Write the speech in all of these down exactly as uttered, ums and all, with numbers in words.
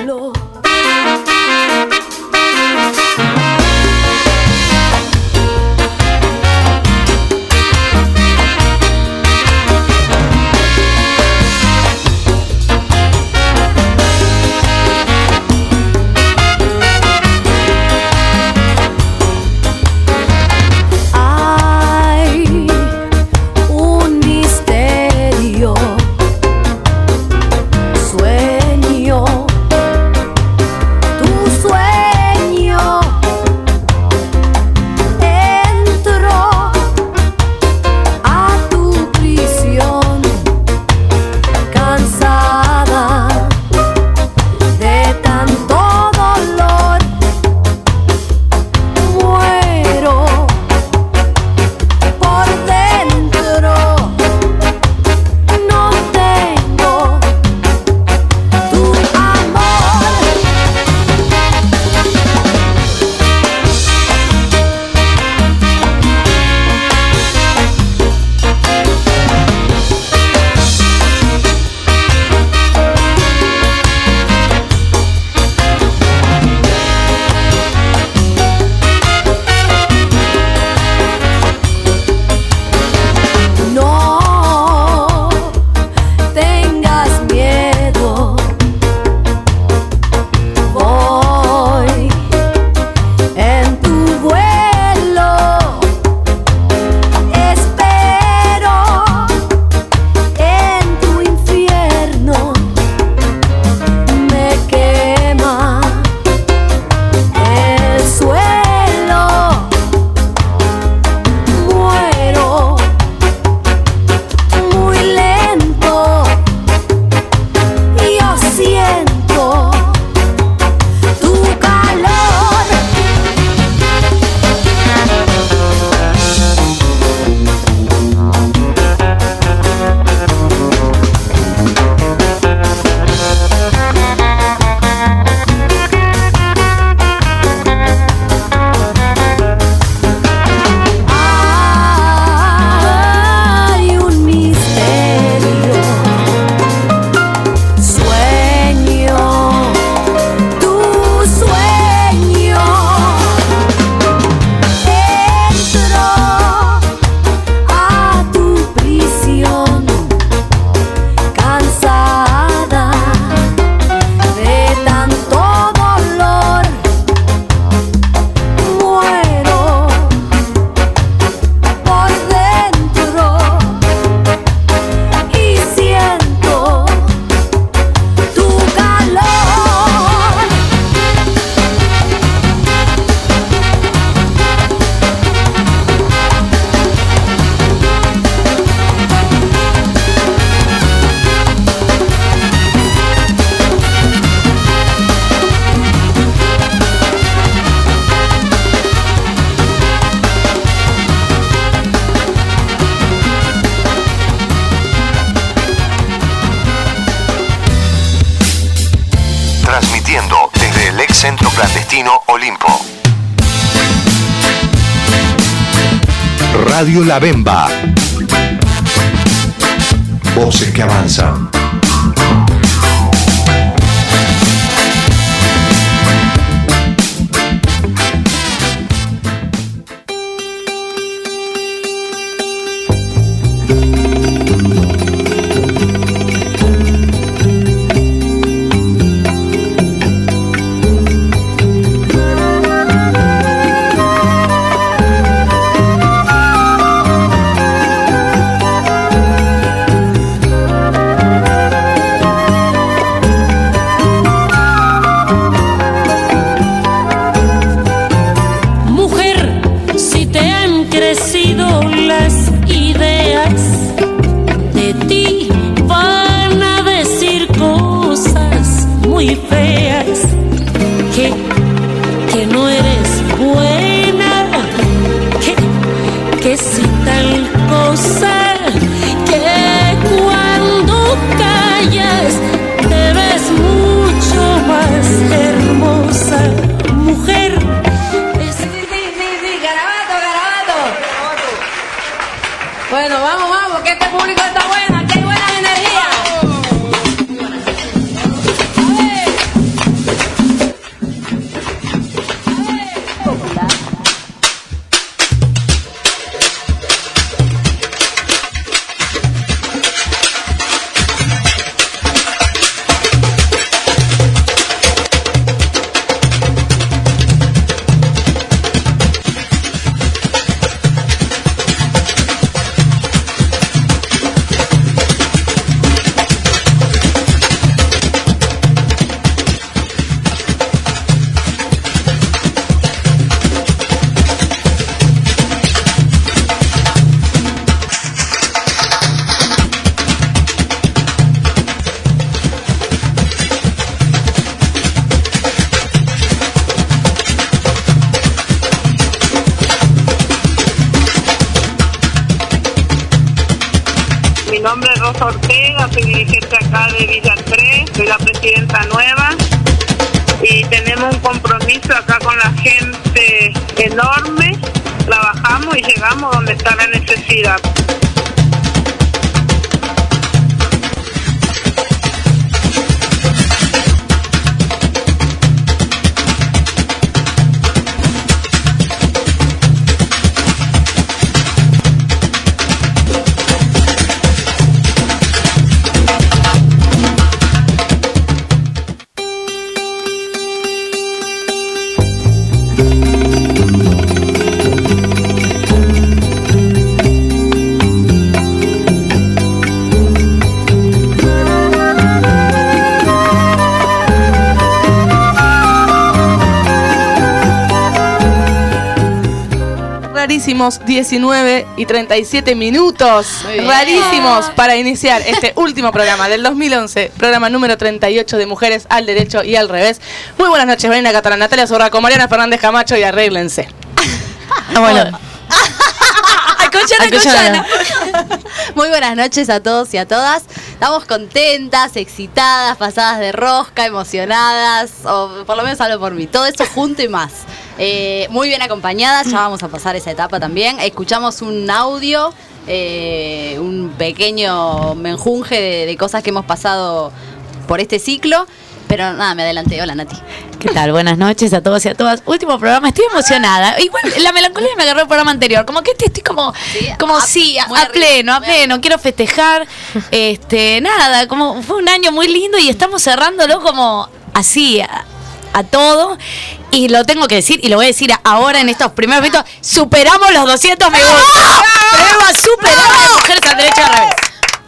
solo. Centro Clandestino Olimpo. Radio La Bemba. Voces que avanzan. Rosa Ortega, soy dirigente acá de Villa tres, soy la presidenta nueva y tenemos un compromiso acá con la gente enorme, trabajamos y llegamos donde está la necesidad. Rarísimos diecinueve y treinta y siete minutos. Rarísimos para iniciar este último programa del dos mil once, programa número treinta y ocho de Mujeres al Derecho y al Revés. Muy buenas noches, Vanina Catalán, Natalia Sorraco, Mariana Fernández Camacho y arréglense. Ah, bueno. Alcochana, alcochana. Muy buenas noches a todos y a todas. Estamos contentas, excitadas, pasadas de rosca, emocionadas, o por lo menos hablo por mí. Todo eso junto y más. Eh, muy bien acompañadas, ya vamos a pasar esa etapa también. Escuchamos un audio, eh, un pequeño menjunje de, de cosas que hemos pasado por este ciclo. Pero nada, me adelanté. Hola, Nati. ¿Qué tal? Buenas noches a todos y a todas. Último programa, estoy emocionada. Igual la melancolía me agarró el programa anterior. Como que este estoy como, sí, como a, sí, a, a pleno, a pleno. Quiero festejar. Este, nada, como fue un año muy lindo y estamos cerrándolo como así, a, a todo. Y lo tengo que decir, y lo voy a decir ahora en estos primeros minutos. Superamos los doscientos me gusta. Prueba superada de Mujeres al Derecho al Revés.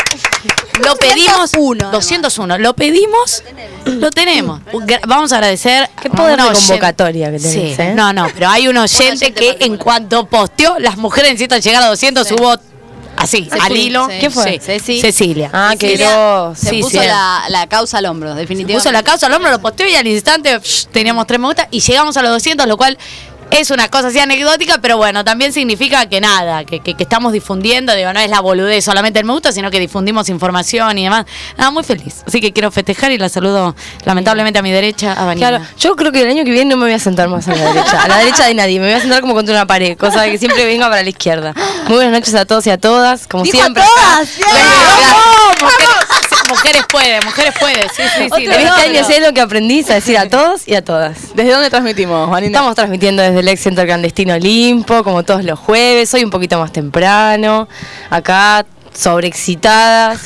Lo pedimos, uno, doscientos uno, lo pedimos, lo tenemos. Lo tenemos. Vamos a agradecer. Qué poder de convocatoria que tenés, sí, ¿eh? No, no, pero hay un oyente que en cuanto posteó, las mujeres necesitan llegar a doscientos, sí. Hubo así, Se al fue, hilo. sí. ¿Qué fue? Sí. Ceci. Cecilia. Ah, Cecilia que no. Se sí, puso sí. la, la causa al hombro, definitivamente. Se puso la causa al hombro, lo posteó y al instante psh, teníamos tres me gusta y llegamos a los doscientos, lo cual es una cosa así anecdótica, pero bueno, también significa que nada, que, que, que estamos difundiendo, digo, no es la boludez solamente el me gusta, sino que difundimos información y demás. Nada, muy feliz. Así que quiero festejar y la saludo lamentablemente a mi derecha, a Vanina. Claro, yo creo que el año que viene no me voy a sentar más a la derecha, a la derecha de nadie, me voy a sentar como contra una pared, cosa de que siempre venga para la izquierda. Muy buenas noches a todos y a todas, como ¡Dijo siempre. a todas! Acá. ¡No! Mujeres, mujeres pueden, mujeres pueden, sí, sí, sí. En este año sé lo que aprendí, a decir a todos y a todas. ¿Desde dónde transmitimos, Vanina? Estamos transmitiendo desde el ex Centro Clandestino Olimpo, como todos los jueves, hoy un poquito más temprano, acá sobreexcitadas.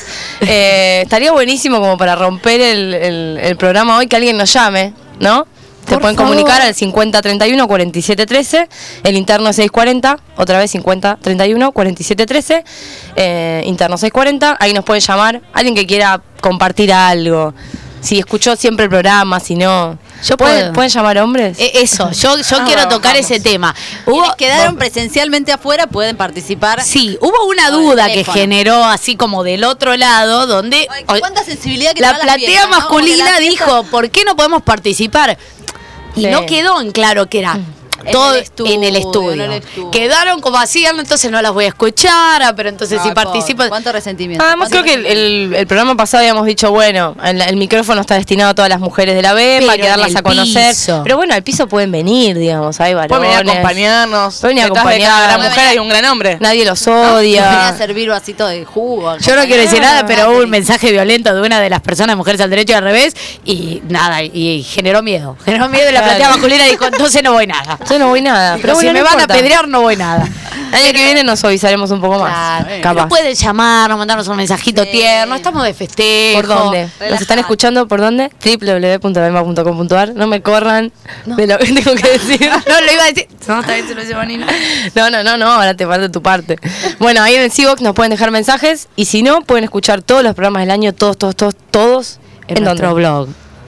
Eh, estaría buenísimo como para romper el, el, el programa hoy que alguien nos llame, ¿no? Se pueden favor. comunicar al cincuenta treinta y uno cuarenta y siete trece, el interno seiscientos cuarenta, otra vez cincuenta treinta y uno cuarenta y siete trece, eh, interno seiscientos cuarenta, ahí nos pueden llamar, alguien que quiera compartir algo, si escuchó siempre el programa, si no. Yo ¿Pueden, puedo. ¿Pueden llamar hombres? Eh, Eso, yo, yo Ah, quiero vamos, tocar vamos. ese tema. Quienes Hubo, quedaron presencialmente afuera pueden participar. sí, hubo una Con el duda que teléfono. generó así como del otro lado, donde Ay, cuánta sensibilidad que la todas las platea viejas, ¿no? masculina Como que la dijo, ¿por qué no podemos participar? Y Sí. no quedó en claro que era En todo el estudio, en el estudio. en el estudio. Quedaron como así, entonces no las voy a escuchar, ah, pero entonces Ay, si participo... pobre, ¿Cuánto resentimiento? Además creo ¿Cuánto que el, el, el programa pasado habíamos dicho, bueno, el, el micrófono está destinado a todas las mujeres de la B E P, Pero para que darlas en el a conocer. piso. Pero bueno, al piso pueden venir, digamos, hay varones. Pueden venir a acompañarnos. Pueden venir a Detrás de cada acompañar. gran mujer hay un gran hombre. Nadie los Venía odia. a servir vasito de jugo. Yo no quiero decir nada, pero hubo un mensaje. mensaje violento de una de las personas, Mujeres al Derecho y al Revés, y nada, y, y generó miedo. Generó miedo y la Claro. platea masculina dijo, entonces no voy nada. Yo no voy nada. Pero bueno, si me no van importa. a apedrear, no voy nada. El año que viene nos avisaremos un poco más. Claro. Capaz. Pero pueden llamarnos, mandarnos un mensajito Sí. tierno, estamos de festejo. ¿Por dónde? ¿Nos Relajate. están escuchando por dónde? doble u doble u doble u punto bemba punto com punto ar. No me corran de lo que tengo que decir. No, lo iba a decir. No, está bien, se lo dice Vanina. No, no, no, no, ahora te falta tu parte. Bueno, ahí en el C-Box nos pueden dejar mensajes y si no, pueden escuchar todos los programas del año, todos, todos, todos, todos. En nuestro dónde? blog.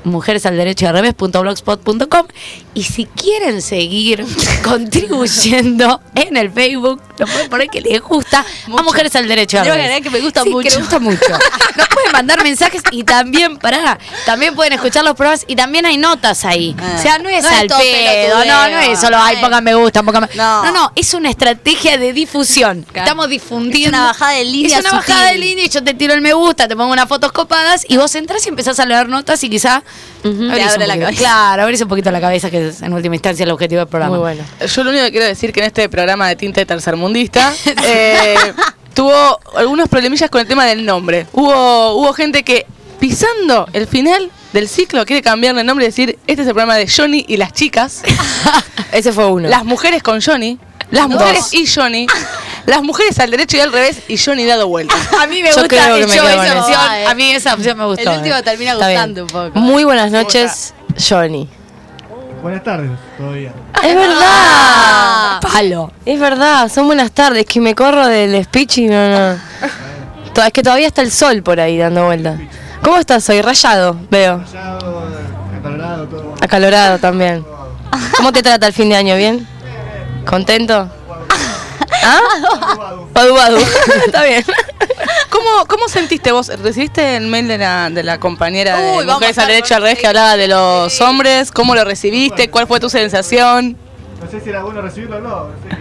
mujeres al derecho y al revés punto blogspot punto com. Y si quieren seguir contribuyendo en el Facebook, lo pueden poner que les gusta mucho. A Mujeres al Derecho y al Yo Revés. agregué que me gusta Sí, mucho. que les gusta mucho. Nos pueden mandar mensajes y también, pará, también pueden escuchar los programas y también hay notas ahí. Ah. O sea, no es No es al todo pedo, pelotudeo, no, no es solo, no ay, es- pongan me gusta, pongan me... No. no, no, es una estrategia de difusión. Claro. Estamos difundiendo. Es una bajada de línea Es una sutil. bajada de línea y yo te tiro el me gusta, te pongo unas fotos copadas y vos entras y empezás a leer notas y quizá Te abrís abre un la poquito- cabeza. Claro, abrís un poquito la cabeza, que es en última instancia el objetivo del programa. Muy bueno. Yo lo único que quiero decir que en este programa de tinte tercermundista eh, tuvo algunos problemillas con el tema del nombre. Hubo, hubo gente que pisando el final del ciclo quiere cambiarle el nombre y decir, este es el programa de Johnny y las chicas, Ese fue uno. las mujeres con Johnny, las Dos. mujeres y Johnny, las mujeres al derecho y al revés y Johnny dado vuelta. A mí me Yo gusta creo que el me show, quedo con esa eso. opción. Ah, eh. A mí esa opción me gustó. El último eh. termina Está gustando bien. un poco. Muy buenas noches, Johnny. Buenas tardes, todavía. Es verdad. Palo. Es verdad, son buenas tardes, que me corro del speech y no, no. To- Es que todavía está el sol por ahí dando vuelta. ¿Cómo estás hoy? Rayado, veo. Rayado, acalorado, todo. Acalorado también. ¿Cómo te trata el fin de año? ¿Bien? ¿Contento? ¿Ah? Badu, badu. Está bien. ¿Cómo, ¿Cómo sentiste vos? ¿Recibiste el mail de la, de la compañera de Uy, vamos Mujeres a al estar Derecho y al con- Revés que hablaba de los hombres? ¿Cómo lo recibiste? ¿Cuál fue tu sensación? No sé si era bueno recibirlo o no. No sé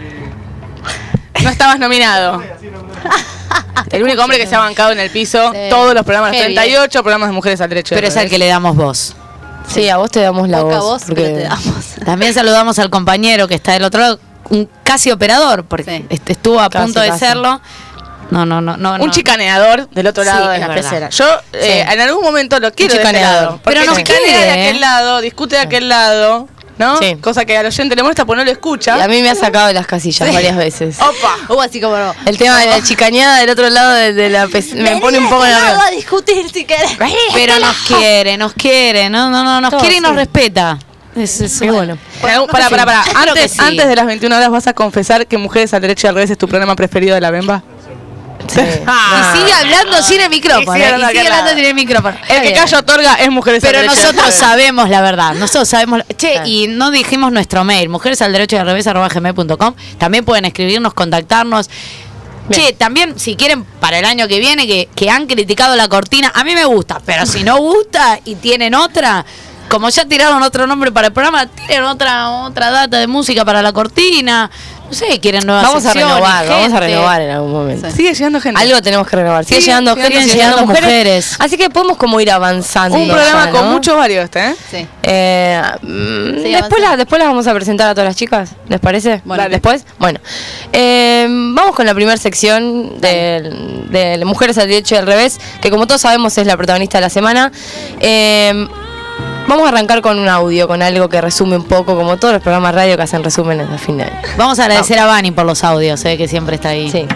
que. No estabas nominado. Así no, no. El único hombre que se ha bancado en el piso Sí. todos los programas, los Qué treinta y ocho programas de Mujeres al Derecho y Pero al es al Revés. que le damos voz. Sí, a vos te damos la Poca voz. voz, porque- pero te damos. También saludamos al compañero que está del otro lado, un casi operador, porque Sí. est- estuvo a Casi, punto de casi. serlo. No, no, no, no. Un no. chicaneador del otro lado Sí, de es la verdad. pecera. Yo eh, en algún momento lo quiero de este chicaneador. lado. Porque Pero nos chicanea quiere, de ¿eh? aquel lado, discute de aquel lado, ¿no? Sí. Cosa que al oyente le molesta porque no lo escucha. Y a mí me ha sacado de las casillas varias veces. Opa. Hubo así como no. El tema de la chicaneada del otro lado de, de la pe- me pone un poco No nerviosa. a discutir si querés. Pero nos quiere, nos quiere, no, no, no, nos Todo, quiere y nos sí. respeta. Es, es- Y bueno. En algún- Pará, pará, pará. Creo que Antes, sí. antes de las veintiuna horas vas a confesar que Mujeres al Derecho y al Revés es tu programa preferido de la Bemba. Sí. Y sigue hablando sin el micrófono. Y sigue ¿eh? hablando Y sigue acá hablando al sin el micrófono. El Está que bien. callo otorga es Mujeres Pero al Derecho y al nosotros Revés. sabemos la verdad, nosotros sabemos. Che, Claro. y no dijimos nuestro mail, mujeres al derecho y al revés arroba gmail punto com. También pueden escribirnos, contactarnos. Bien. Che, también si quieren para el año que viene, que, que han criticado la cortina, a mí me gusta, pero si no gusta y tienen otra, como ya tiraron otro nombre para el programa, tienen otra, otra data de música para la cortina. No sé, quieren nuevas Vamos a secciones, renovar, vamos a gente. renovar en algún momento. Sigue llegando gente. Algo tenemos que renovar. Sigue Sí, llegando siguen gente, siguen llegando llegando mujeres. mujeres. Así que podemos como ir avanzando. Un programa ya, con ¿no? muchos varios este, ¿eh? Sí. Eh, mm, Sí, después, avanzamos. la, después las vamos a presentar a todas las chicas, ¿les parece? Bueno. después. Bueno, Eh, vamos con la primera sección de, de Mujeres al Derecho y al Revés, que como todos sabemos es la protagonista de la semana. Eh, vamos a arrancar con un audio, con algo que resume un poco, como todos los programas radio que hacen resúmenes de fin de año. Vamos a agradecer a Vani por los audios, eh, que siempre está ahí. Sí.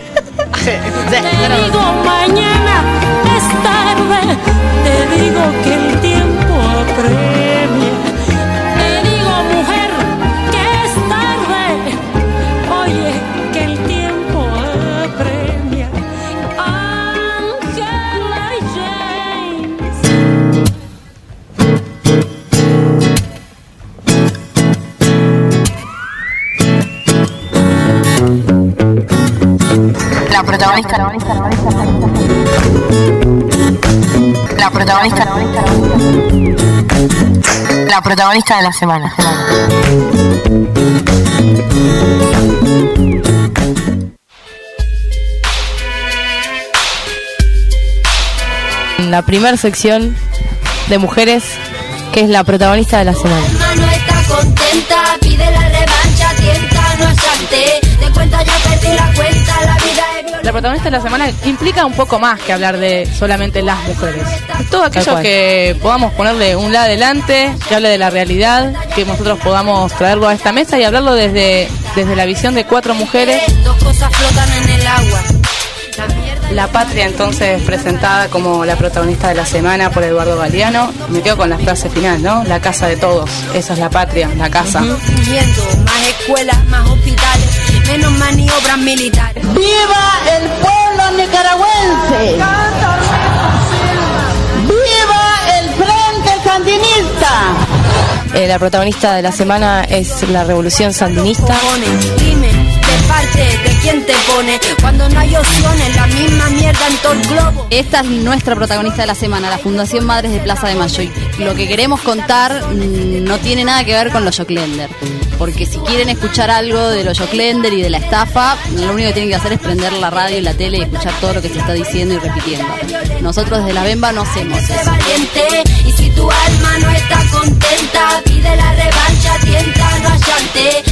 Te digo mañana es tarde, te digo que el tiempo apremia. Te digo mujer que es tarde, oye que el tiempo apremia. Ángela James. La protagonista. La protagonista. La protagonista de la semana. La primera sección de mujeres, que es la protagonista de la semana. No está contenta, pide la revancha, tienta, no asante. De cuenta ya perdí la cuenta, la vida es violenta. La protagonista de la semana implica un poco más que hablar de solamente las mujeres. Es todo aquello cual. que podamos ponerle un lado adelante, que hable de la realidad, que nosotros podamos traerlo a esta mesa y hablarlo desde, desde la visión de cuatro mujeres. Dos cosas flotan en el agua. La mierda La patria entonces presentada como la protagonista de la semana por Eduardo Galeano. Me quedo con la frase final, ¿no? La casa de todos. Esa es la patria, la casa. fingiendo, más escuelas, más hospitales, menos maniobras militares. ¡Viva el pueblo nicaragüense! ¡Viva el Frente sandinista. Eh, la protagonista de la semana es la revolución sandinista. Dime, de parte de quién te pone, cuando no hay opciones, la misma mierda en todo el globo. Esta es nuestra protagonista de la semana, la Fundación Madres de Plaza de Mayo. Y lo que queremos contar mmm, no tiene nada que ver con los Joclender. Porque si quieren escuchar algo de los Joclender y de la estafa, lo único que tienen que hacer es prender la radio y la tele y escuchar todo lo que se está diciendo y repitiendo. Nosotros desde la Bemba no hacemos eso. Valiente, y si tu alma no está contenta, pide la revancha, tienta, no achante.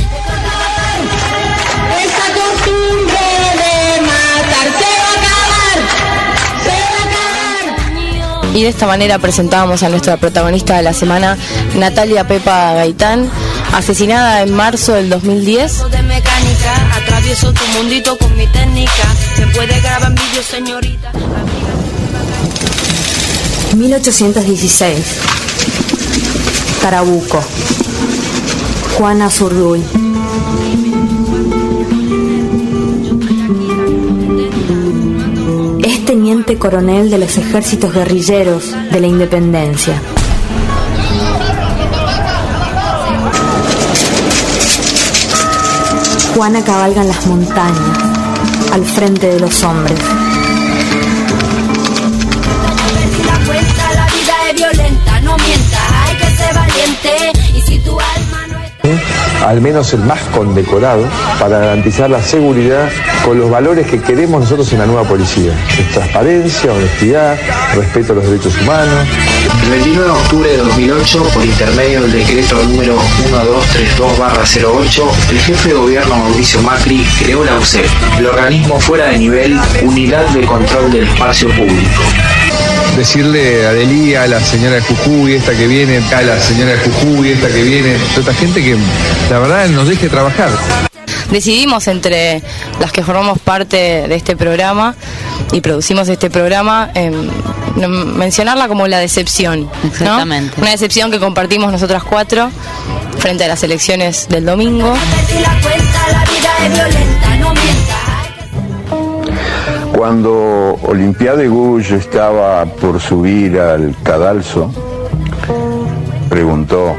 Esta costumbre de matar se va a acabar, se va a acabar. Y de esta manera presentábamos a nuestra protagonista de la semana, Natalia Pepa Gaitán, asesinada en marzo del dos mil diez. De mecánica, atravieso tu mundito con mi técnica. Se puede grabar en vídeo, señorita. mil ochocientos dieciséis. Tarabuco. Juana Zurduy. Es teniente coronel de los ejércitos guerrilleros de la independencia. Juana cabalga en las montañas, al frente de los hombres. La cuenta, la vida es violenta, no mientas, hay que ser valiente. Y si tu alma no está... Al menos el más condecorado, para garantizar la seguridad con los valores que queremos nosotros en la nueva policía. Es transparencia, honestidad, respeto a los derechos humanos. El veintinueve de octubre de dos mil ocho, por intermedio del decreto número uno dos tres dos barra cero ocho, el jefe de gobierno Mauricio Macri creó la U C E P, el organismo fuera de nivel, Unidad de Control del Espacio Público. Decirle a Delí, a la señora de Jujuy, esta que viene, a la señora de Jujuy, esta que viene, toda esta gente que la verdad nos deje trabajar. Decidimos entre las que formamos parte de este programa y producimos este programa eh, mencionarla como la decepción, ¿no? Exactamente. Una decepción que compartimos nosotras cuatro frente a las elecciones del domingo. Cuando Olimpiade Gullo estaba por subir al cadalso, preguntó: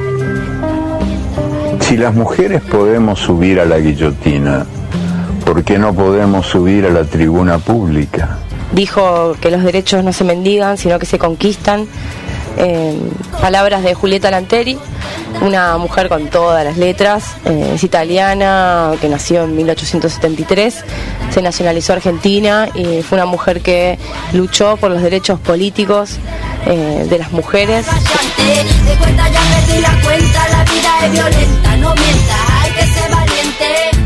si las mujeres podemos subir a la guillotina, ¿por qué no podemos subir a la tribuna pública? Dijo que los derechos no se mendigan, sino que se conquistan. Eh, palabras de Julieta Lanteri, una mujer con todas las letras, eh, es italiana, que nació en mil ochocientos setenta y tres, se nacionalizó argentina y fue una mujer que luchó por los derechos políticos eh, de las mujeres. De cuenta ya perdí la cuenta, la vida es violenta, no mientas, hay que ser valiente.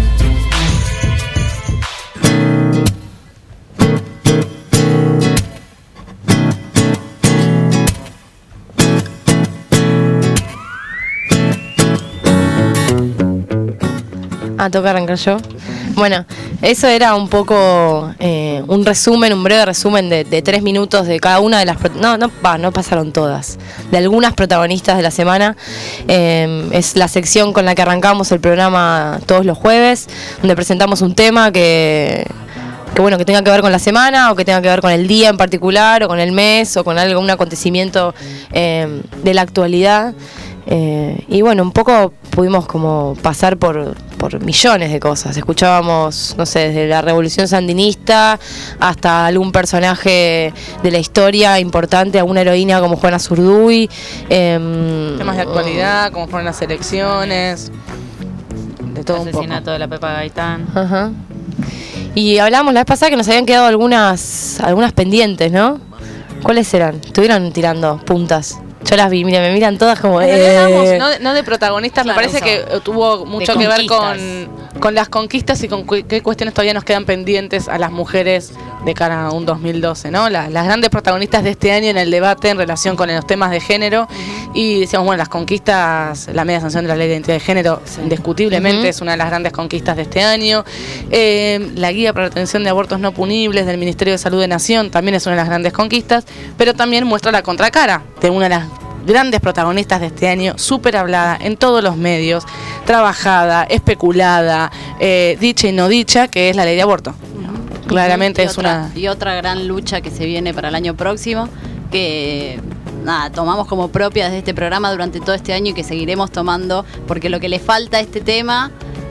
Ah, toca arrancar yo. Bueno, eso era un poco eh, un resumen, un breve resumen de, de tres minutos de cada una de las... No, no, va, no pasaron todas. De algunas protagonistas de la semana. Eh, es la sección con la que arrancamos el programa todos los jueves, donde presentamos un tema que... que bueno, que tenga que ver con la semana, o que tenga que ver con el día en particular, o con el mes, o con algún acontecimiento eh, de la actualidad. Eh, y bueno, un poco pudimos como pasar por, por millones de cosas. Escuchábamos, no sé, desde la revolución sandinista hasta algún personaje de la historia importante, alguna heroína como Juana Zurduy. Eh, Temas de actualidad, como fueron las elecciones, de todo un poco. El asesinato de la Pepa Gaitán. Ajá. Y hablábamos la vez pasada que nos habían quedado algunas algunas pendientes, ¿no? ¿Cuáles eran? Estuvieron tirando puntas. Yo las vi, mira, me miran todas como... Eh. No, de, no de protagonistas, claro, me parece eso. Que tuvo mucho De que ver con, con las conquistas y con cu- qué cuestiones todavía nos quedan pendientes a las mujeres de cara a un dos mil doce, ¿no? La, las grandes protagonistas de este año en el debate en relación con los temas de género. Uh-huh. Y decíamos, bueno, las conquistas, la media sanción de la ley de identidad de género, sí. indiscutiblemente uh-huh. es una de las grandes conquistas de este año. Eh, la guía para la atención de abortos no punibles del Ministerio de Salud de Nación también es una de las grandes conquistas, pero también muestra la contracara de una de las grandes protagonistas de este año, súper hablada en todos los medios, trabajada, especulada, eh, dicha y no dicha, que es la ley de aborto. Claramente y es otra, una... Y otra gran lucha que se viene para el año próximo, que nada, tomamos como propias de este programa durante todo este año y que seguiremos tomando, porque lo que le falta a este tema,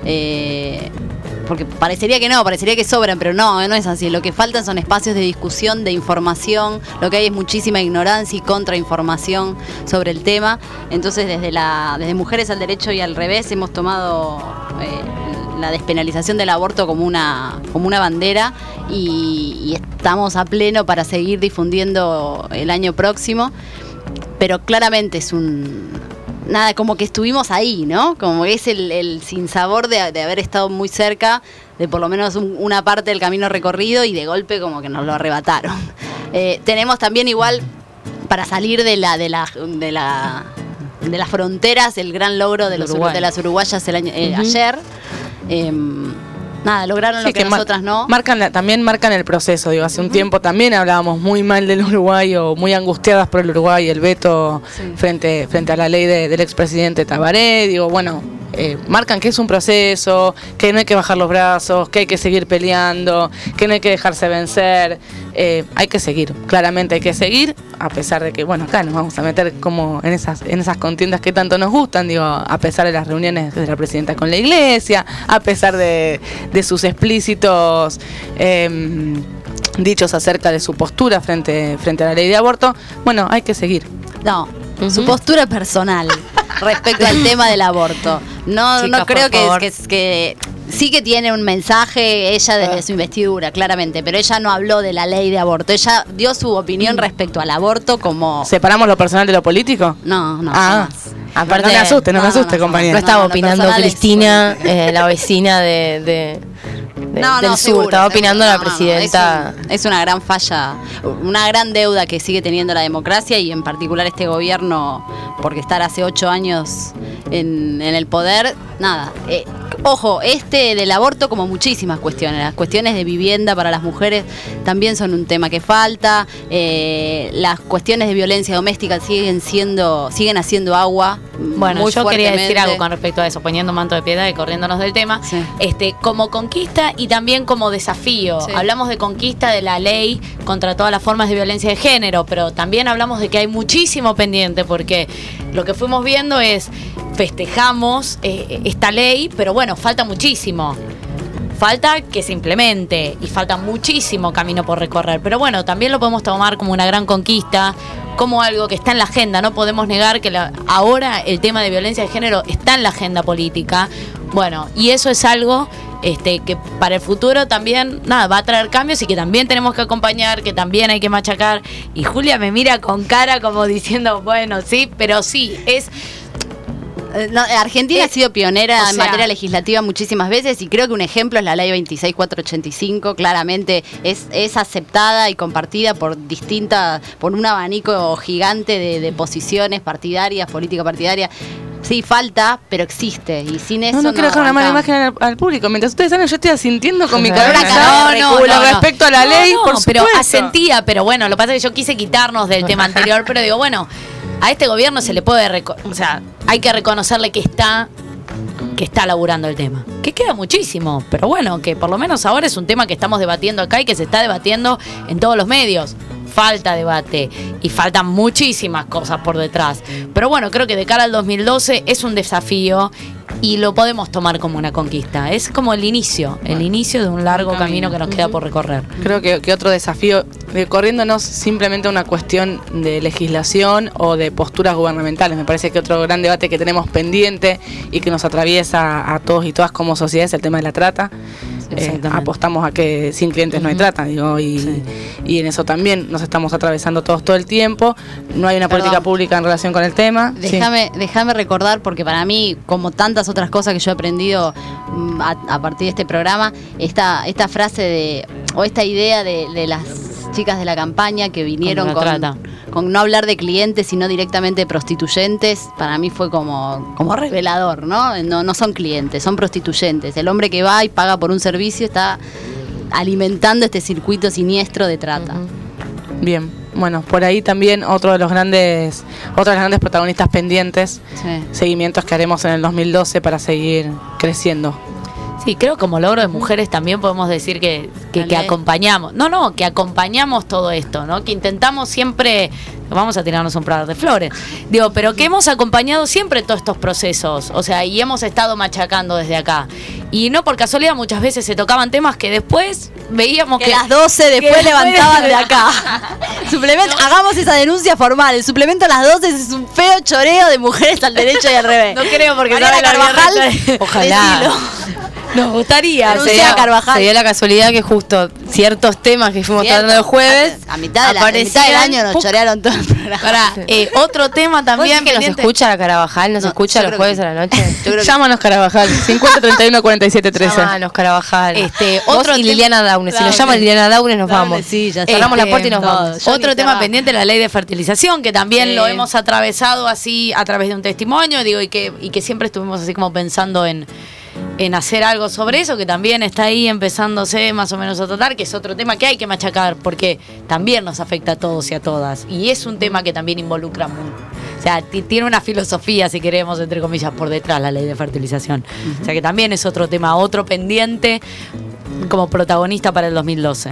eh, porque parecería que no, parecería que sobran, pero no, no es así. Lo que faltan son espacios de discusión, de información. Lo que hay es muchísima ignorancia y contrainformación sobre el tema. Entonces, desde la desde Mujeres al Derecho y al Revés hemos tomado eh, la despenalización del aborto como una como una bandera y, y estamos a pleno para seguir difundiendo el año próximo. Pero claramente es un... Nada, como que estuvimos ahí, ¿no? Como que es el, el sinsabor de, de haber estado muy cerca de por lo menos un, una parte del camino recorrido y de golpe como que nos lo arrebataron. Eh, tenemos también igual, para salir de la de la de la de las fronteras, el gran logro de, los, de las uruguayas el año, eh, uh-huh. ayer. Eh, Nada, lograron sí, lo que, que nosotras mar- no. Marcan la, también marcan el proceso, digo, hace uh-huh. un tiempo también hablábamos muy mal del Uruguay o muy angustiadas por el Uruguay, el veto sí. frente frente a la ley de, del expresidente Tabaré, digo, bueno, eh, marcan que es un proceso, que no hay que bajar los brazos, que hay que seguir peleando, que no hay que dejarse vencer, eh, hay que seguir, claramente hay que seguir, a pesar de que, bueno, acá nos vamos a meter como en esas en esas contiendas que tanto nos gustan, digo, a pesar de las reuniones de la presidenta con la iglesia, a pesar de, de sus explícitos eh, dichos acerca de su postura frente, frente a la ley de aborto, bueno, hay que seguir. No, uh-huh. su postura personal respecto al tema del aborto. No, Chica, no creo que, que, que sí que tiene un mensaje ella desde uh. su investidura, claramente, pero ella no habló de la ley de aborto. Ella dio su opinión respecto al aborto como... ¿Separamos lo personal de lo político? No, no. Ah. Aparte, no me asuste, no, no me asuste, no, no, compañera. No estaba no, opinando Cristina, eh, la vecina de, de, de no, del no, sur, seguro, estaba opinando seguro, la no, presidenta. No, es, un, es una gran falla, una gran deuda que sigue teniendo la democracia y en particular este gobierno, porque estar hace ocho años en, en el poder, nada. Eh, ojo, este del aborto como muchísimas cuestiones, las cuestiones de vivienda para las mujeres también son un tema que falta, eh, las cuestiones de violencia doméstica siguen siendo, siguen haciendo agua. Bueno, muy yo quería decir algo con respecto a eso, poniendo manto de piedad y corriéndonos del tema, sí. este, como conquista y también como desafío. Sí. Hablamos de conquista de la ley contra todas las formas de violencia de género, pero también hablamos de que hay muchísimo pendiente, porque lo que fuimos viendo es, festejamos eh, esta ley, pero bueno, falta muchísimo. Falta que se implemente y falta muchísimo camino por recorrer. Pero bueno, también lo podemos tomar como una gran conquista, como algo que está en la agenda. No podemos negar que la, ahora el tema de violencia de género está en la agenda política. Bueno, y eso es algo este, que para el futuro también nada va a traer cambios y que también tenemos que acompañar, que también hay que machacar. Y Julia me mira con cara como diciendo, bueno, sí, pero sí, es... No, Argentina eh, ha sido pionera o sea, en materia legislativa muchísimas veces y creo que un ejemplo es la ley veintiséis mil cuatrocientos ochenta y cinco, claramente es, es aceptada y compartida por distintas, por un abanico gigante de, de posiciones partidarias, política partidaria. Sí, falta, pero existe. Y sin eso. No, no, no quiero dejar una mala imagen al, al público. Mientras ustedes saben, yo estoy asintiendo con mi cabeza. No, no, no, no, respecto a la no, ley, no, por pero supuesto. asentía, pero bueno, lo que pasa es que yo quise quitarnos del tema anterior, pero digo, bueno, a este gobierno se le puede, reco- o sea, hay que reconocerle que está que está laburando el tema. Que queda muchísimo, pero bueno, que por lo menos ahora es un tema que estamos debatiendo acá y que se está debatiendo en todos los medios. Falta debate y faltan muchísimas cosas por detrás. Pero bueno, creo que de cara al dos mil doce es un desafío y lo podemos tomar como una conquista. Es como el inicio, el inicio de un largo un camino. camino que nos queda por recorrer. Creo que, que otro desafío, eh, corriéndonos simplemente a una cuestión de legislación o de posturas gubernamentales, me parece que otro gran debate que tenemos pendiente y que nos atraviesa a todos y todas como sociedad es el tema de la trata. Eh, apostamos a que sin clientes uh-huh. no hay trata, digo, y, sí. y en eso también nos estamos atravesando todos todo el tiempo. No hay una Perdón. política pública en relación con el tema. Déjame, sí. déjame recordar, porque para mí, como tantas otras cosas que yo he aprendido a, a partir de este programa, esta, esta frase de, o esta idea de, de las chicas de la campaña que vinieron con, con, con no hablar de clientes, sino directamente de prostituyentes, para mí fue como, como revelador, ¿no? ¿no? No son clientes, son prostituyentes. El hombre que va y paga por un servicio está alimentando este circuito siniestro de trata. Uh-huh. Bien, bueno, por ahí también otro de los grandes, otros de los grandes protagonistas pendientes, sí. seguimientos que haremos en el dos mil doce para seguir creciendo. Sí, creo que como logro de mujeres también podemos decir que, que, que acompañamos. No, no, que acompañamos todo esto, ¿no? Que intentamos siempre, vamos a tirarnos un par de flores, digo, pero que hemos acompañado siempre todos estos procesos, o sea, y hemos estado machacando desde acá. Y no por casualidad muchas veces se tocaban temas que después veíamos que, que las doce después levantaban de acá. Suplemento, no. Hagamos esa denuncia formal. El suplemento a las doce es un feo choreo de mujeres al derecho y al revés. No creo porque Mariana sabe la Carvajal, vida. Ojalá. decilo. Nos gustaría. Se dio, se dio la casualidad que justo ciertos temas que fuimos Cierto. tratando el jueves A mitad, de la, a mitad del año nos chorearon todo el programa. Pará, eh, otro tema también que nos pendiente. escucha la Carabajal, nos No, escucha yo los creo jueves que- a la noche. Yo creo que- Llámanos Carabajal, cincuenta treinta y uno cuarenta y siete trece. Llámanos Carabajal. Este, Vos otro y tema- Liliana Daune. Si nos Dale. llama Liliana Daune nos Dale, vamos. sí, ya Cerramos Este, la puerta y nos todo. vamos. Yo Otro ni tema trabajo. pendiente, la ley de fertilización, que también Sí. lo hemos atravesado así a través de un testimonio, digo, y que, y que siempre estuvimos así como pensando en, en hacer algo sobre eso, que también está ahí empezándose más o menos a tratar, que es otro tema que hay que machacar, porque también nos afecta a todos y a todas. Y es un tema que también involucra mucho. O sea, t- tiene una filosofía, si queremos, entre comillas, por detrás la ley de fertilización. Uh-huh. O sea que también es otro tema, otro pendiente como protagonista para el dos mil doce.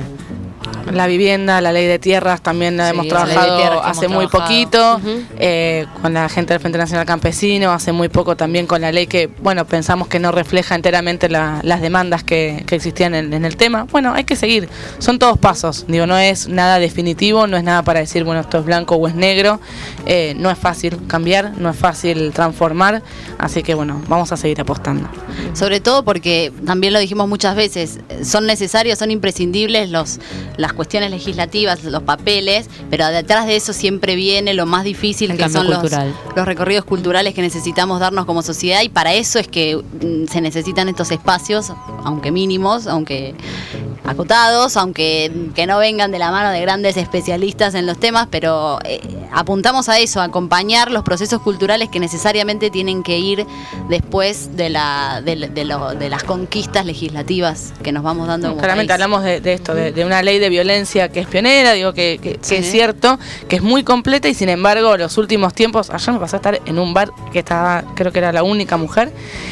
La vivienda, la ley de tierras también la Sí, hemos la ley de trabajado tierras que hace hemos muy trabajado. poquito, Ujú. eh, con la gente del Frente Nacional Campesino, hace muy poco también con la ley que, bueno, pensamos que no refleja enteramente la- las demandas que, que existían en, en el tema. Bueno, hay que seguir, son todos pasos, digo, no es nada definitivo, no es nada para decir, bueno, esto es blanco o es negro, eh, no es fácil cambiar, no es fácil transformar, así que bueno, vamos a seguir apostando. Sobre todo porque, también lo dijimos muchas veces, son necesarios, son imprescindibles los las cuestiones legislativas, los papeles, pero detrás de eso siempre viene lo más difícil, El que cambio son los, cultural. los recorridos culturales que necesitamos darnos como sociedad, y para eso es que mm, se necesitan estos espacios, aunque mínimos, aunque acotados, aunque que no vengan de la mano de grandes especialistas en los temas, pero eh, apuntamos a eso, a acompañar los procesos culturales que necesariamente tienen que ir después de la de, de lo- de las conquistas legislativas que nos vamos dando como Claramente país. hablamos de, de esto, de, de una ley de violencia que es pionera, digo que, que, que Sí. es cierto, que es muy completa, y sin embargo los últimos tiempos, ayer me pasó a estar en un bar que estaba, creo que era la única mujer,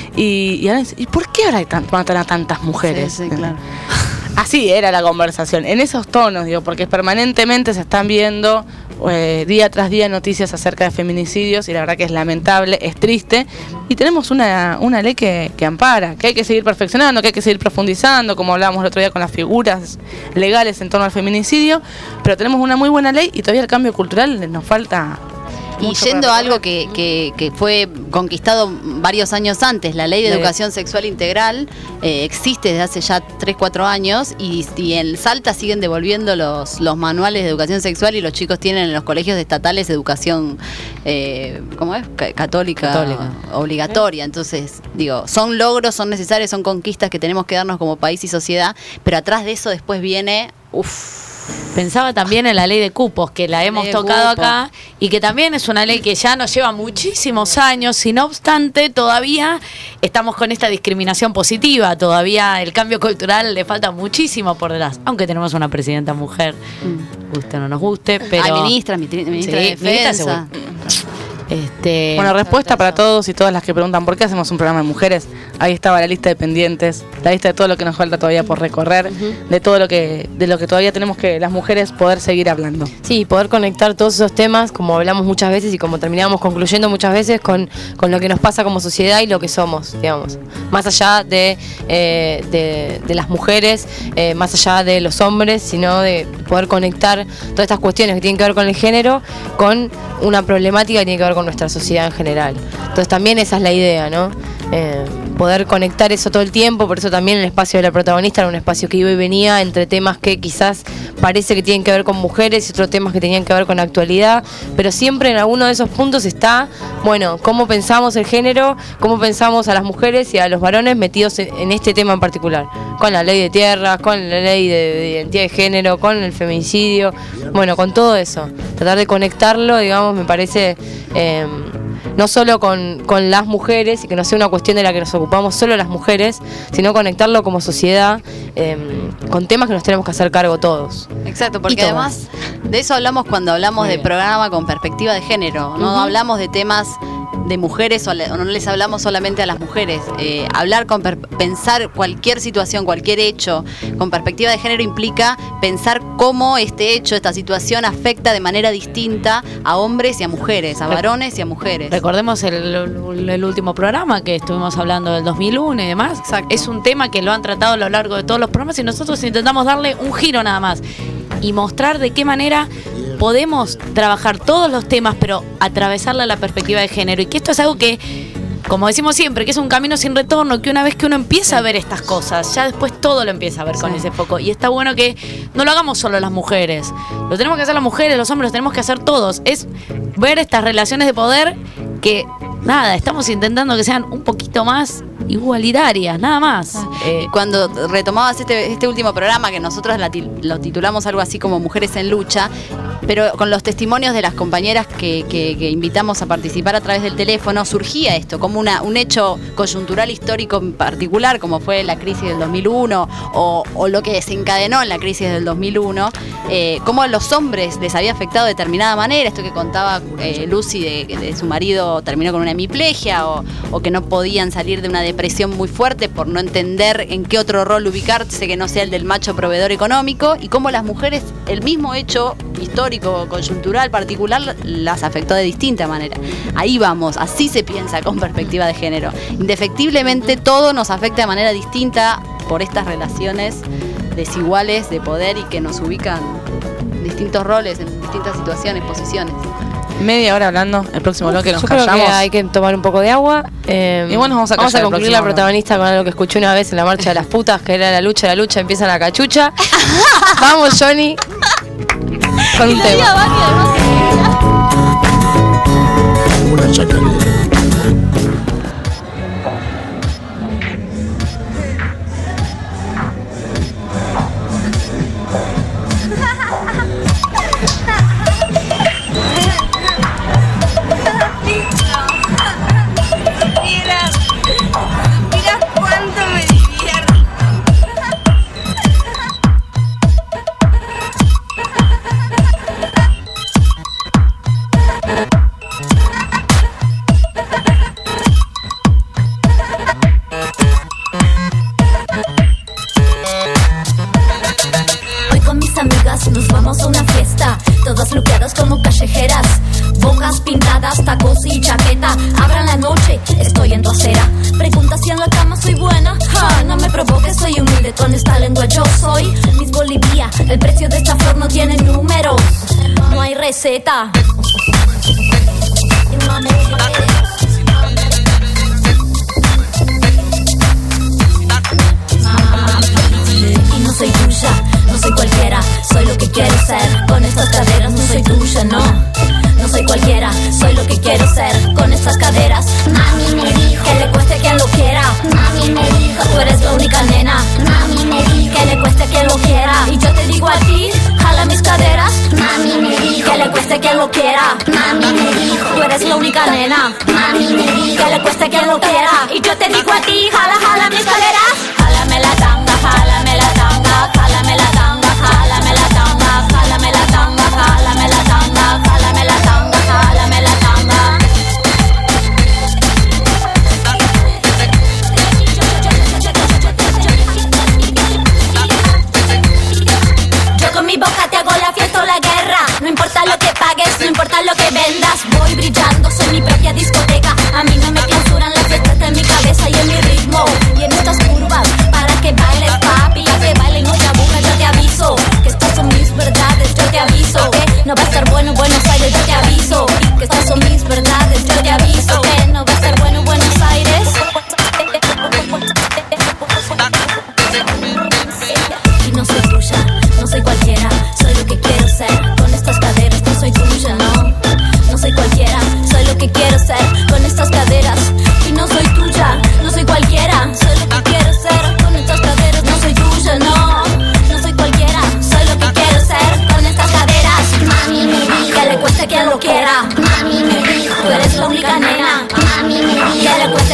y, y ahora dice, ¿y por qué ahora hay tan, matan a tantas mujeres? Sí, sí, claro. Así era la conversación, en esos tonos, digo, porque permanentemente se están viendo eh, día tras día noticias acerca de feminicidios, y la verdad que es lamentable, es triste, y tenemos una, una ley que, que ampara, que hay que seguir perfeccionando, que hay que seguir profundizando, como hablábamos el otro día con las figuras legales en torno al feminicidio, pero tenemos una muy buena ley y todavía el cambio cultural nos falta. Y mucho yendo para a algo que, que, que fue conquistado varios años antes, la ley de La- educación sexual integral eh, existe desde hace ya tres cuatro años, y, y en Salta siguen devolviendo los, los manuales de educación sexual, y los chicos tienen en los colegios estatales educación, eh, ¿cómo es? Ca- Católica, Católica. obligatoria. Entonces, digo, son logros, son necesarios, son conquistas que tenemos que darnos como país y sociedad, pero atrás de eso después viene, uff. Pensaba también en la ley de cupos, que la hemos de tocado cupo. acá, y que también es una ley que ya nos lleva muchísimos años, y no obstante todavía estamos con esta discriminación positiva, todavía el cambio cultural le falta muchísimo por detrás, aunque tenemos una presidenta mujer, guste o no nos guste, pero... Hay ministra, ministra, ministra Sí, de ministra Defensa. Este, Bueno, respuesta para todos y todas las que preguntan por qué hacemos un programa de mujeres. Ahí estaba la lista de pendientes, la lista de todo lo que nos falta todavía por recorrer, de todo lo que, de lo que todavía tenemos que las mujeres poder seguir hablando. Sí, poder conectar todos esos temas, como hablamos muchas veces y como terminamos concluyendo muchas veces, con, con lo que nos pasa como sociedad y lo que somos, digamos. Más allá de, eh, de, de las mujeres, eh, más allá de los hombres, sino de poder conectar todas estas cuestiones que tienen que ver con el género con una problemática que tiene que ver con nuestra sociedad en general. Entonces también esa es la idea, ¿no? Eh, poder conectar eso todo el tiempo, por eso también el espacio de la protagonista era un espacio que iba y venía entre temas que quizás parece que tienen que ver con mujeres y otros temas que tenían que ver con actualidad, pero siempre en alguno de esos puntos está, bueno, cómo pensamos el género, cómo pensamos a las mujeres y a los varones metidos en, en este tema en particular, con la ley de tierras, con la ley de, de identidad de género, con el feminicidio, bueno, con todo eso, tratar de conectarlo, digamos, me parece... Eh, no solo con, con las mujeres, y que no sea una cuestión de la que nos ocupamos solo las mujeres, sino conectarlo como sociedad eh, con temas que nos tenemos que hacer cargo todos. Exacto, porque Y todas. además de eso hablamos cuando hablamos Muy de bien. programa con perspectiva de género, no Ujú. hablamos de temas de mujeres o, le, o no les hablamos solamente a las mujeres. Eh, hablar con per, pensar cualquier situación, cualquier hecho con perspectiva de género implica pensar cómo este hecho, esta situación afecta de manera distinta a hombres y a mujeres, a varones y a mujeres. Recordemos el, el, el último programa que estuvimos hablando del dos mil uno y demás. Exacto. Es un tema que lo han tratado a lo largo de todos los programas y nosotros intentamos darle un giro nada más y mostrar de qué manera podemos trabajar todos los temas, pero atravesarla a la perspectiva de género. Y que esto es algo que, como decimos siempre, que es un camino sin retorno, que una vez que uno empieza a ver estas cosas, ya después todo lo empieza a ver con ese foco. Y está bueno que no lo hagamos solo las mujeres. Lo tenemos que hacer las mujeres, los hombres, lo tenemos que hacer todos. Es ver estas relaciones de poder que, nada, estamos intentando que sean un poquito más igualitarias, nada más. Eh, Cuando retomabas este, este último programa, que nosotros la, lo titulamos algo así como Mujeres en Lucha, pero con los testimonios de las compañeras que, que, que invitamos a participar a través del teléfono, surgía esto como una, un hecho coyuntural histórico en particular, como fue la crisis del dos mil uno o, o lo que desencadenó en la crisis del dos mil uno, eh, cómo a los hombres les había afectado de determinada manera, esto que contaba eh, Lucy de, de su marido terminó con una hemiplegia o, o que no podían salir de una depresión muy fuerte por no entender en qué otro rol ubicarse que no sea el del macho proveedor económico, y cómo las mujeres el mismo hecho histórico, coyuntural, particular, las afectó de distinta manera. Ahí vamos, así se piensa con perspectiva de género. Indefectiblemente todo nos afecta de manera distinta por estas relaciones desiguales de poder y que nos ubican en distintos roles, en distintas situaciones, posiciones. Media hora hablando, el próximo Uf, bloque nos yo creo callamos. que hay que tomar un poco de agua. Eh, y bueno, vamos a, vamos a callar el concluir próximo la protagonista con algo que escuché una vez en la marcha de las putas, que era la lucha, la lucha, empieza la cachucha. Vamos, Johnny. Con un tema. Una chacarera. Nos vamos a una fiesta, todas luqueadas como callejeras, bocas pintadas, tacos y chaqueta. Abran la noche, estoy en tu acera. Pregunta si en la cama soy buena, ja, no me provoques, soy humilde con esta lengua. Yo soy Miss Bolivia, el precio de esta flor no tiene números, no hay receta. Y no soy tuya, no soy cualquiera, soy lo que quiero ser. Con estas caderas no soy tuya, no, no soy cualquiera, soy lo que quiero ser. Con estas caderas, mami me dijo que le cueste a quien lo quiera. Mami me dijo, tú eres la única nena. Mami me dijo que le cueste a quien lo quiera. Y yo te digo a ti, jala mis caderas. Mami me dijo que le cueste a quien lo quiera. Mami me dijo, tú eres la única nena. Mami me dijo que le cueste a quien lo quiera. Y yo te digo a ti, jala, jala mis caderas. Jálame la tanga, jálame la tanga, jálame la tanga, jálame la tanga, jálame la tanga, jálame la tanga, jálame la tanga, jálame la tanga. Yo con mi boca te hago la fiesta o la guerra. No importa lo que pagues, no importa lo que vendas. Voy brillando, soy mi propia discoteca. A mí no me clausuran las fiestas de mi cabeza y en mi ritmo.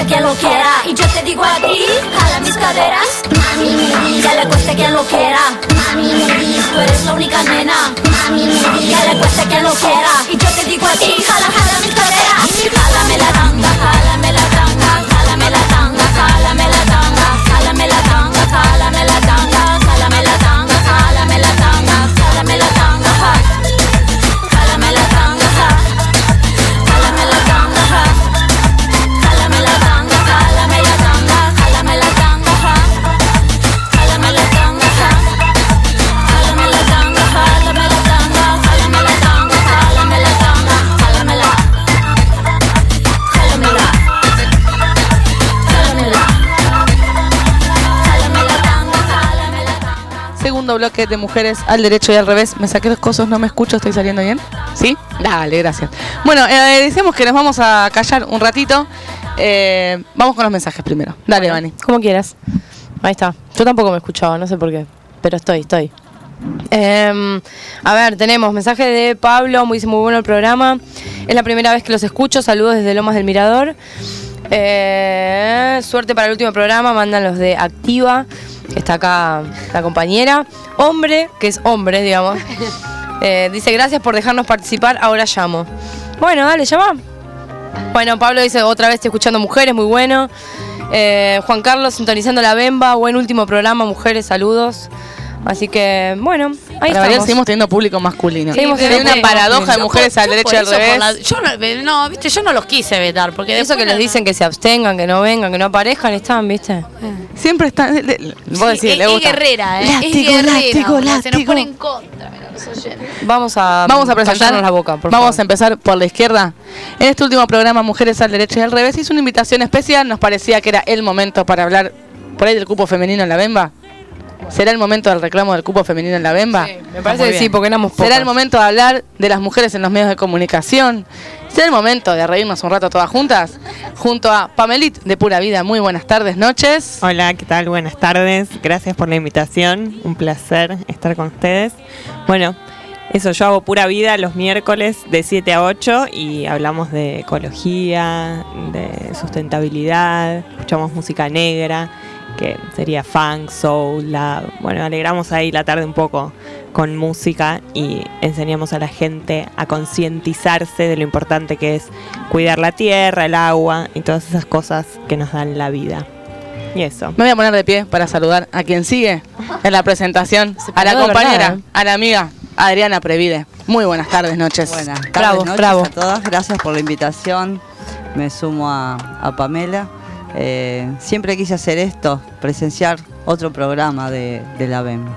quien lo quiera. Y yo te digo a ti, jala mis caderas. Mami, mami, que le cueste quien lo quiera. Mami, mami, tú eres la única nena. Mami, mami, que le cueste quien lo quiera. Y yo te digo a ti, jala, jala mis caderas. Jálame la tanga, jálame la tanga, jálame la tanga, jálame la tanga, jálame la tanga, jálame la tanga, jálame la tanga, jálame la tanga, jálame la tanga, jálame la tanga, jálame la tanga, jálame la tanga, jálame la tanga, jálame la tanga, jálame la tanga, jálame la tanga, jálame la tanga, jálame la tanga, jálame la tanga, jálame la Segundo bloque de mujeres al derecho y al revés. Me saqué los cosos, no me escucho, ¿estoy saliendo bien? ¿Sí? Dale, gracias. Bueno, eh, decíamos que nos vamos a callar un ratito. Eh, vamos con los mensajes primero. Dale, Vani. Como quieras. Ahí está. Yo tampoco me escuchaba, no sé por qué. Pero estoy, estoy. Eh, a ver, tenemos mensaje de Pablo. Muy, muy bueno el programa. Es la primera vez que los escucho. Saludos desde Lomas del Mirador. Eh, suerte para el último programa. Mandan los de Activa. Está acá la compañera. Hombre, que es hombre, digamos. Eh, dice, gracias por dejarnos participar. Ahora llamo. Bueno, dale, llama. Bueno, Pablo dice, otra vez estoy escuchando mujeres, muy bueno. Eh, Juan Carlos, sintonizando la Bemba. Buen último programa, mujeres, saludos. Así que, bueno, ahí Para estamos. seguimos teniendo público masculino. Sí, Seguimos teniendo una paradoja de mujeres al derecho y al revés. La, yo no, no, viste, yo no los quise vetar. Porque Eso que les dicen que se abstengan, que no vengan, que no aparezcan, están, ¿viste? Siempre están. Le, le, vos decís, es, le gusta. es guerrera, ¿eh? Látigo, es guerrera. látigo, o sea, se nos látigo. pone en contra. Mira, los oyentes. Vamos a, Vamos a presentar. callarnos la boca, por Vamos favor. a empezar por la izquierda. En este último programa, Mujeres al Derecho y al Revés, hizo una invitación especial. Nos parecía que era el momento para hablar por ahí del cupo femenino en la Bemba. ¿Será el momento del reclamo del cupo femenino en la Bemba? Sí, me parece que sí, porque éramos pocas. ¿Será el momento de hablar de las mujeres en los medios de comunicación? ¿Será el momento de reírnos un rato todas juntas? Junto a Pamelit de Pura Vida. Muy buenas tardes, noches. Hola, ¿qué tal? Buenas tardes. Gracias por la invitación. Un placer estar con ustedes. Bueno, eso, yo hago Pura Vida los miércoles de siete a ocho y hablamos de ecología, de sustentabilidad, escuchamos música negra, que sería funk, soul, la, bueno, alegramos ahí la tarde un poco con música y enseñamos a la gente a concientizarse de lo importante que es cuidar la tierra, el agua y todas esas cosas que nos dan la vida. Y eso. Me voy a poner de pie para saludar a quien sigue en la presentación, a la paró de compañera, verdad, ¿eh? a la amiga Adriana Previde. Muy buenas tardes, noches. Buenas tardes, bravo, noches bravo. a todas. Gracias por la invitación. Me sumo a, a Pamela. Eh, siempre quise hacer esto, presenciar otro programa de, de la Bemba.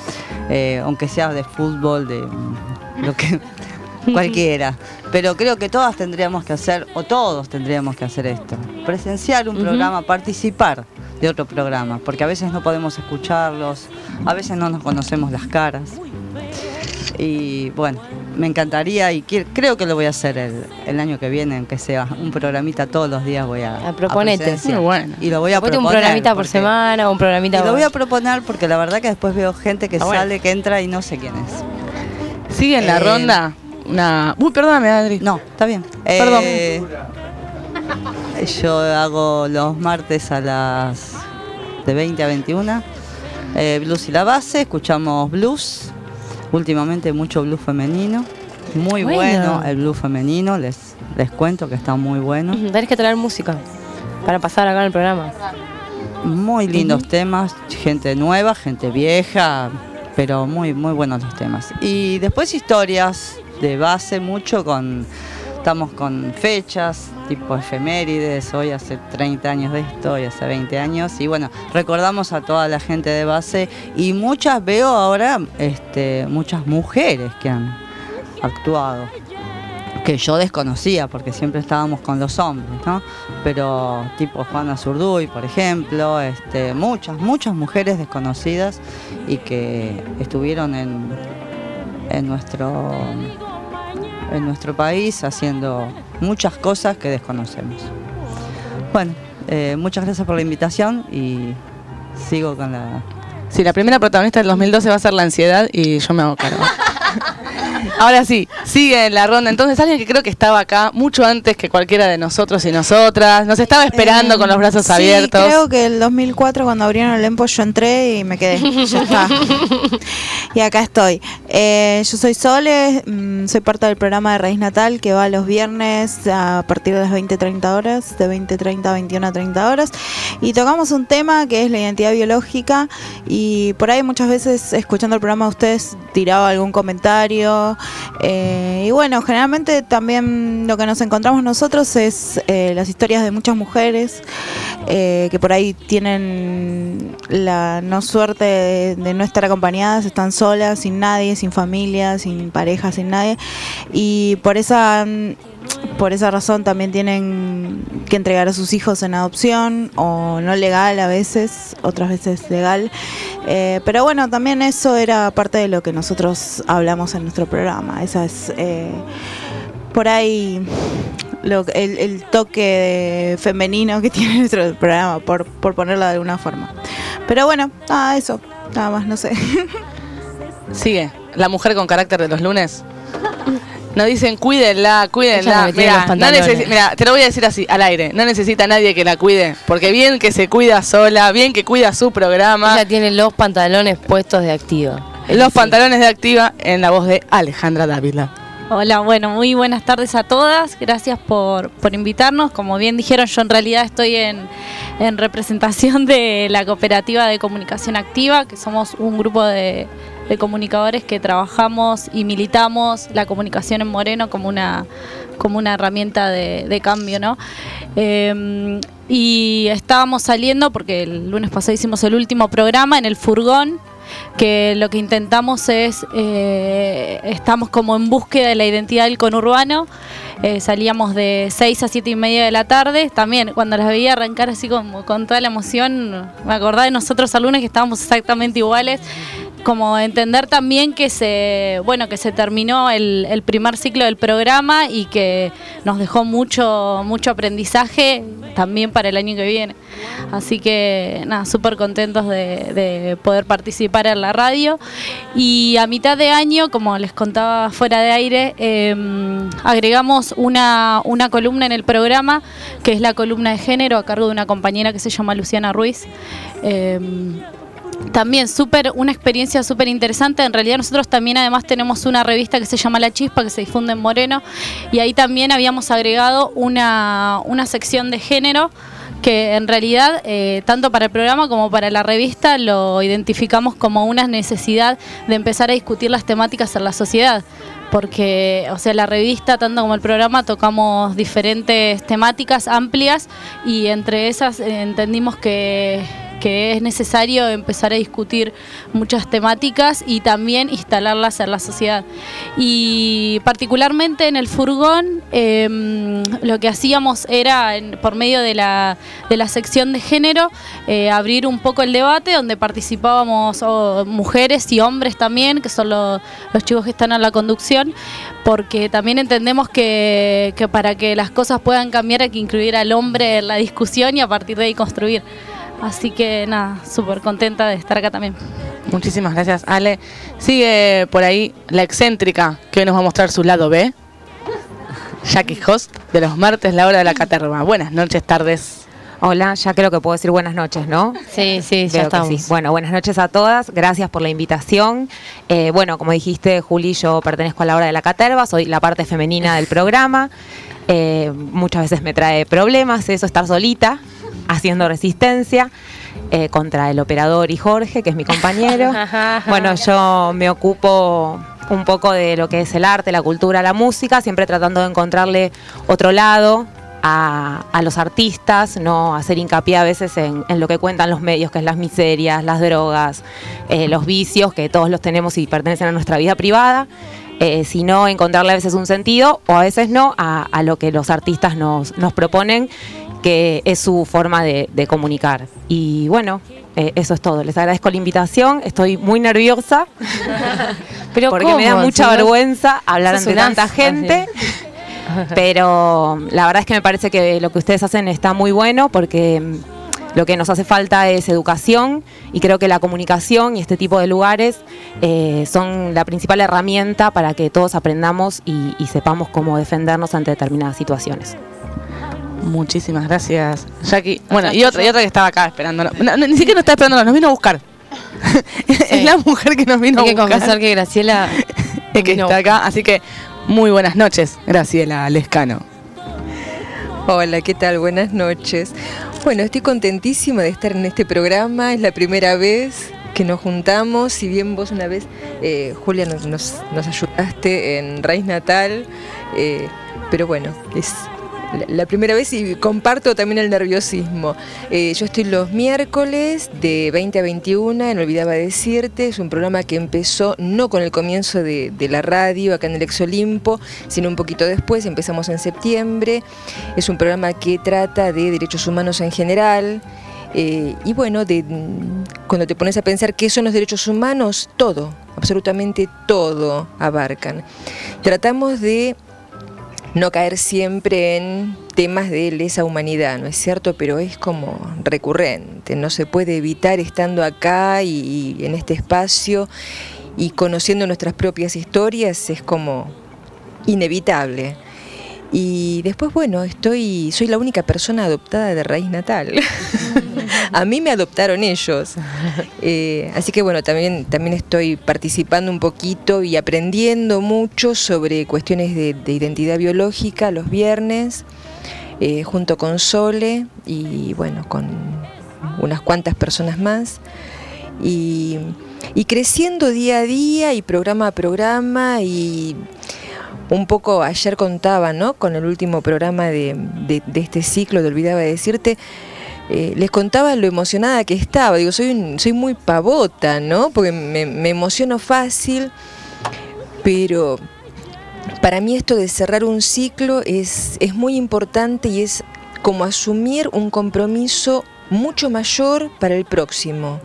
Eh, aunque sea de fútbol, de lo que cualquiera. Pero creo que todas tendríamos que hacer, o todos tendríamos que hacer esto. Presenciar un Ujú. programa, participar de otro programa, porque a veces no podemos escucharlos, a veces no nos conocemos las caras. Y bueno, me encantaría y quiero- creo que lo voy a hacer el, el año que viene, aunque sea un programita todos los días voy a, A proponete. a presenciar. Muy bueno. Y lo voy a Ponete proponer. un programita por porque- semana o un programita y lo por- voy a proponer porque la verdad que después veo gente que Ah, bueno. sale, que entra y no sé quién es. Sigue en la Eh, ronda una... Uy, perdóname, Adri. No, está bien. Perdón. Eh, yo hago los martes a las de veinte a veintiuna. Eh, blues y la base, escuchamos blues. Últimamente mucho blues femenino. Muy Bueno. bueno, el blues femenino, les, les cuento que está muy bueno. Tenés que traer música para pasar acá en el programa. Muy lindos temas, gente nueva, gente vieja, pero muy muy buenos los temas. Y después historias de base, mucho con, estamos con fechas, tipo efemérides, hoy hace treinta años de esto, hoy hace veinte años, y bueno, recordamos a toda la gente de base, y muchas veo ahora, este, muchas mujeres que han actuado, que yo desconocía porque siempre estábamos con los hombres, ¿no? Pero tipo Juana Zurduy, por ejemplo, este, muchas, muchas mujeres desconocidas y que estuvieron en, en nuestro en nuestro país haciendo muchas cosas que desconocemos. Bueno, eh, muchas gracias por la invitación y sigo con la... Sí, la primera protagonista del dos mil doce va a ser la ansiedad y yo me hago cargo. Ahora sí, sigue en la ronda. Entonces, alguien que creo que estaba acá mucho antes que cualquiera de nosotros y nosotras. Nos estaba esperando Eh, con los brazos sí, abiertos. Creo que el dos mil cuatro, cuando abrieron el Empo, yo entré y me quedé. Ya está. Y acá estoy. Eh, yo soy Sole, mm, soy parte del programa de Raíz Natal que va los viernes a partir de las veinte treinta horas, de veinte treinta a veintiuna treinta horas. Y tocamos un tema que es la identidad biológica. Y por ahí muchas veces, escuchando el programa, ustedes tiraba algún comentario. Eh, y bueno, generalmente también lo que nos encontramos nosotros es eh, las historias de muchas mujeres eh, que por ahí tienen la no suerte de, de no estar acompañadas, están solas, sin nadie, sin familia, sin pareja, sin nadie. Y por esa... Por esa razón también tienen que entregar a sus hijos en adopción, o no legal a veces, otras veces legal. Eh, pero bueno, también eso era parte de lo que nosotros hablamos en nuestro programa. Esa es eh, por ahí lo, el, el toque femenino que tiene nuestro programa, por, por ponerlo de alguna forma. Pero bueno, nada, eso, nada más, no sé. Sigue, la mujer con carácter de los lunes. Nos dicen, cuídenla, cuídenla. Ella no me tiene los Mira, no pantalones. necesi- mira, te lo voy a decir así, al aire. No necesita nadie que la cuide. Porque bien que se cuida sola, bien que cuida su programa. Ella tiene los pantalones puestos de Activa. Los pantalones de Activa en la voz de Alejandra Dávila. Hola, bueno, muy buenas tardes a todas. Gracias por, por invitarnos. Como bien dijeron, yo en realidad estoy en, en representación de la Cooperativa de Comunicación Activa, que somos un grupo de, de comunicadores que trabajamos y militamos la comunicación en Moreno como una, como una herramienta de, de cambio, ¿no? Eh, y estábamos saliendo, porque el lunes pasado hicimos el último programa en el furgón, que lo que intentamos es, eh, estamos como en búsqueda de la identidad del conurbano. Eh, salíamos de seis a siete y media de la tarde. También cuando las veía arrancar así como con toda la emoción, me acordaba de nosotros alumnos que estábamos exactamente iguales. Como entender también que se, bueno, que se terminó el, el primer ciclo del programa y que nos dejó mucho, mucho aprendizaje también para el año que viene. Así que nada, súper contentos de, de poder participar en la radio. Y a mitad de año, como les contaba fuera de aire, eh, agregamos una, una columna en el programa, que es la columna de género, a cargo de una compañera que se llama Luciana Ruiz. Eh, También súper, una experiencia súper interesante. En realidad nosotros también además tenemos una revista que se llama La Chispa, que se difunde en Moreno, y ahí también habíamos agregado una, una sección de género que en realidad, eh, tanto para el programa como para la revista, lo identificamos como una necesidad de empezar a discutir las temáticas en la sociedad. Porque, o sea, la revista, tanto como el programa, tocamos diferentes temáticas amplias y entre esas eh, entendimos que, que es necesario empezar a discutir muchas temáticas y también instalarlas en la sociedad. Y particularmente en el furgón, eh, lo que hacíamos era, en, por medio de la, de la sección de género, eh, abrir un poco el debate, donde participábamos oh, mujeres y hombres también, que son lo, los chicos que están en la conducción, porque también entendemos que, que para que las cosas puedan cambiar hay que incluir al hombre en la discusión y a partir de ahí construir. Así que nada, súper contenta de estar acá también. Muchísimas gracias, Ale. Sigue por ahí la excéntrica, que hoy nos va a mostrar su lado B. Jackie Host, de los martes, la hora de la caterva. Buenas noches, tardes. Hola, ya creo que puedo decir buenas noches, ¿no? Sí, sí, ya Veo que estamos. sí. Bueno, buenas noches a todas, gracias por la invitación. Eh, bueno, como dijiste, Juli, yo pertenezco a la hora de la caterva, soy la parte femenina del programa. Eh, muchas veces me trae problemas eso, estar solita, haciendo resistencia eh, contra el operador y Jorge, que es mi compañero. Bueno, yo me ocupo un poco de lo que es el arte, la cultura, la música, siempre tratando de encontrarle otro lado a, a los artistas, no hacer hincapié a veces en, en lo que cuentan los medios, que es las miserias, las drogas, eh, los vicios, que todos los tenemos y pertenecen a nuestra vida privada, eh, sino encontrarle a veces un sentido, o a veces no, a, a lo que los artistas nos, nos proponen, que es su forma de, de comunicar. Y bueno, eh, eso es todo. Les agradezco la invitación, estoy muy nerviosa, Pero porque ¿cómo? me da mucha Si no- vergüenza hablar sos ante un tanta as, gente. Pero la verdad es que me parece que lo que ustedes hacen está muy bueno, porque lo que nos hace falta es educación y creo que la comunicación y este tipo de lugares eh, son la principal herramienta para que todos aprendamos y, y sepamos cómo defendernos ante determinadas situaciones. Muchísimas gracias, Jackie. Bueno, y otra, y otra que estaba acá esperándonos. No, no, ni siquiera nos está esperando, nos vino a buscar. Sí. Es la mujer que nos vino Hay a buscar. Hay que confesar que Graciela es que está acá, así que muy buenas noches, Graciela Lescano. Hola, ¿qué tal? Buenas noches. Bueno, estoy contentísima de estar en este programa, es la primera vez que nos juntamos, si bien vos una vez, eh, Julia, nos, nos, nos ayudaste en Raíz Natal, eh, pero bueno, es la primera vez y comparto también el nerviosismo. Eh, yo estoy los miércoles de veinte a veintiuno en Olvidaba Decirte. Es un programa que empezó no con el comienzo de, de la radio acá en el Ex Olimpo, sino un poquito después, empezamos en septiembre. Es un programa que trata de derechos humanos en general. Eh, y bueno, de, cuando te pones a pensar qué son los derechos humanos, todo, absolutamente todo abarcan. Tratamos de no caer siempre en temas de lesa humanidad, ¿no es cierto? Pero es como recurrente, no se puede evitar estando acá y, y en este espacio y conociendo nuestras propias historias, es como inevitable. Y después, bueno, estoy, soy la única persona adoptada de Raíz Natal. A mí me adoptaron ellos. Eh, así que bueno, también, también estoy participando un poquito y aprendiendo mucho sobre cuestiones de, de identidad biológica los viernes, eh, junto con Sole y bueno, con unas cuantas personas más. Y, y creciendo día a día y programa a programa y un poco ayer contaba, ¿no? Con el último programa de, de, de este ciclo de Olvidaba Decirte, eh, les contaba lo emocionada que estaba. Digo, soy, un, soy muy pavota, ¿no? Porque me, me emociono fácil, pero para mí esto de cerrar un ciclo es, es muy importante y es como asumir un compromiso mucho mayor para el próximo.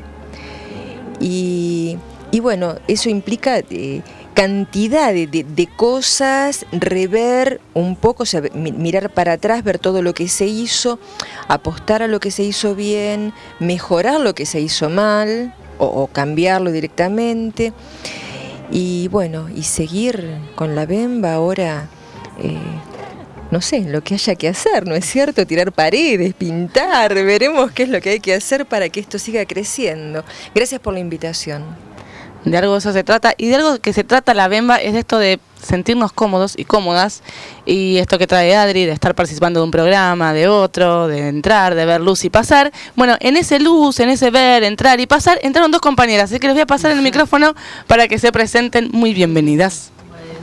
Y, y bueno, eso implica Eh, cantidad de, de, de cosas, rever un poco, o sea, mirar para atrás, ver todo lo que se hizo, apostar a lo que se hizo bien, mejorar lo que se hizo mal o, o cambiarlo directamente y bueno, y seguir con la Bemba ahora, eh, no sé, lo que haya que hacer, ¿no es cierto? Tirar paredes, pintar, veremos qué es lo que hay que hacer para que esto siga creciendo. Gracias por la invitación. De algo de eso se trata, y de algo que se trata la Bemba es de esto de sentirnos cómodos y cómodas, y esto que trae Adri, de estar participando de un programa, de otro, de entrar, de ver luz y pasar. Bueno, en ese luz, en ese ver, entrar y pasar, entraron dos compañeras, así que les voy a pasar el micrófono para que se presenten. Muy bienvenidas.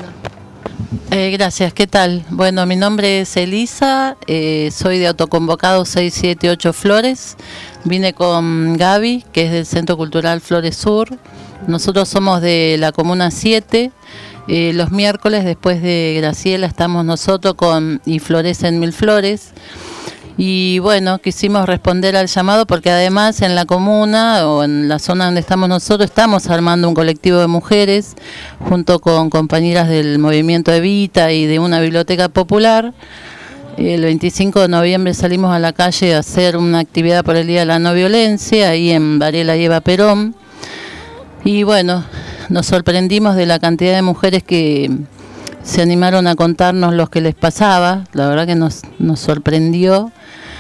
Eh, gracias, ¿qué tal? Bueno, mi nombre es Elisa, eh, soy de autoconvocado seis siete ocho Flores, vine con Gaby, que es del Centro Cultural Flores Sur. Nosotros somos de la Comuna siete, eh, los miércoles después de Graciela estamos nosotros con Y Florecen Mil Flores. Y bueno, quisimos responder al llamado porque además en la comuna o en la zona donde estamos nosotros estamos armando un colectivo de mujeres junto con compañeras del movimiento Evita y de una biblioteca popular. El veinticinco de noviembre salimos a la calle a hacer una actividad por el Día de la No Violencia ahí en Varela y Eva Perón. Y bueno, nos sorprendimos de la cantidad de mujeres que se animaron a contarnos lo que les pasaba. La verdad que nos, nos sorprendió.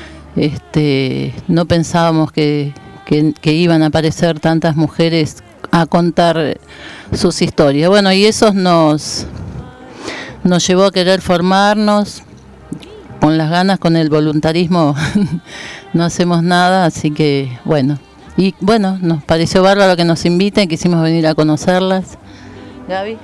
Este, no pensábamos que, que, que iban a aparecer tantas mujeres a contar sus historias. Bueno, y eso nos, nos llevó a querer formarnos. Con las ganas, con el voluntarismo, no hacemos nada, así que bueno. Y bueno, nos pareció bárbaro que nos inviten, quisimos venir a conocerlas. Gaby.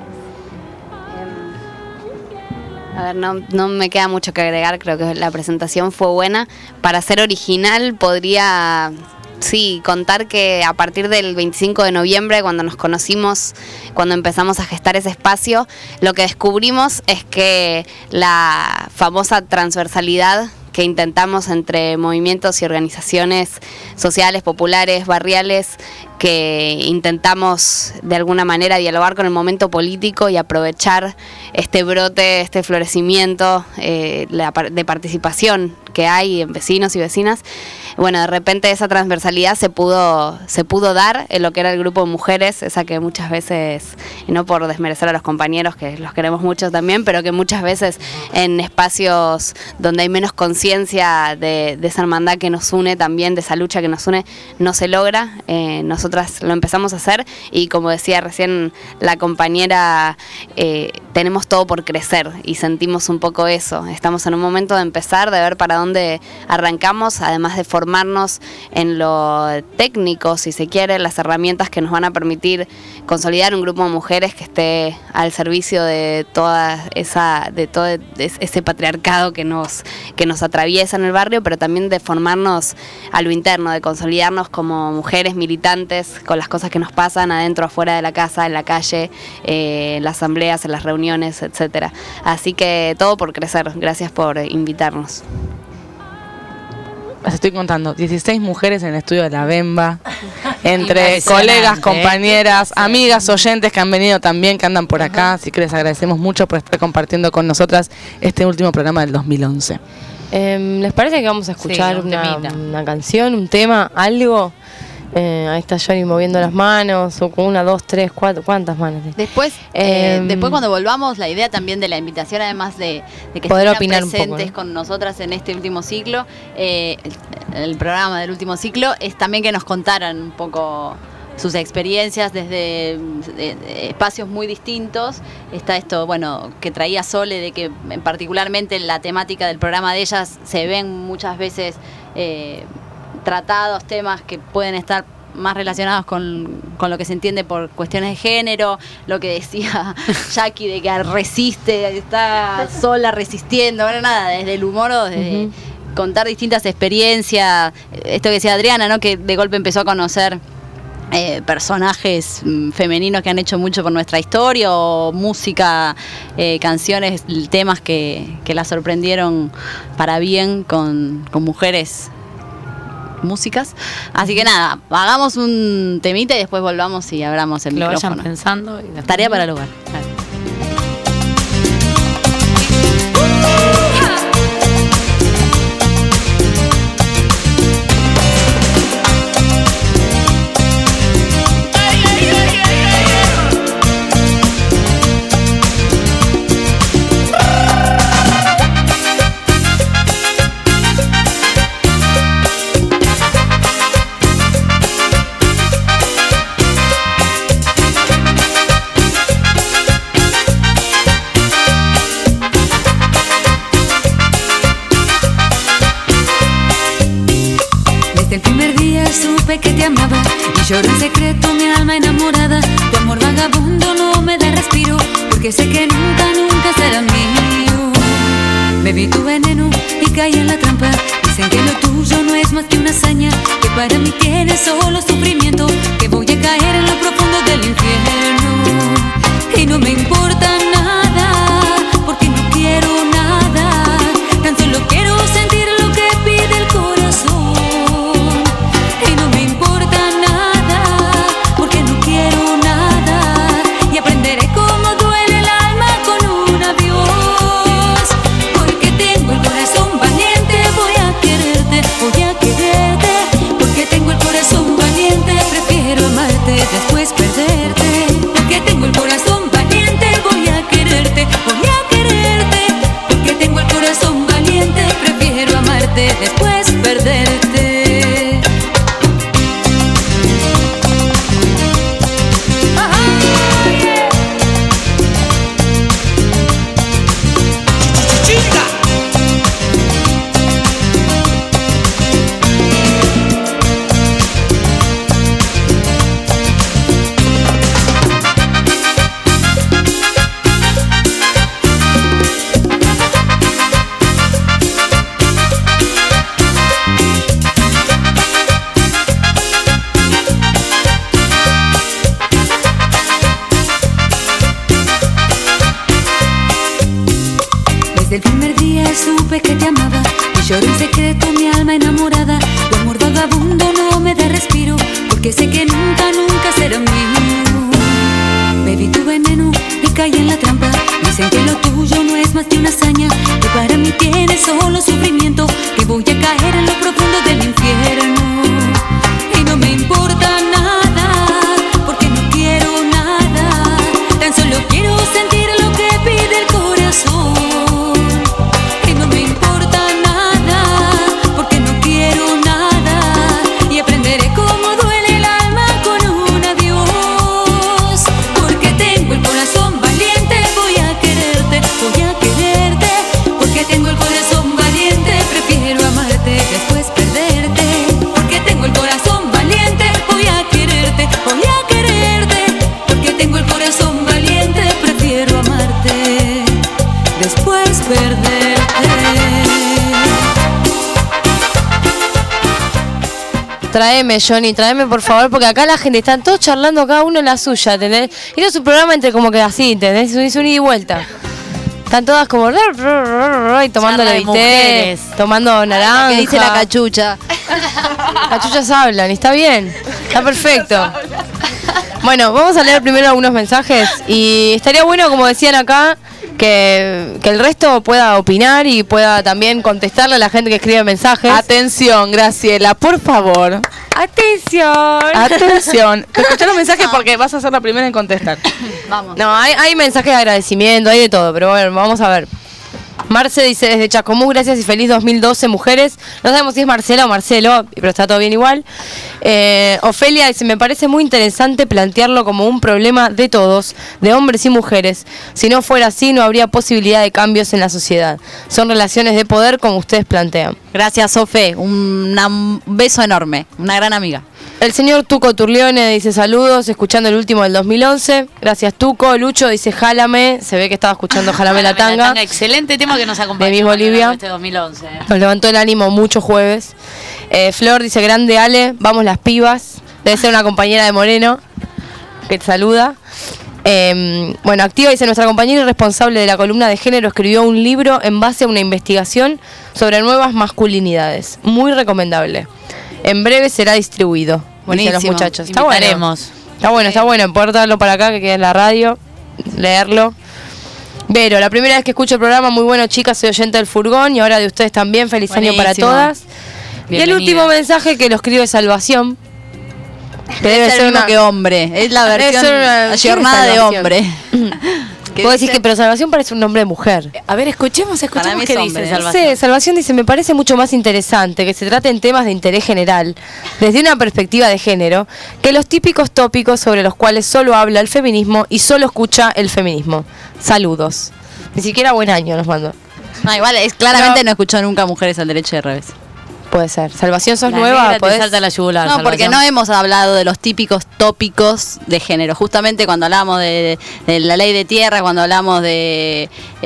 A ver, no, no me queda mucho que agregar, creo que la presentación fue buena. Para ser original podría, sí, contar que a partir del veinticinco de noviembre, cuando nos conocimos, cuando empezamos a gestar ese espacio, lo que descubrimos es que la famosa transversalidad que intentamos entre movimientos y organizaciones sociales, populares, barriales, que intentamos de alguna manera dialogar con el momento político y aprovechar este brote, este florecimiento eh, la, de participación que hay en vecinos y vecinas. Bueno, de repente esa transversalidad se pudo se pudo dar en lo que era el grupo de mujeres, esa que muchas veces, y no por desmerecer a los compañeros, que los queremos mucho también, pero que muchas veces en espacios donde hay menos conciencia de, de esa hermandad que nos une también, de esa lucha que nos une, no se logra. Eh, nosotras lo empezamos a hacer y, como decía recién la compañera, eh, tenemos todo por crecer y sentimos un poco eso. Estamos en un momento de empezar, de ver para dónde arrancamos, además de formarnos en lo técnico, si se quiere, las herramientas que nos van a permitir consolidar un grupo de mujeres que esté al servicio de toda esa, de todo ese patriarcado que nos, que nos atraviesa en el barrio, pero también de formarnos a lo interno, de consolidarnos como mujeres militantes con las cosas que nos pasan adentro, afuera de la casa, en la calle, eh, en las asambleas, en las reuniones, etcétera. Así que todo por crecer. Gracias por invitarnos. Les estoy contando, dieciséis mujeres en el estudio de La Bemba, entre colegas, compañeras, amigas, oyentes que han venido también, que andan por acá, así que les agradecemos mucho por estar compartiendo con nosotras este último programa del dos mil once. Eh, ¿Les parece que vamos a escuchar Sí, un una, temita. una canción, un tema, algo? Eh, ahí está Johnny moviendo las manos, o con una, dos, tres, cuatro, ¿cuántas manos? Después, eh, Em, después cuando volvamos, la idea también de la invitación, además de, de que Poder estén opinar un presentes poco, ¿no? con nosotras en este último ciclo, eh, el, el programa del último ciclo, es también que nos contaran un poco sus experiencias desde eh, eh, espacios muy distintos. Está esto, bueno, que traía Sole, de que en particularmente la temática del programa de ellas se ven muchas veces eh, tratados temas que pueden estar más relacionados con, con lo que se entiende por cuestiones de género, lo que decía Jackie de que resiste, está sola resistiendo, bueno, nada, desde el humor o desde uh-huh. contar distintas experiencias, esto que decía Adriana, ¿no? Que de golpe empezó a conocer Eh, personajes mm, femeninos que han hecho mucho por nuestra historia, o música, eh, canciones, temas que, que la sorprendieron para bien con, con mujeres músicas. Así que nada, hagamos un temita y después volvamos y abramos el Lo micrófono. vayan pensando. Y después... Tarea para el lugar. Que te amaba y lloro en secreto mi alma enamorada. Tu amor vagabundo no me da respiro, porque sé que nunca, nunca será mío. Bebí tu veneno y caí en la trampa. Dicen que lo tuyo no es más que una hazaña, que para mí tiene solo sufrimiento, que voy a caer en lo profundo del infierno. Y no me importa nada, porque no quiero nada, tan solo quiero sentir lo que pide el corazón. Aprenderé cómo duele el alma con un adiós. Porque tengo el corazón valiente, voy a quererte, voy a quererte. Porque tengo el corazón valiente, prefiero amarte, después perderte. Porque tengo el corazón valiente, voy a quererte, voy a quererte. Porque tengo el corazón valiente, prefiero amarte, después perderte. Desde el primer día supe que te amaba y lloré en secreto mi alma enamorada. Tu amor vagabundo no me da respiro, porque sé que nunca, Tráeme, Johnny, tráeme por favor, porque acá la gente están todos charlando cada uno en la suya, ¿entendés? Y es un programa entre como que así, ¿entendés? Es un ida y vuelta. Están todas como y tomando Charla de levité, mujeres. tomando naranja. ¿Qué dice la cachucha? Cachuchas hablan, y está bien, está perfecto. Bueno, vamos a leer primero algunos mensajes y estaría bueno, como decían acá, que, que el resto pueda opinar y pueda también contestarle a la gente que escribe mensajes. Atención, Graciela, por favor. Atención. Atención. Escuchá los mensajes porque vas a ser la primera en contestar. Vamos. No, hay, hay mensajes de agradecimiento, hay de todo, pero bueno, vamos a ver. Marce dice desde Chacomús, gracias y feliz dos mil doce, mujeres. No sabemos si es Marcela o Marcelo, pero está todo bien igual. Eh, Ofelia dice, me parece muy interesante plantearlo como un problema de todos, de hombres y mujeres. Si no fuera así, no habría posibilidad de cambios en la sociedad. Son relaciones de poder como ustedes plantean. Gracias, Sofe. Un, una- un beso enorme. Una gran amiga. El señor Tuco Turlione dice saludos, escuchando el último del dos mil once. Gracias, Tuco. Lucho dice jálame. Se ve que estaba escuchando Jálame la Jálame tanga. Excelente tema que nos acompañó De Miss Bolivia. este dos mil once. ¿eh? Nos levantó el ánimo muchos jueves. Eh, Flor dice grande Ale, vamos las pibas. Debe ser una compañera de Moreno que te saluda. Eh, bueno, Activa dice, nuestra compañera y responsable de la columna de género escribió un libro en base a una investigación sobre nuevas masculinidades. Muy recomendable. En breve será distribuido. Dicen los Buenísimo. muchachos. Está bueno. Invitaremos. Está bueno, está bueno poder darlo para acá, que quede en la radio, leerlo. Vero, la primera vez que escucho el programa, muy bueno, chicas, soy oyente del furgón y ahora de ustedes también, feliz año para Buenísimo. todas. Y el Bienvenida. último mensaje que lo escribe Salvación, que debe Es el ser mismo una, que hombre. Es la debe versión ser una- ayornada de Salvación. hombre. Vos decís que pero Salvación parece un nombre de mujer. A ver, escuchemos, Para escuchemos mí qué es dice hombre. Salvación. Sí, Salvación dice, me parece mucho más interesante que se traten temas de interés general, desde una perspectiva de género, que los típicos tópicos sobre los cuales solo habla el feminismo y solo escucha el feminismo. Saludos. Ni siquiera buen año nos mandó. No, igual, es, claramente no, escuchó nunca Mujeres al Derecho y al Revés. Puede ser. Salvación, sos La nueva, negra te podés- salta la yugular, No, porque Salvación. no hemos hablado de los típicos tópicos de género. Justamente cuando hablamos de, de la ley de tierra, cuando hablamos de...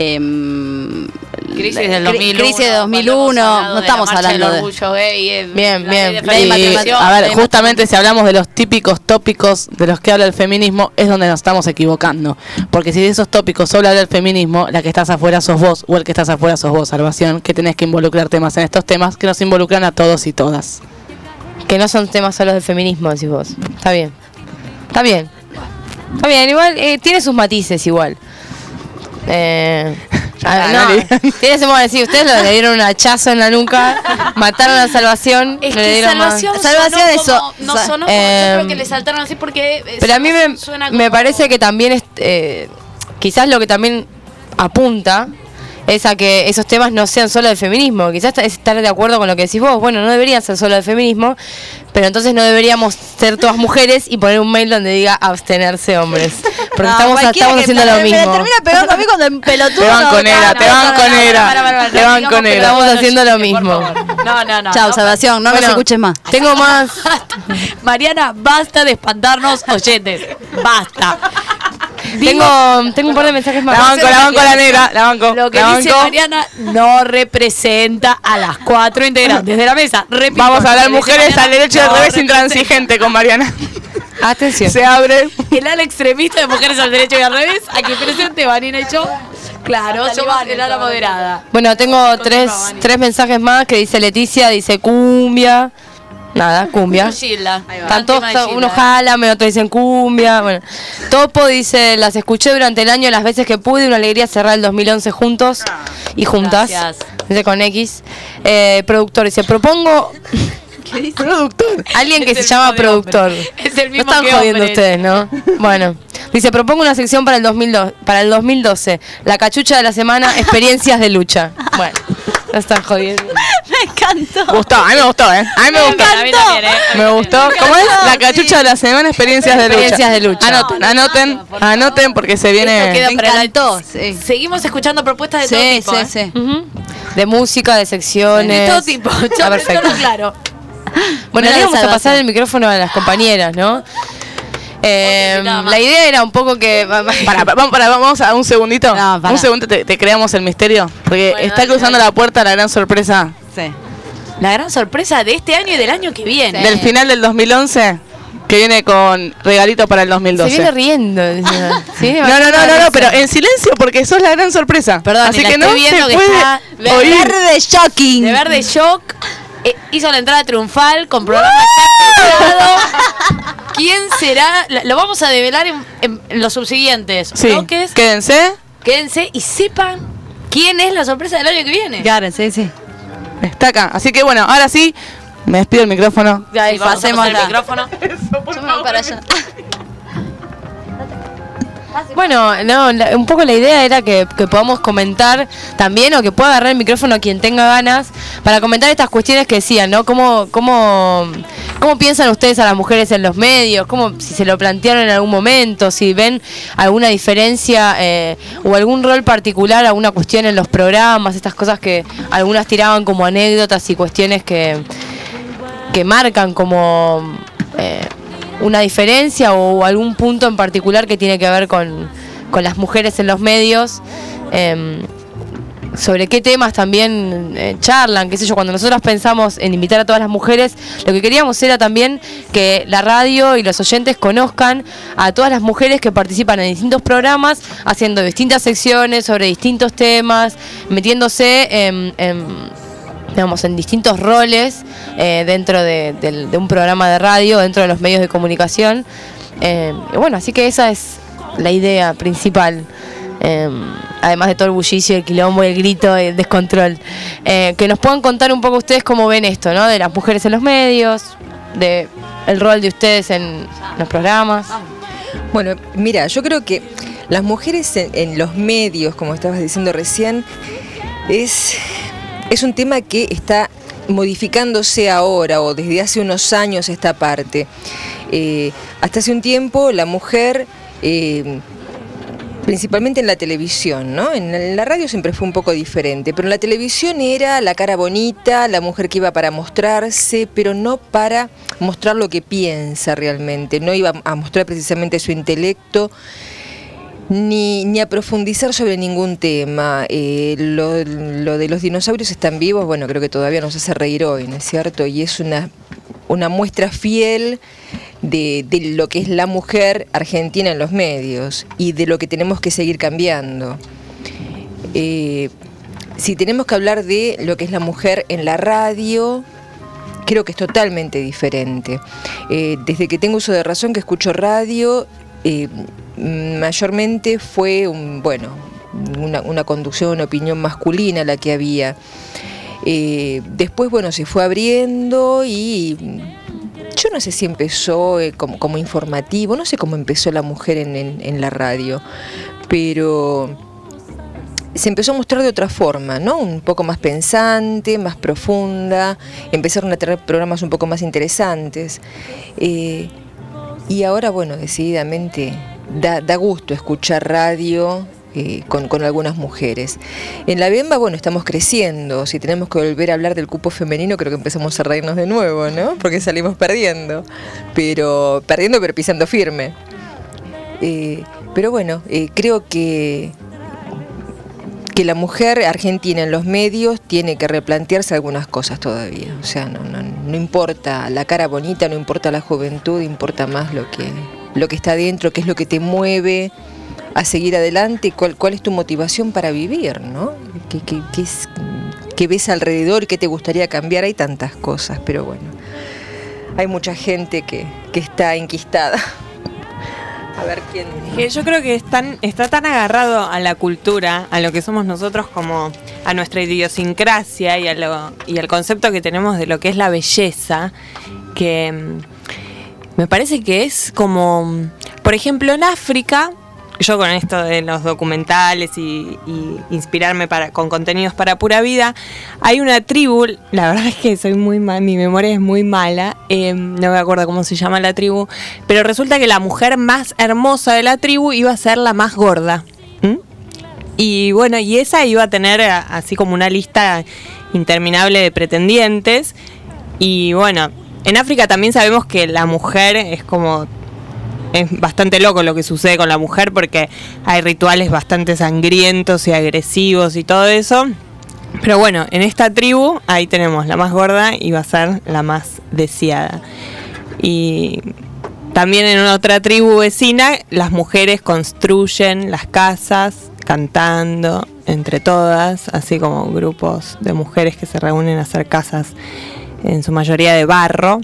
em, Crisis la- del cri- dos mil uno. Crisis de dos mil cuando hemos uno, hablado no de estamos la marcha hablando del de... orgullo gay, eh, Bien, la bien. ley de Y, emancipación. a ver, Ley justamente si hablamos de los típicos tópicos de los que habla el feminismo, es donde nos estamos equivocando. Porque si de esos tópicos solo habla el feminismo, la que estás afuera sos vos, o el que estás afuera sos vos, Salvación, que tenés que involucrarte más en estos temas que nos involucran a todos y todas. Que no son temas solo del feminismo, decís vos. Está bien. Está bien. Está bien, igual eh, tiene sus matices igual. Eh, ah, no, tiene ese modo de decir, ustedes lo- le dieron un hachazo en la nuca, mataron a Salvación, Es le que dieron más- Salvación, Salvación sonó eso- como, no sa- sonó como, eh, yo creo que le saltaron así porque eh, Pero a mí me, suena me como- parece que también es, eh, quizás lo que también apunta es a que esos temas no sean solo del feminismo. Quizás es estar de acuerdo con lo que decís vos. Bueno, no deberían ser solo del feminismo, pero entonces no deberíamos ser todas mujeres y poner un mail donde diga abstenerse hombres. Porque No, estamos, cualquiera estamos que haciendo me- lo me mismo. termina pegando a mí cuando en pelotudo. Te van con no, era, no, te no, van no, con no, era, para, para, para, te van con Pero era. estamos haciendo lo mismo. No, no, no. Chao, no. Salvación, no Bueno, nos escuches más. Tengo más. Mariana, basta de espantarnos oyentes. Basta. Tengo, tengo un par de mensajes más. La banco, la banco la negra, la banco. Lo que la dice banco. Mariana no representa a las cuatro integrantes de la mesa. Repito, Vamos a hablar lo que dice mujeres Mariana al derecho y al no revés representa. intransigente con Mariana. Atención. Se abre. El ala extremista de mujeres al derecho y al revés, aquí presente Vanina y yo. Claro, somos el ala moderada. Bueno, tengo tres, tres mensajes más que dice Leticia, dice cumbia. Nada, cumbia. Gilda. Están todos, unos jálame, otros dicen cumbia. Bueno, Topo dice, las escuché durante el año las veces que pude, una alegría cerrar el dos mil once juntos y juntas. Gracias. Dice con X. Eh, productor dice, propongo... ¿Qué dice? Productor. Alguien que Es se el llama mismo de productor. hombre. Es el No mismo están que jodiendo hombre. ustedes, ¿no? Bueno, dice, propongo una sección para el dos mil dos, para el dos mil doce. La cachucha de la semana, experiencias de lucha. Bueno, no están jodiendo. Me encantó. Gustó, a mí me gustó, ¿eh? A mí me gustó. A mí también, ¿eh? Me gustó. ¿Cómo es? La cachucha de la semana, experiencias de lucha. Experiencias de lucha. Anoten, anoten, anoten porque se Esto viene. queda Me para el- encantó, sí. Seguimos escuchando propuestas de todo Sí, tipo. sí, ¿eh? sí. Ujú. De música, de secciones. De todo tipo. Está Yo perfecto. lo claro. Bueno, Mirá le la vamos a pasar salvación. el micrófono a las compañeras, ¿no? Eh, nada más. la idea era un poco que... Para, vamos, para, vamos a un segundito. No, pará. un segundo te, te creamos el misterio. Porque Bueno, está dale, cruzando dale. la puerta la gran sorpresa. Sí. la gran sorpresa de este año y del año que viene. Del final del dos mil once, que viene con regalito para el dos mil doce. Se viene riendo. ¿Sí? No, no, no, no, no, pero en silencio porque sos la gran sorpresa. Perdón, así la que estoy no viendo se que puede está de oír. verde shocking. De verde shock. Eh, hizo la entrada triunfal con programa certificado. ¿Quién será? Lo vamos a develar en, en, en los subsiguientes Sí, bloques. quédense. Quédense y sepan quién es la sorpresa del año que viene. Claro, sí, sí. Está acá. Así que bueno, ahora sí, me despido el micrófono. Ya, sí, pasemos el micrófono. Yo me voy para allá. Bueno, no, la- un poco la idea era que, que podamos comentar también, o que pueda agarrar el micrófono quien tenga ganas, para comentar estas cuestiones que decían, ¿no? ¿Cómo, cómo, cómo piensan ustedes a las mujeres en los medios? ¿Cómo, si se lo plantearon en algún momento? Si ven alguna diferencia eh, o algún rol particular, alguna cuestión en los programas, estas cosas que algunas tiraban como anécdotas y cuestiones que, que marcan como... Eh, una diferencia o algún punto en particular que tiene que ver con, con las mujeres en los medios, eh, sobre qué temas también eh, charlan, qué sé yo. Cuando nosotros pensamos en invitar a todas las mujeres, lo que queríamos era también que la radio y los oyentes conozcan a todas las mujeres que participan en distintos programas, haciendo distintas secciones sobre distintos temas, metiéndose en... en digamos, en distintos roles eh, dentro de, de, de un programa de radio, dentro de los medios de comunicación. Eh, y bueno, así que esa es la idea principal, eh, además de todo el bullicio, el quilombo, el grito, el descontrol. Eh, que nos puedan contar un poco ustedes cómo ven esto, ¿no? De las mujeres en los medios, de el rol de ustedes en los programas. Bueno, mira, yo creo que las mujeres en, en los medios, como estabas diciendo recién, es... Es un tema que está modificándose ahora o desde hace unos años esta parte. Eh, hasta hace un tiempo la mujer, eh, principalmente en la televisión, ¿no? En la radio siempre fue un poco diferente, pero en la televisión era la cara bonita, la mujer que iba para mostrarse, pero no para mostrar lo que piensa realmente, no iba a mostrar precisamente su intelecto, Ni, ni a profundizar sobre ningún tema. Eh, lo, lo de los dinosaurios están vivos, bueno, creo que todavía nos hace reír hoy, ¿no es cierto? Y es una, una muestra fiel de, de lo que es la mujer argentina en los medios y de lo que tenemos que seguir cambiando. Eh, si tenemos que hablar de lo que es la mujer en la radio, creo que es totalmente diferente. Eh, desde que tengo uso de razón, que escucho radio, eh, mayormente fue un, bueno, una, una conducción, una opinión masculina la que había. Eh, después, bueno, se fue abriendo y yo no sé si empezó eh, como, como informativo, no sé cómo empezó la mujer en, en, en la radio, pero se empezó a mostrar de otra forma, ¿no? Un poco más pensante, más profunda, empezaron a tener programas un poco más interesantes. Eh, y ahora, bueno, decididamente da, da gusto escuchar radio eh, con, con algunas mujeres. En la Bemba, bueno, estamos creciendo. Si tenemos que volver a hablar del cupo femenino, creo que empezamos a reírnos de nuevo, ¿no? Porque salimos perdiendo. Pero perdiendo, pero pisando firme. Eh, pero bueno, eh, creo que... que la mujer argentina en los medios tiene que replantearse algunas cosas todavía. O sea, no, no, no importa la cara bonita, no importa la juventud, importa más lo que, lo que está dentro, qué es lo que te mueve a seguir adelante, cuál, cuál es tu motivación para vivir, ¿no? ¿Qué, qué, qué, es, qué ves alrededor, qué te gustaría cambiar? Hay tantas cosas, pero bueno, hay mucha gente que, que está enquistada. A ver quién. Que yo creo que están, está tan agarrado a la cultura, a lo que somos nosotros, como a nuestra idiosincrasia y, a lo, y al concepto que tenemos de lo que es la belleza, que mm, me parece que es como, por ejemplo, en África, yo con esto de los documentales y, y inspirarme para, con contenidos para Pura Vida, hay una tribu, la verdad es que soy muy mal, mi memoria es muy mala, eh, no me acuerdo cómo se llama la tribu, pero resulta que la mujer más hermosa de la tribu iba a ser la más gorda. ¿Mm? Y bueno, y esa iba a tener así como una lista interminable de pretendientes. Y bueno, en África también sabemos que la mujer es como... Es bastante loco lo que sucede con la mujer porque hay rituales bastante sangrientos y agresivos y todo eso. Pero bueno, en esta tribu, ahí tenemos la más gorda y va a ser la más deseada. Y también en otra tribu vecina, las mujeres construyen las casas cantando entre todas, así como grupos de mujeres que se reúnen a hacer casas en su mayoría de barro.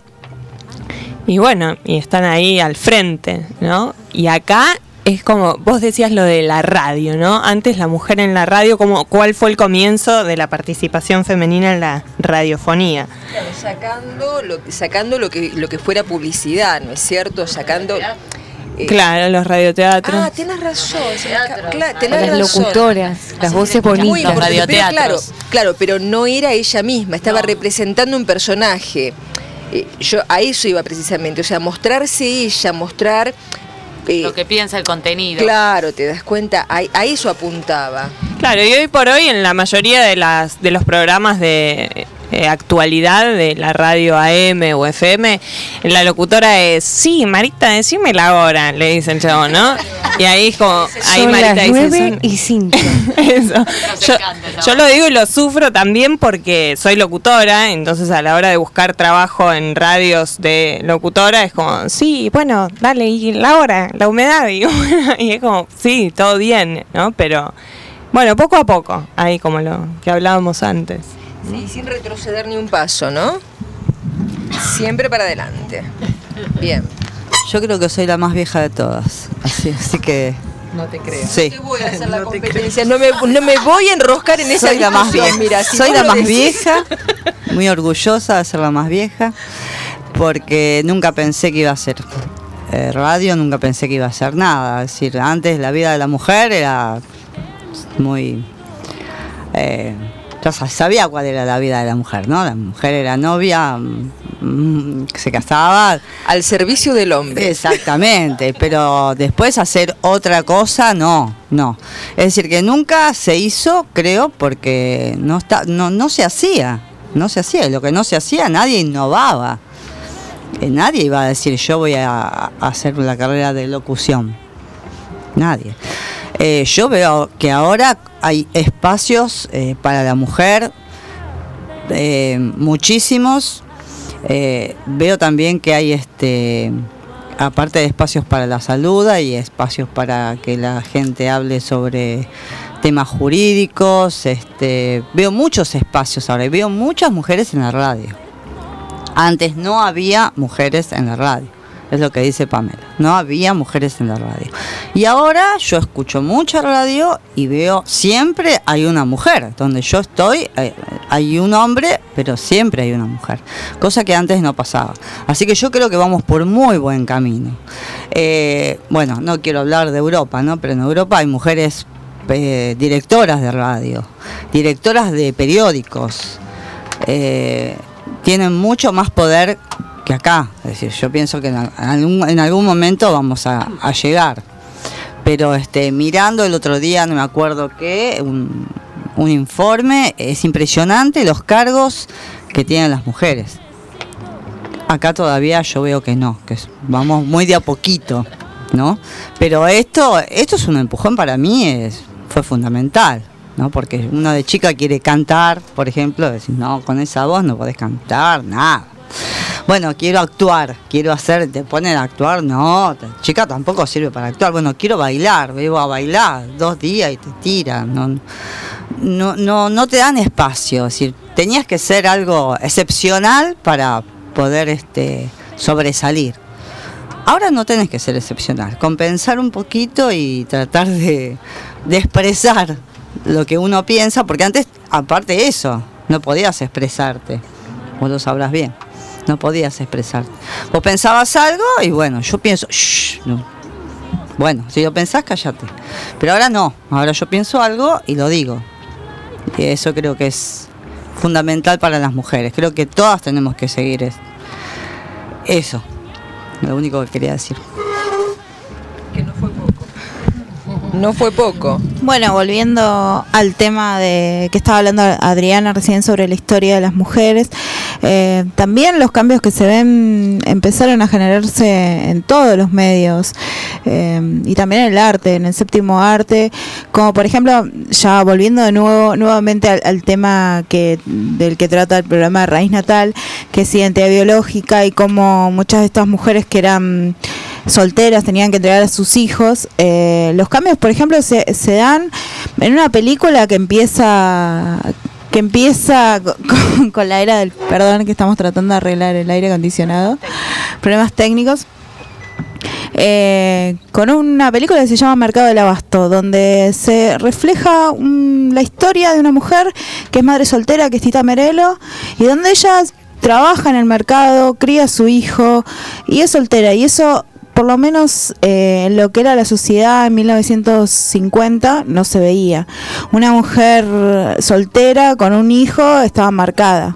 Y bueno, y están ahí al frente, ¿no? Y acá es como, vos decías lo de la radio, ¿no? Antes la mujer en la radio, como, ¿cuál fue el comienzo de la participación femenina en la radiofonía? Claro, sacando lo, sacando lo que lo que fuera publicidad, ¿no es cierto? Sacando... Eh, claro, los radioteatros. Ah, tenés razón. Claro, tenés las razón. locutoras, las voces Muy bonitas, importante, radioteatros. pero claro, claro, pero no era ella misma, estaba no. representando un personaje. Eh, yo a eso iba precisamente, o sea, mostrarse ella, mostrar... Eh, lo que piensa el contenido. Claro, te das cuenta, a, a eso apuntaba. Claro, y hoy por hoy en la mayoría de las de los programas de eh, actualidad de la radio A M o F M, la locutora es, sí, Marita, decime la hora, le dicen yo, ¿no? Y ahí es como, ahí son Marita las dice, nueve son... y cinco. Eso. Yo, yo lo digo y lo sufro también porque soy locutora, entonces a la hora de buscar trabajo en radios de locutora es como, sí, bueno, dale, y la hora, la humedad, y, bueno, y es como, sí, todo bien, ¿no? Pero bueno, poco a poco, ahí como lo que hablábamos antes. Sí, sin retroceder ni un paso, ¿no? Siempre para adelante. Bien. Yo creo que soy la más vieja de todas, así, así que... No te creo. Sí. No te voy a hacer la competencia, no me, no me voy a enroscar en esa soy la más vieja. Mira, si soy la más decís... vieja, muy orgullosa de ser la más vieja, porque nunca pensé que iba a ser eh, radio, nunca pensé que iba a ser nada. Es decir, antes la vida de la mujer era muy... Eh, ya sabía cuál era la vida de la mujer, ¿no? La mujer era novia, mmm, se casaba. Al servicio del hombre. Exactamente, pero después hacer otra cosa, no, no. Es decir, que nunca se hizo, creo, porque no, está, no, no se hacía, no se hacía. Lo que no se hacía, nadie innovaba. Eh, nadie iba a decir, yo voy a, a hacer la carrera de locución. Nadie. Eh, yo veo que ahora hay espacios eh, para la mujer, eh, muchísimos. Eh, veo también que hay, este, aparte de espacios para la salud, hay espacios para que la gente hable sobre temas jurídicos. Este, veo muchos espacios ahora y veo muchas mujeres en la radio. Antes no había mujeres en la radio. Es lo que dice Pamela. No había mujeres en la radio. Y ahora yo escucho mucha radio y veo siempre hay una mujer. Donde yo estoy hay un hombre, pero siempre hay una mujer. Cosa que antes no pasaba. Así que yo creo que vamos por muy buen camino. Eh, bueno, no quiero hablar de Europa, ¿no? Pero en Europa hay mujeres eh, directoras de radio, directoras de periódicos. Eh, tienen mucho más poder que acá. Es decir, yo pienso que en algún, en algún momento vamos a, a llegar. Pero este, mirando el otro día, no me acuerdo qué, un, un informe, es impresionante los cargos que tienen las mujeres. Acá todavía yo veo que no, que vamos muy de a poquito, ¿no? Pero esto, esto es un empujón para mí, es, fue fundamental, ¿no? Porque uno de chica quiere cantar, por ejemplo, decir, no, con esa voz no podés cantar, nada. Bueno, quiero actuar, quiero hacer, te ponen a actuar, no, chica tampoco sirve para actuar. Bueno, quiero bailar, vengo a bailar dos días y te tiran, no, no, no, no te dan espacio. Es decir, tenías que ser algo excepcional para poder este, sobresalir. Ahora no tenés que ser excepcional, compensar un poquito y tratar de, de expresar lo que uno piensa, porque antes, aparte de eso, no podías expresarte, vos lo sabrás bien. No podías expresarte. Vos pensabas algo y bueno, yo pienso, shh, no. Bueno, si lo pensás, cállate. Pero ahora no, ahora yo pienso algo y lo digo. Y eso creo que es fundamental para las mujeres. Creo que todas tenemos que seguir es, eso. Lo único que quería decir. Que no fue poco. No fue poco. Bueno, volviendo al tema de que estaba hablando Adriana recién sobre la historia de las mujeres, Eh, también los cambios que se ven empezaron a generarse en todos los medios, eh, y también en el arte, en el séptimo arte, como por ejemplo, ya volviendo de nuevo nuevamente al, al tema que del que trata el programa de Raíz Natal, que es identidad biológica, y cómo muchas de estas mujeres que eran solteras tenían que entregar a sus hijos. Eh, los cambios, por ejemplo, se, se dan en una película que empieza que empieza con, con la era del perdón, que estamos tratando de arreglar el aire acondicionado, problemas técnicos. Eh, con una película que se llama Mercado del Abasto, donde se refleja un, la historia de una mujer que es madre soltera, que es Tita Merelo, y donde ella trabaja en el mercado, cría a su hijo y es soltera, y eso por lo menos eh, en lo que era la sociedad en mil novecientos cincuenta no se veía. Una mujer soltera con un hijo estaba marcada.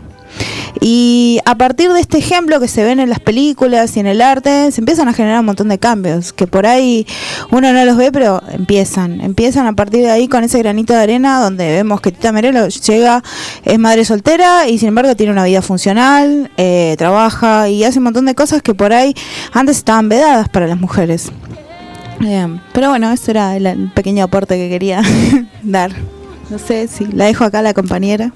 Y a partir de este ejemplo que se ven en las películas y en el arte, se empiezan a generar un montón de cambios, que por ahí uno no los ve, pero empiezan. Empiezan a partir de ahí con ese granito de arena, donde vemos que Tita Merelo llega, es madre soltera y sin embargo tiene una vida funcional, eh, trabaja y hace un montón de cosas que por ahí antes estaban vedadas para las mujeres. Eh, pero bueno, ese era el, el pequeño aporte que quería dar. No sé si la dejo acá a la compañera.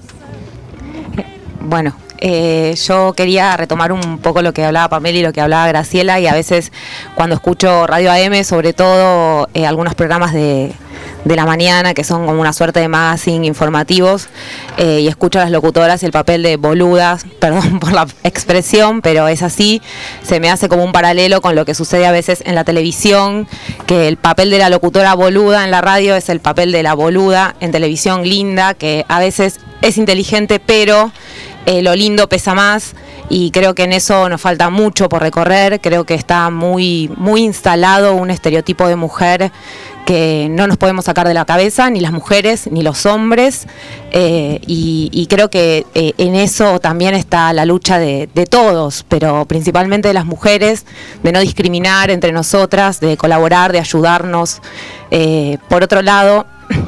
Bueno, eh, yo quería retomar un poco lo que hablaba Pamela y lo que hablaba Graciela, y a veces cuando escucho Radio A M, sobre todo eh, algunos programas de, de la mañana que son como una suerte de magazine informativos, eh, y escucho a las locutoras y el papel de boludas, perdón por la expresión, pero es así, se me hace como un paralelo con lo que sucede a veces en la televisión, que el papel de la locutora boluda en la radio es el papel de la boluda en televisión linda, que a veces es inteligente, pero Eh, lo lindo pesa más, y creo que en eso nos falta mucho por recorrer. Creo que está muy, muy instalado un estereotipo de mujer que no nos podemos sacar de la cabeza, ni las mujeres, ni los hombres, eh, y, y creo que eh, en eso también está la lucha de, de todos, pero principalmente de las mujeres, de no discriminar entre nosotras, de colaborar, de ayudarnos. Eh, por otro lado,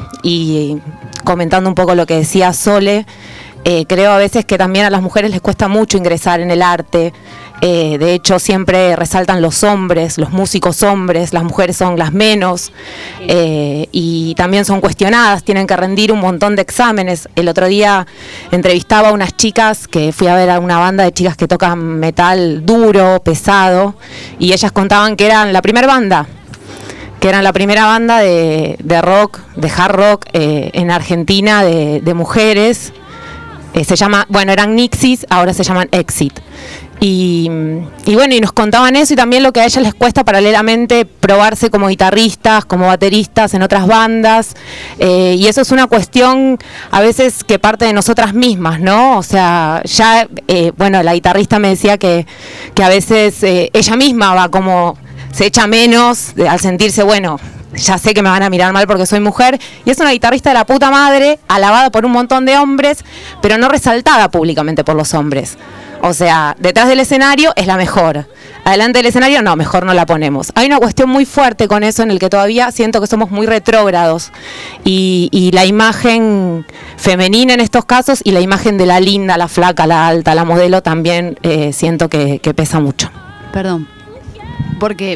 y comentando un poco lo que decía Sole, Eh, creo a veces que también a las mujeres les cuesta mucho ingresar en el arte. Eh, de hecho, siempre resaltan los hombres, los músicos hombres, las mujeres son las menos, eh, y también son cuestionadas, tienen que rendir un montón de exámenes. El otro día entrevistaba a unas chicas que fui a ver a una banda de chicas que tocan metal duro, pesado, y ellas contaban que eran la primera banda. que eran la primera banda de, de rock, de hard rock eh, en Argentina, de, de mujeres. Eh, se llama, bueno, eran Nixis, ahora se llaman Exit. Y, y bueno, y nos contaban eso, y también lo que a ellas les cuesta paralelamente probarse como guitarristas, como bateristas en otras bandas, eh, y eso es una cuestión a veces que parte de nosotras mismas, ¿no? O sea, ya, eh, bueno, la guitarrista me decía que, que a veces eh, ella misma va como, se echa menos de, al sentirse, bueno, ya sé que me van a mirar mal porque soy mujer, y es una guitarrista de la puta madre, alabada por un montón de hombres, pero no resaltada públicamente por los hombres. O sea, detrás del escenario es la mejor, adelante del escenario no, mejor no la ponemos. Hay una cuestión muy fuerte con eso, en el que todavía siento que somos muy retrógrados, y, y la imagen femenina en estos casos, y la imagen de la linda, la flaca, la alta, la modelo, también eh, siento que, que pesa mucho. Perdón, porque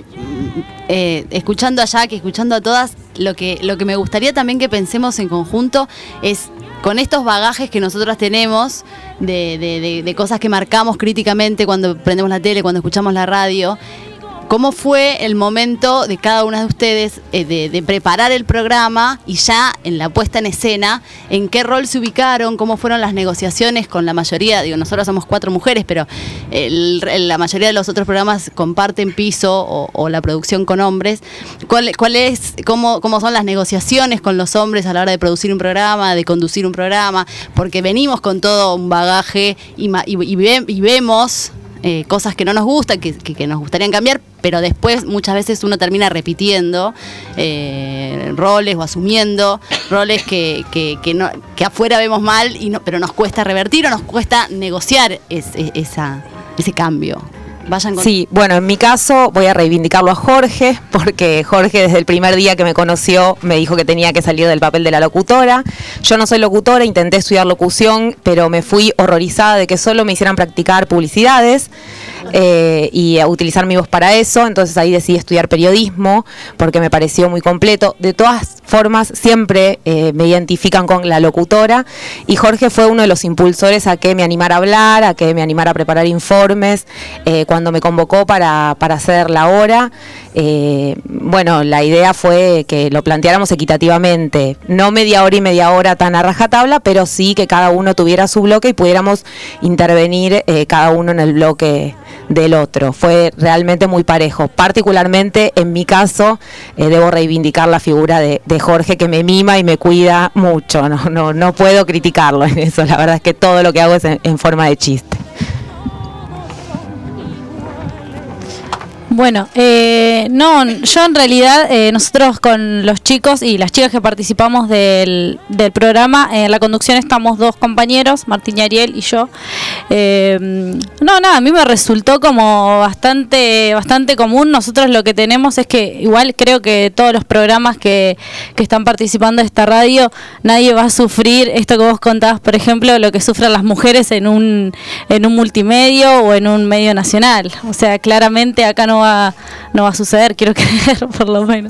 eh, escuchando a Jack, escuchando a todas, lo que, lo que me gustaría también que pensemos en conjunto es, con estos bagajes que nosotras tenemos, de, de, de, de cosas que marcamos críticamente cuando prendemos la tele, cuando escuchamos la radio, ¿cómo fue el momento de cada una de ustedes eh, de, de preparar el programa, y ya en la puesta en escena, en qué rol se ubicaron, cómo fueron las negociaciones con la mayoría? Digo, nosotros somos cuatro mujeres, pero el, el, la mayoría de los otros programas comparten piso o, o la producción con hombres. ¿Cuál, cuál es, cómo, cómo son las negociaciones con los hombres a la hora de producir un programa, de conducir un programa? Porque venimos con todo un bagaje y, y, y, ve, y vemos Eh, cosas que no nos gustan, que, que, que nos gustarían cambiar, pero después muchas veces uno termina repitiendo eh, roles o asumiendo roles que, que, que, no, que afuera vemos mal, y no, pero nos cuesta revertir o nos cuesta negociar es, es, esa, ese cambio. Vayan con... Sí, bueno, en mi caso voy a reivindicarlo a Jorge, porque Jorge desde el primer día que me conoció me dijo que tenía que salir del papel de la locutora. Yo no soy locutora, intenté estudiar locución, pero me fui horrorizada de que solo me hicieran practicar publicidades eh, y a utilizar mi voz para eso. Entonces ahí decidí estudiar periodismo porque me pareció muy completo. De todas formas, siempre eh, me identifican con la locutora, y Jorge fue uno de los impulsores a que me animara a hablar, a que me animara a preparar informes. Eh, cuando me convocó para, para hacer la hora, eh, bueno, la idea fue que lo planteáramos equitativamente, no media hora y media hora tan a rajatabla, pero sí que cada uno tuviera su bloque y pudiéramos intervenir eh, cada uno en el bloque del otro. Fue realmente muy parejo. Particularmente en mi caso, eh, debo reivindicar la figura de, de Jorge, que me mima y me cuida mucho. No, no, no puedo criticarlo en eso. La verdad es que todo lo que hago es en, en forma de chiste. Bueno, eh, no, yo en realidad, eh, nosotros con los chicos y las chicas que participamos del, del programa, en la conducción estamos dos compañeros, Martín y Ariel y yo. Eh, no, nada, a mí me resultó como bastante bastante común. Nosotros lo que tenemos es que, igual creo que todos los programas que, que están participando de esta radio, nadie va a sufrir esto que vos contabas, por ejemplo, lo que sufren las mujeres en un, en un multimedio o en un medio nacional. O sea, claramente acá no va no va a suceder, quiero creer, por lo menos.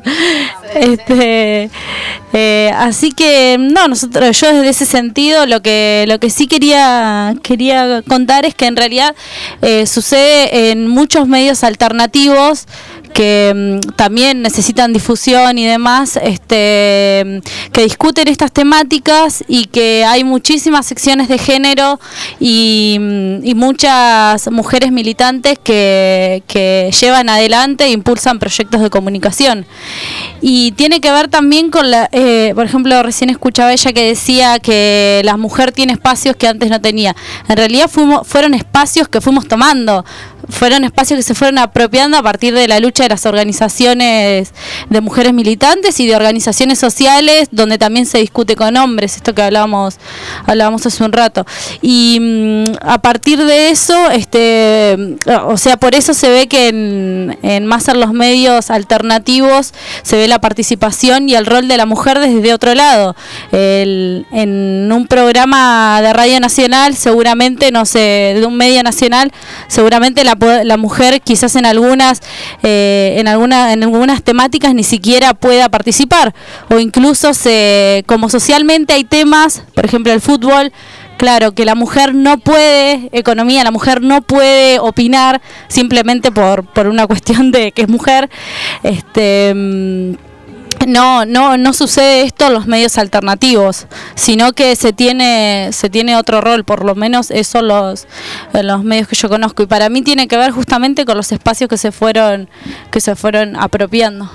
Este, eh, así que no, nosotros, yo desde ese sentido lo que lo que sí quería quería contar es que en realidad eh, sucede en muchos medios alternativos que mm, también necesitan difusión y demás, este, que discuten estas temáticas, y que hay muchísimas secciones de género y, y muchas mujeres militantes que, que llevan adelante e impulsan proyectos de comunicación. Y tiene que ver también con la, eh, por ejemplo, recién escuchaba ella que decía que la mujer tiene espacios que antes no tenía. En realidad fuimos, fueron espacios que fuimos tomando, fueron espacios que se fueron apropiando a partir de la lucha de las organizaciones de mujeres militantes y de organizaciones sociales, donde también se discute con hombres, esto que hablábamos hablábamos hace un rato. Y mmm, a partir de eso, este, o sea, por eso se ve que en, en más en los medios alternativos se ve la participación y el rol de la mujer desde otro lado. El, en un programa de Radio Nacional, seguramente, no sé, de un medio nacional, seguramente la la mujer quizás en algunas eh, en alguna en algunas temáticas ni siquiera pueda participar, o incluso se como socialmente hay temas, por ejemplo el fútbol, claro que la mujer no puede, economía, la mujer no puede opinar simplemente por por una cuestión de que es mujer. este No, no, no sucede esto en los medios alternativos, sino que se tiene, se tiene otro rol, por lo menos eso los, los medios que yo conozco, y para mí tiene que ver justamente con los espacios que se fueron, que se fueron apropiando.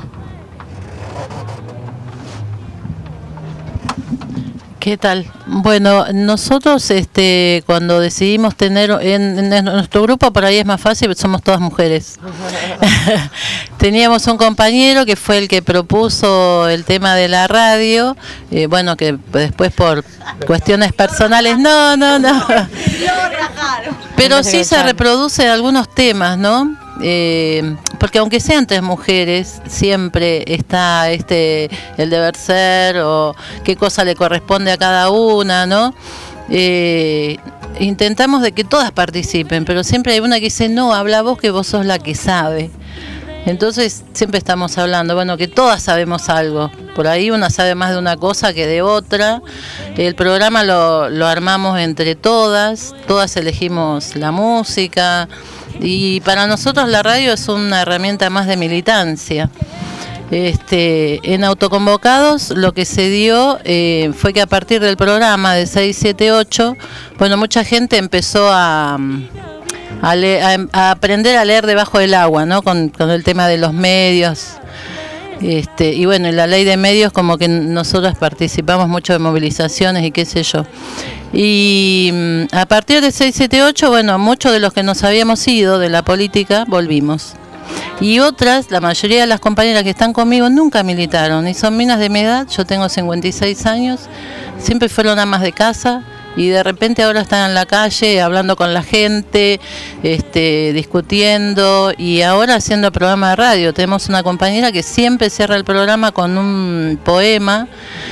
¿Qué tal? Bueno, nosotros este, cuando decidimos tener, en, en nuestro grupo por ahí es más fácil, somos todas mujeres. Teníamos un compañero que fue el que propuso el tema de la radio, eh, bueno, que después por cuestiones personales, no, no, no. Pero sí se reproducen algunos temas, ¿no? Eh, porque aunque sean tres mujeres, siempre está este el deber ser o qué cosa le corresponde a cada una, ¿no? Eh, intentamos de que todas participen, pero siempre hay una que dice, no, habla vos, que vos sos la que sabe. Entonces siempre estamos hablando, bueno, que todas sabemos algo. Por ahí una sabe más de una cosa que de otra. El programa lo, lo armamos entre todas, todas elegimos la música. Y para nosotros la radio es una herramienta más de militancia. Este, en Autoconvocados lo que se dio eh, fue que a partir del programa de seis siete ocho, bueno, mucha gente empezó a, a, le, a, a aprender a leer debajo del agua, ¿no? Con, con el tema de los medios. Este, y bueno, en la ley de medios como que nosotros participamos mucho de movilizaciones y qué sé yo. Y a partir de seis siete ocho, bueno, muchos de los que nos habíamos ido de la política volvimos. Y otras, la mayoría de las compañeras que están conmigo nunca militaron, y son minas de mi edad, yo tengo cincuenta y seis años, siempre fueron amas de casa, y de repente ahora están en la calle hablando con la gente, este, discutiendo y ahora haciendo programa de radio. Tenemos una compañera que siempre cierra el programa con un poema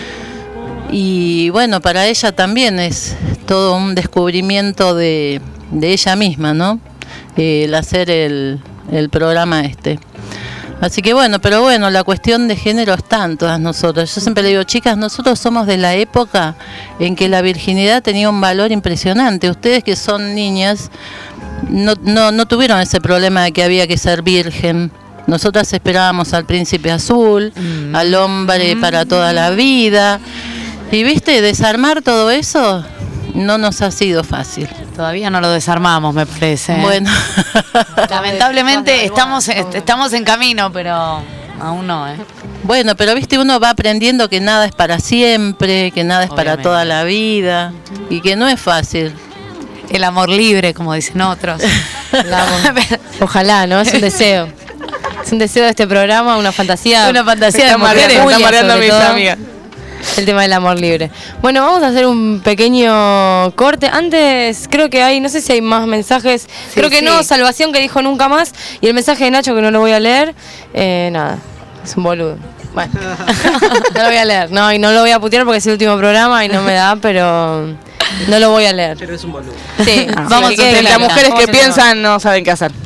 y bueno, para ella también es todo un descubrimiento de, de ella misma, ¿no? El hacer el, el programa este. Así que bueno, pero bueno, la cuestión de género está en todas nosotras. Yo siempre le digo, chicas, nosotros somos de la época en que la virginidad tenía un valor impresionante. Ustedes que son niñas no, no, no tuvieron ese problema de que había que ser virgen. Nosotras esperábamos al príncipe azul, mm. al hombre mm. para toda la vida. Y viste, desarmar todo eso no nos ha sido fácil. Todavía no lo desarmamos, me parece. ¿eh? Bueno, lamentablemente estamos, estamos en camino, pero aún no, ¿eh? Bueno, pero viste, uno va aprendiendo que nada es para siempre, que nada es Obviamente. para toda la vida y que no es fácil. El amor libre, como dicen otros. Ojalá, ¿no? Es un deseo. Es un deseo de este programa, una fantasía. Una fantasía de está mujeres. Está mareando a mis amigas. El tema del amor libre. Bueno, vamos a hacer un pequeño corte. Antes, creo que hay, no sé si hay más mensajes. Sí, creo que sí. no, Salvación, que dijo nunca más. Y el mensaje de Nacho, que no lo voy a leer. Eh, nada, es un boludo. Bueno, no lo voy a leer. No, y no lo voy a putear porque es el último programa y no me da, pero no lo voy a leer. Pero es un boludo. Sí, ah, vamos sí, a Las mujeres que piensan no saben qué hacer.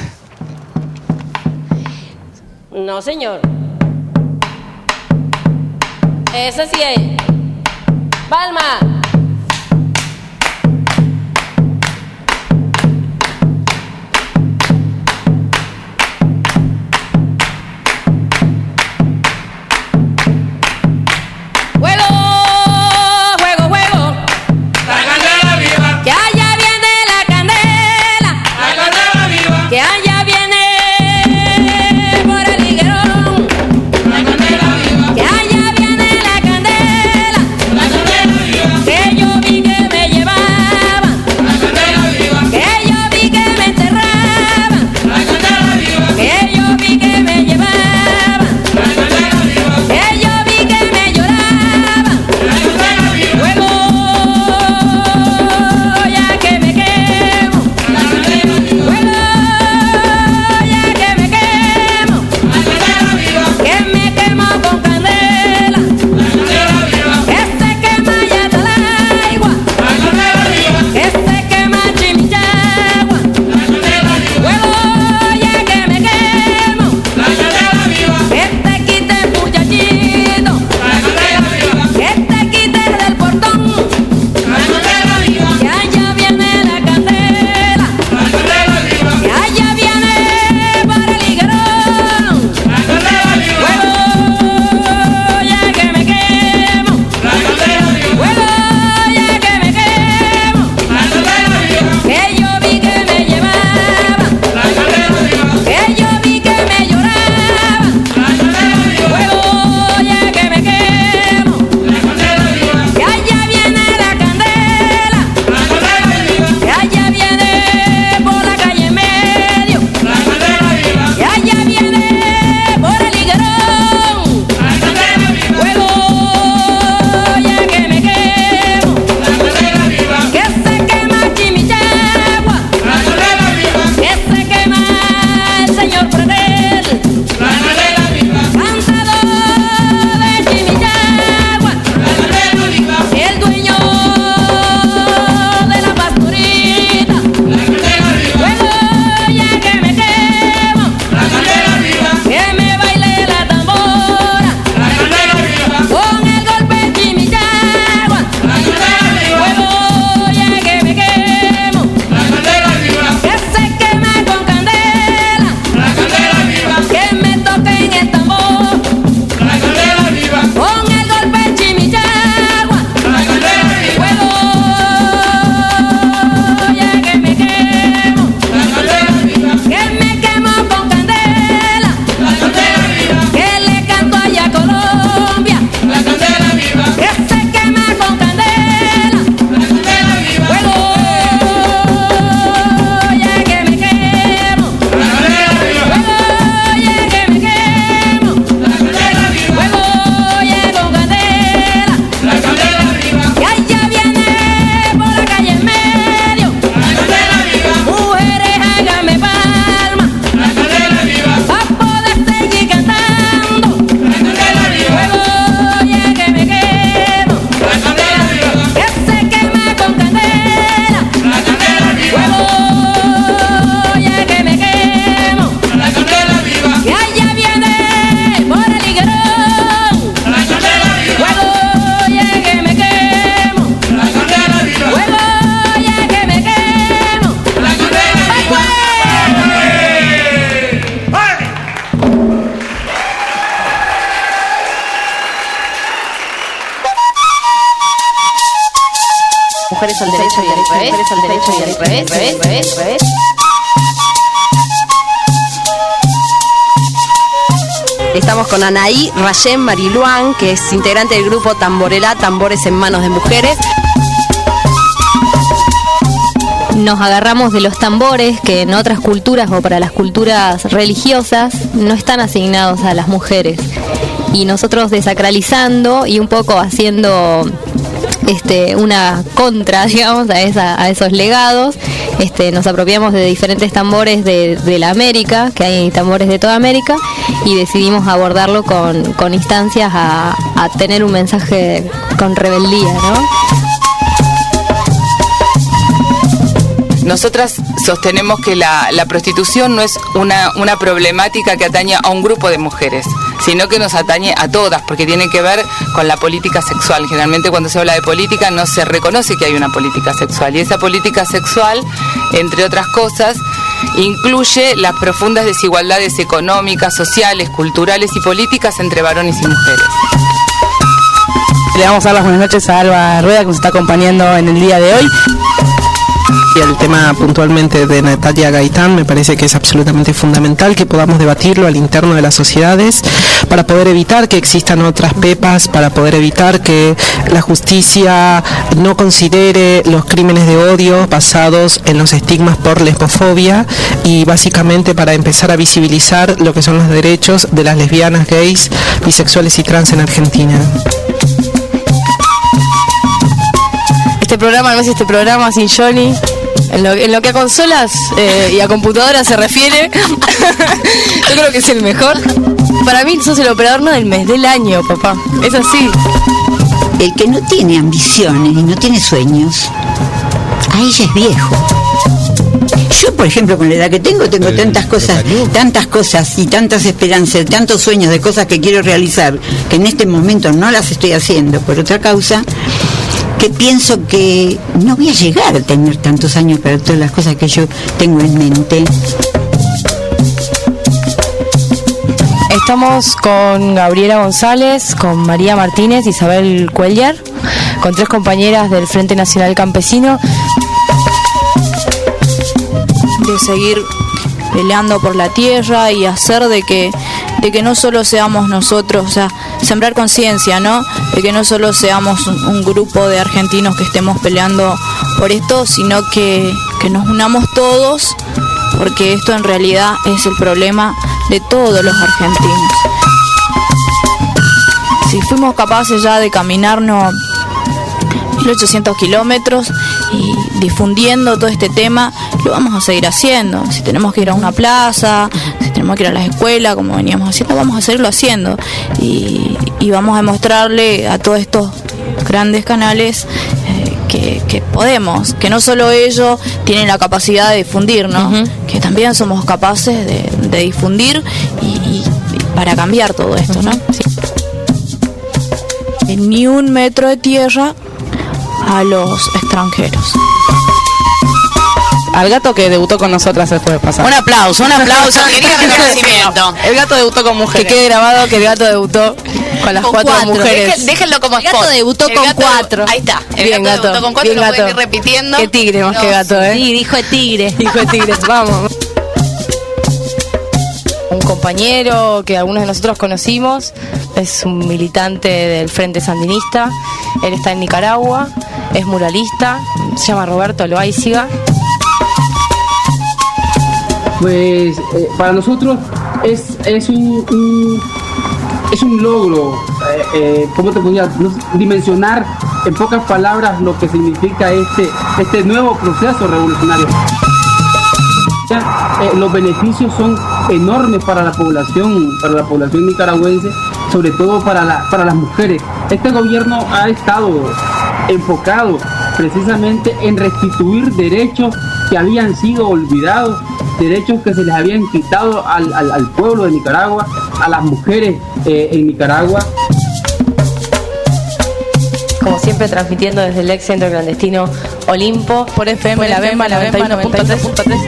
No, señor. Eso sí es. Palma. Juego, juego, juego. La candela viva. Que allá viene la candela. La candela viva. Que allá viene por el higuerón. La candela viva. Que allá viene la candela. La candela viva. Que mujeres al derecho y al revés, mujeres al derecho y al revés, revés, revés, revés. Estamos con Anaí Rayén Mariluán, que es integrante del grupo Tamborelá, Tambores en Manos de Mujeres. Nos agarramos de los tambores que en otras culturas o para las culturas religiosas no están asignados a las mujeres. Y nosotros desacralizando y un poco haciendo este, una contra, digamos, a, esa, a esos legados, este, nos apropiamos de diferentes tambores de, de la América, que hay tambores de toda América, y decidimos abordarlo con, con instancias a, a tener un mensaje con rebeldía, ¿no? Nosotras sostenemos que la, la prostitución no es una, una problemática que atañe a un grupo de mujeres, sino que nos atañe a todas, porque tiene que ver con la política sexual. Generalmente cuando se habla de política no se reconoce que hay una política sexual, y esa política sexual, entre otras cosas, incluye las profundas desigualdades económicas, sociales, culturales y políticas entre varones y mujeres. Le damos a dar las buenas noches a Alba Rueda, que nos está acompañando en el día de hoy. Y el tema puntualmente de Natalia Gaitán me parece que es absolutamente fundamental que podamos debatirlo al interno de las sociedades para poder evitar que existan otras pepas, para poder evitar que la justicia no considere los crímenes de odio basados en los estigmas por lesbofobia, y básicamente para empezar a visibilizar lo que son los derechos de las lesbianas, gays, bisexuales y trans en Argentina. Este programa no es este programa sin Johnny. En lo, en lo que a consolas eh, y a computadoras se refiere, yo creo que es el mejor. Para mí sos el operador no del mes, del año, papá. Es así. El que no tiene ambiciones y no tiene sueños, ahí ya es viejo. Yo, por ejemplo, con la edad que tengo, tengo tantas cosas, tantas cosas y tantas esperanzas, tantos sueños de cosas que quiero realizar, que en este momento no las estoy haciendo por otra causa, que pienso que no voy a llegar a tener tantos años para todas las cosas que yo tengo en mente. Estamos con Gabriela González, con María Martínez, Isabel Cuellar, con tres compañeras del Frente Nacional Campesino. De seguir peleando por la tierra y hacer de que de que no solo seamos nosotros, o sea, sembrar conciencia, ¿no? De que no solo seamos un, un grupo de argentinos que estemos peleando por esto, sino que, que nos unamos todos, porque esto en realidad es el problema de todos los argentinos. Si fuimos capaces ya de caminarnos mil ochocientos kilómetros y difundiendo todo este tema, lo vamos a seguir haciendo. Si tenemos que ir a una plaza, si tenemos que ir a las escuelas, como veníamos haciendo, vamos a seguirlo haciendo. Y, y vamos a demostrarle a todos estos grandes canales eh, que, que podemos, que no solo ellos tienen la capacidad de difundir, ¿no? Uh-huh. Que también somos capaces de, de difundir y, y, y para cambiar todo esto, ¿no? Sí. Ni un metro de tierra a los extranjeros. Al gato que debutó con nosotras el jueves pasado. Un aplauso, un aplauso. Quería reconocimiento. El gato debutó con mujeres. Que quede grabado que el gato debutó con las con cuatro, cuatro mujeres. Dejen, déjenlo como spot. El gato debutó el con gato, cuatro. Ahí está. El Bien, gato, gato debutó con cuatro. Bien, lo gato. pueden ir repitiendo. Qué tigre más no, que gato, ¿eh? Sí, dijo de tigre. Hijo de tigres, vamos. Un compañero que algunos de nosotros conocimos es un militante del Frente Sandinista. Él está en Nicaragua, es muralista, se llama Roberto Loaiziga. Pues eh, para nosotros es, es, un, un, es un logro, eh, eh, ¿cómo te podría dimensionar en pocas palabras lo que significa este, este nuevo proceso revolucionario? Eh, los beneficios son enormes para la población, para la población nicaragüense, sobre todo para, la, para las mujeres. Este gobierno ha estado enfocado precisamente en restituir derechos que habían sido olvidados, derechos que se les habían quitado al, al, al pueblo de Nicaragua, a las mujeres eh, en Nicaragua. Como siempre, transmitiendo desde el ex centro clandestino Olimpo por F M, la Bemba, la Bemba noventa y tres punto tres.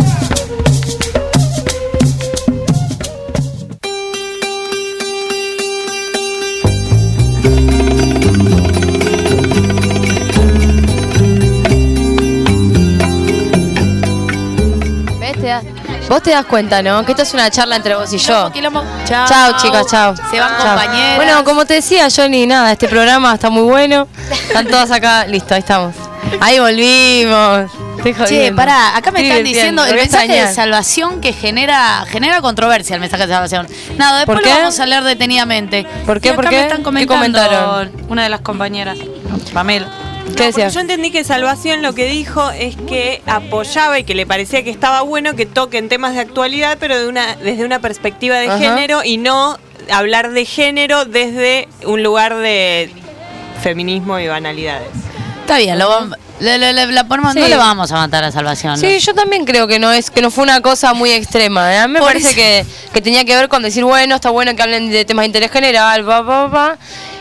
Vos te das cuenta, ¿no? Que esto es una charla entre vos y yo. Chao. Chao, chicas, chao. Se van Chao. compañeras. Bueno, como te decía, Johnny, nada, este programa está muy bueno. Están todas acá, listo, ahí estamos. Ahí volvimos. Estoy Che, jodiendo. pará, acá me Estoy están divirtiendo, diciendo me el voy a mensaje de extrañar. salvación que genera genera controversia, el mensaje de salvación. Nada, después ¿Por lo qué? vamos a leer detenidamente. ¿Por qué? Y acá ¿Por qué? me están ¿Qué comentando comentaron? una de las compañeras, Pamela. ¿Qué decías? Yo entendí que Salvación lo que dijo es que apoyaba y que le parecía que estaba bueno que toquen temas de actualidad, pero de una, desde una perspectiva de Ajá. género y no hablar de género desde un lugar de feminismo y banalidades. Está bien, lo vamos- le- le- le- la ponemos, Sí. no le vamos a matar a salvación. Sí, yo también creo que no es que no fue una cosa muy extrema. ¿eh? A mí me Por parece eso- que, que tenía que ver con decir, bueno, está bueno que hablen de temas de interés general, pa, pa, pa.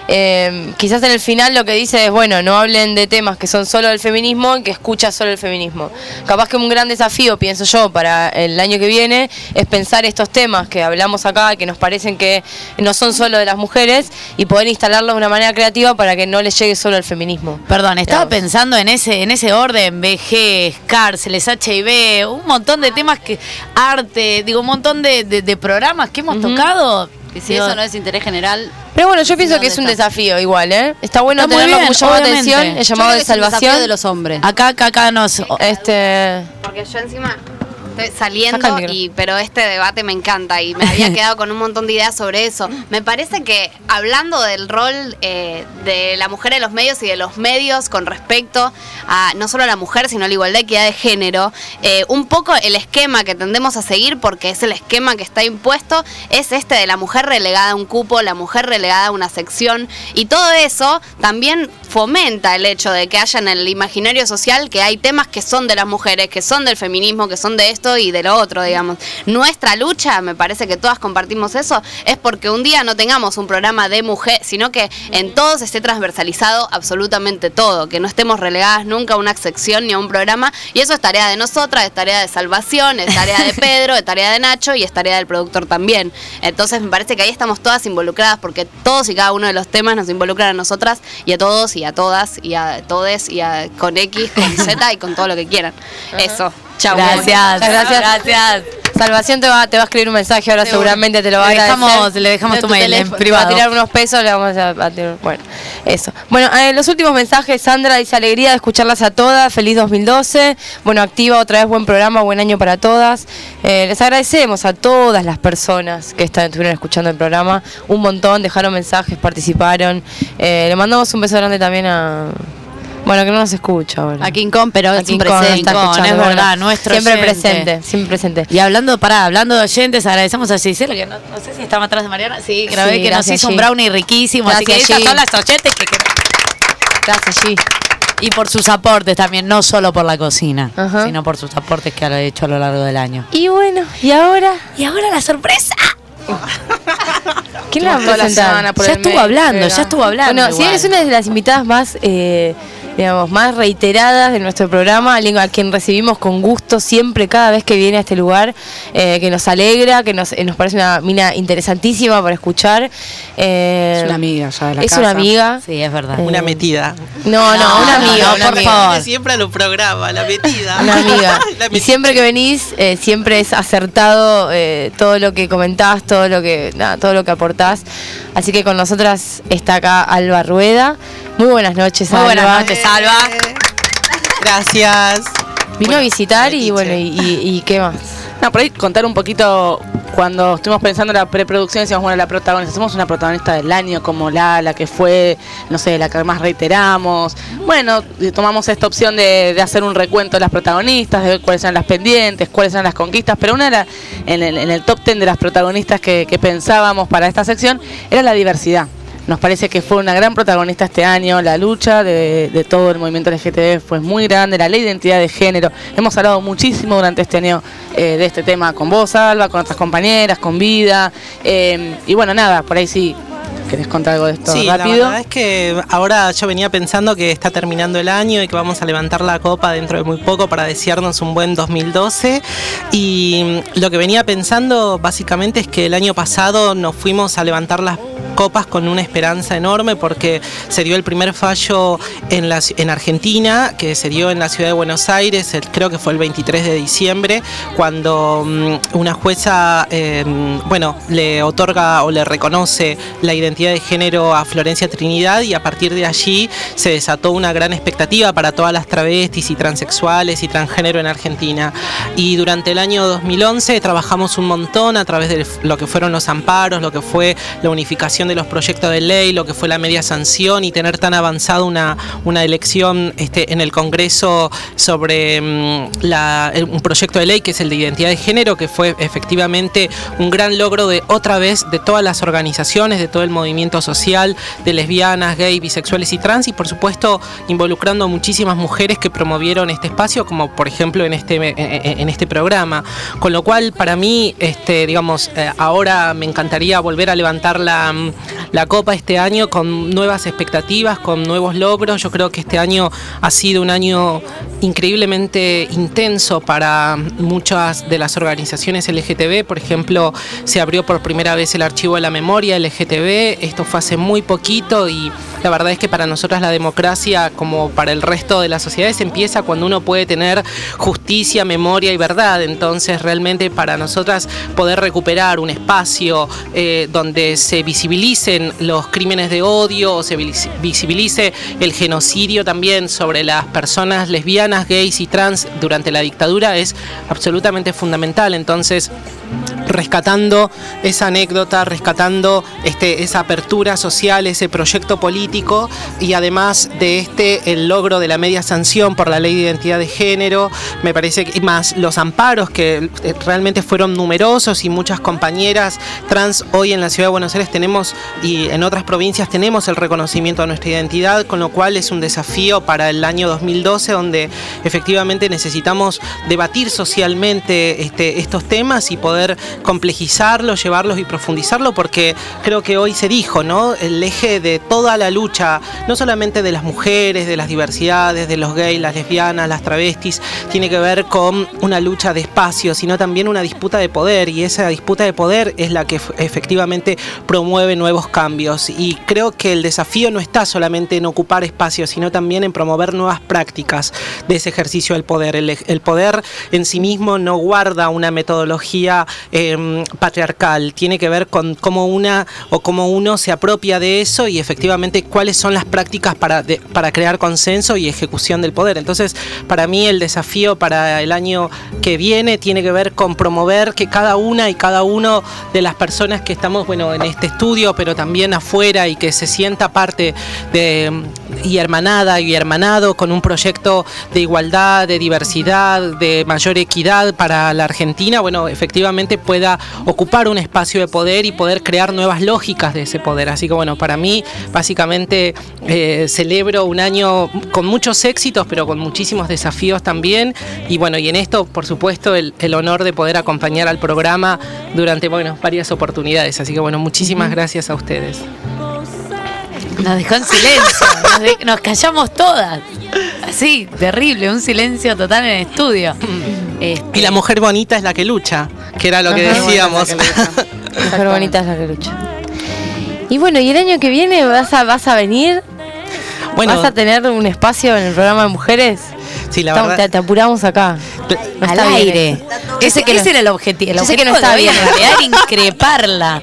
Eh, quizás en el final lo que dice es, bueno, no hablen de temas que son solo del feminismo y que escucha solo el feminismo. Capaz que un gran desafío, pienso yo, para el año que viene es pensar estos temas que hablamos acá, que nos parecen que no son solo de las mujeres, y poder instalarlos de una manera creativa para que no les llegue solo el feminismo. Perdón, estaba Digamos. pensando en ese en ese orden, vejez, cárceles, H I V, un montón de temas que arte, digo, un montón de, de- de programas que hemos tocado. Y si eso no es interés general. Pero bueno, yo pienso ¿dónde que es un está? desafío igual, ¿eh? Está bueno Está muy tenerlo bien, como llamado de obviamente. atención, el Yo llamado creo de que es un salvación. desafío de los hombres. Acá, acá, acá nos. Este. Porque yo encima estoy Saca saliendo el micro. y pero este debate me encanta y me había quedado con un montón de ideas sobre eso. Me parece que hablando del rol eh, de la mujer en los medios y de los medios con respecto a no solo a la mujer sino a la igualdad y equidad de género, eh, un poco el esquema que tendemos a seguir, porque es el esquema que está impuesto, es este de la mujer relegada a un cupo, la mujer relegada a una sección, y todo eso también fomenta el hecho de que haya en el imaginario social que hay temas que son de las mujeres, que son del feminismo, que son de esto y de lo otro, digamos. Nuestra lucha, me parece que todas compartimos eso, es porque un día no tengamos un programa de mujer, sino que en todos esté transversalizado absolutamente todo, que no estemos relegadas nunca a una sección ni a un programa, y eso es tarea de nosotras, es tarea de Salvación, es tarea de Pedro, es tarea de Nacho y es tarea del productor también. Entonces me parece que ahí estamos todas involucradas, porque todos y cada uno de los temas nos involucran a nosotras y a todos y a todas y a todes y a con X, con Z y con todo lo que quieran. Eso. Chau. Gracias, muchas gracias. Gracias. Salvación te va, te va a escribir un mensaje ahora, Seguro. seguramente te lo va a Le dejamos- agradecer. le dejamos De tu mail en teléfono. privado. Va a tirar unos pesos, le vamos a, a tirar- bueno, eso. Bueno, eh, los últimos mensajes, Sandra dice alegría de escucharlas a todas, feliz dos mil doce, bueno, activa otra vez, buen programa, buen año para todas. Eh, les agradecemos a todas las personas que están, estuvieron escuchando el programa, un montón, dejaron mensajes, participaron. Eh, le mandamos un beso grande también a... Bueno, que no nos escucha ahora. A King Kong, pero A es un King Kong no presente. está King Kong, escuchando, es bueno, verdad, nuestro siempre oyente. presente, siempre presente. Y hablando, pará, hablando de oyentes, agradecemos a Gisela, que no, no sé si estaba atrás de Mariana. Sí, grabé, Sí, que nos gracias, hizo un Gi. brownie riquísimo. así que Gracias, esas Gi. son las oyentes que queremos. Gracias, G. Y por sus aportes también, no solo por la cocina, sino por sus aportes que ha hecho a lo largo del año. Y bueno, ¿y ahora? Y ahora la sorpresa. ¿Quién la va a Toda la presentar? semana por Ya el estuvo mail, hablando, pero- ya estuvo hablando. Bueno, sí, igual. es una de las invitadas más, eh, digamos, más reiteradas de nuestro programa, alguien a quien recibimos con gusto siempre, cada vez que viene a este lugar, eh, que nos alegra, que nos, eh, nos parece una mina interesantísima para escuchar. Eh, Es una amiga ya de la Es casa. una amiga. Sí, es verdad. Eh, Una metida. No, no, una amiga, una por amiga. favor. Siempre a lo programa, la metida. Una amiga. La Y metida. siempre que venís, eh, siempre es acertado eh, todo lo que comentás, todo lo que, nada, todo lo que aportás. Así que con nosotras está acá Alba Rueda. Muy buenas noches, Muy Alba. buenas noches, Alba. Gracias. Vino a visitar y bueno, y, y- y qué más. No, por ahí contar un poquito, cuando estuvimos pensando en la preproducción, decíamos, bueno, la protagonista, hacemos una protagonista del año como la, la que fue, no sé, la que más reiteramos. Bueno, y tomamos esta opción de, de hacer un recuento de las protagonistas, de ver cuáles eran las pendientes, cuáles eran las conquistas, pero una era, en el, en el top ten de las protagonistas que, que pensábamos para esta sección, era la diversidad. Nos parece que fue una gran protagonista este año, la lucha de, de todo el movimiento L G T B fue muy grande, la ley de identidad de género. Hemos hablado muchísimo durante este año eh, de este tema con vos, Alba, con otras compañeras, con Vida. Eh, y bueno, nada, por ahí sí, ¿querés contar algo de esto Sí, rápido? la verdad es que ahora yo venía pensando que está terminando el año y que vamos a levantar la copa dentro de muy poco para desearnos un buen dos mil doce, y lo que venía pensando básicamente es que el año pasado nos fuimos a levantar las copas con una esperanza enorme porque se dio el primer fallo en, la, en Argentina, que se dio en la ciudad de Buenos Aires, el, creo que fue el veintitrés de diciembre, cuando um, una jueza eh, bueno, le otorga o le reconoce la identidad de género a Florencia Trinidad, y a partir de allí se desató una gran expectativa para todas las travestis y transexuales y transgénero en Argentina. Y durante el año dos mil once trabajamos un montón a través de lo que fueron los amparos, lo que fue la unificación de los proyectos de ley, lo que fue la media sanción, y tener tan avanzado una, una elección este, en el Congreso sobre um, la, un proyecto de ley que es el de identidad de género, que fue efectivamente un gran logro de otra vez de todas las organizaciones, de todo el movimiento social, de lesbianas, gays, bisexuales y trans, y por supuesto involucrando a muchísimas mujeres que promovieron este espacio, como por ejemplo en este, en, en este programa. Con lo cual para mí, este, digamos, eh, ahora me encantaría volver a levantar la la copa este año con nuevas expectativas, con nuevos logros. Yo creo que este año ha sido un año increíblemente intenso para muchas de las organizaciones L G T B. Por ejemplo, se abrió por primera vez el archivo de la memoria L G T B. Esto fue hace muy poquito, y la verdad es que para nosotras la democracia, como para el resto de las sociedades, empieza cuando uno puede tener justicia, memoria y verdad. Entonces realmente para nosotras poder recuperar un espacio eh, donde se visibilice los crímenes de odio, o se visibilice el genocidio también sobre las personas lesbianas, gays y trans durante la dictadura, es absolutamente fundamental. Entonces, rescatando esa anécdota, rescatando este, esa apertura social, ese proyecto político, y además de este el logro de la media sanción por la ley de identidad de género, me parece que más los amparos que realmente fueron numerosos, y muchas compañeras trans hoy en la ciudad de Buenos Aires tenemos, y en otras provincias tenemos el reconocimiento a nuestra identidad, con lo cual es un desafío para el año dos mil doce, donde efectivamente necesitamos debatir socialmente este, estos temas y poder complejizarlos, llevarlos y profundizarlo, porque creo que hoy se dijo, ¿no? El eje de toda la lucha, no solamente de las mujeres, de las diversidades, de los gays, las lesbianas, las travestis, tiene que ver con una lucha de espacio, sino también una disputa de poder, y esa disputa de poder es la que efectivamente promueve nuevos cambios. Y creo que el desafío no está solamente en ocupar espacios, sino también en promover nuevas prácticas de ese ejercicio del poder. El, el poder en sí mismo no guarda una metodología eh, patriarcal, tiene que ver con cómo una o cómo uno se apropia de eso, y efectivamente cuáles son las prácticas para, de, para crear consenso y ejecución del poder. Entonces, para mí el desafío para el año que viene tiene que ver con promover que cada una y cada uno de las personas que estamos, bueno, en este estudio, pero también afuera, y que se sienta parte de, y hermanada y hermanado con un proyecto de igualdad, de diversidad, de mayor equidad para la Argentina, bueno, efectivamente pueda ocupar un espacio de poder y poder crear nuevas lógicas de ese poder. Así que bueno, para mí básicamente eh, celebro un año con muchos éxitos, pero con muchísimos desafíos también, y bueno, y en esto por supuesto el, el honor de poder acompañar al programa durante, bueno, varias oportunidades. Así que bueno, muchísimas uh-huh. gracias a ustedes. Nos dejó en silencio, nos, de, nos callamos todas. Así, terrible, un silencio total en el estudio. Este... Y la mujer bonita es la que lucha, que era lo la que decíamos. La mujer bonita es la que lucha. Y bueno, y el año que viene vas a, vas a venir, bueno, vas a tener un espacio en el programa de mujeres. Sí, la Estamos, verdad. Te, te apuramos acá. No al aire. Bien. Ese, que ese no, era el objetivo. El objetivo que no está bien, en realidad era increparla.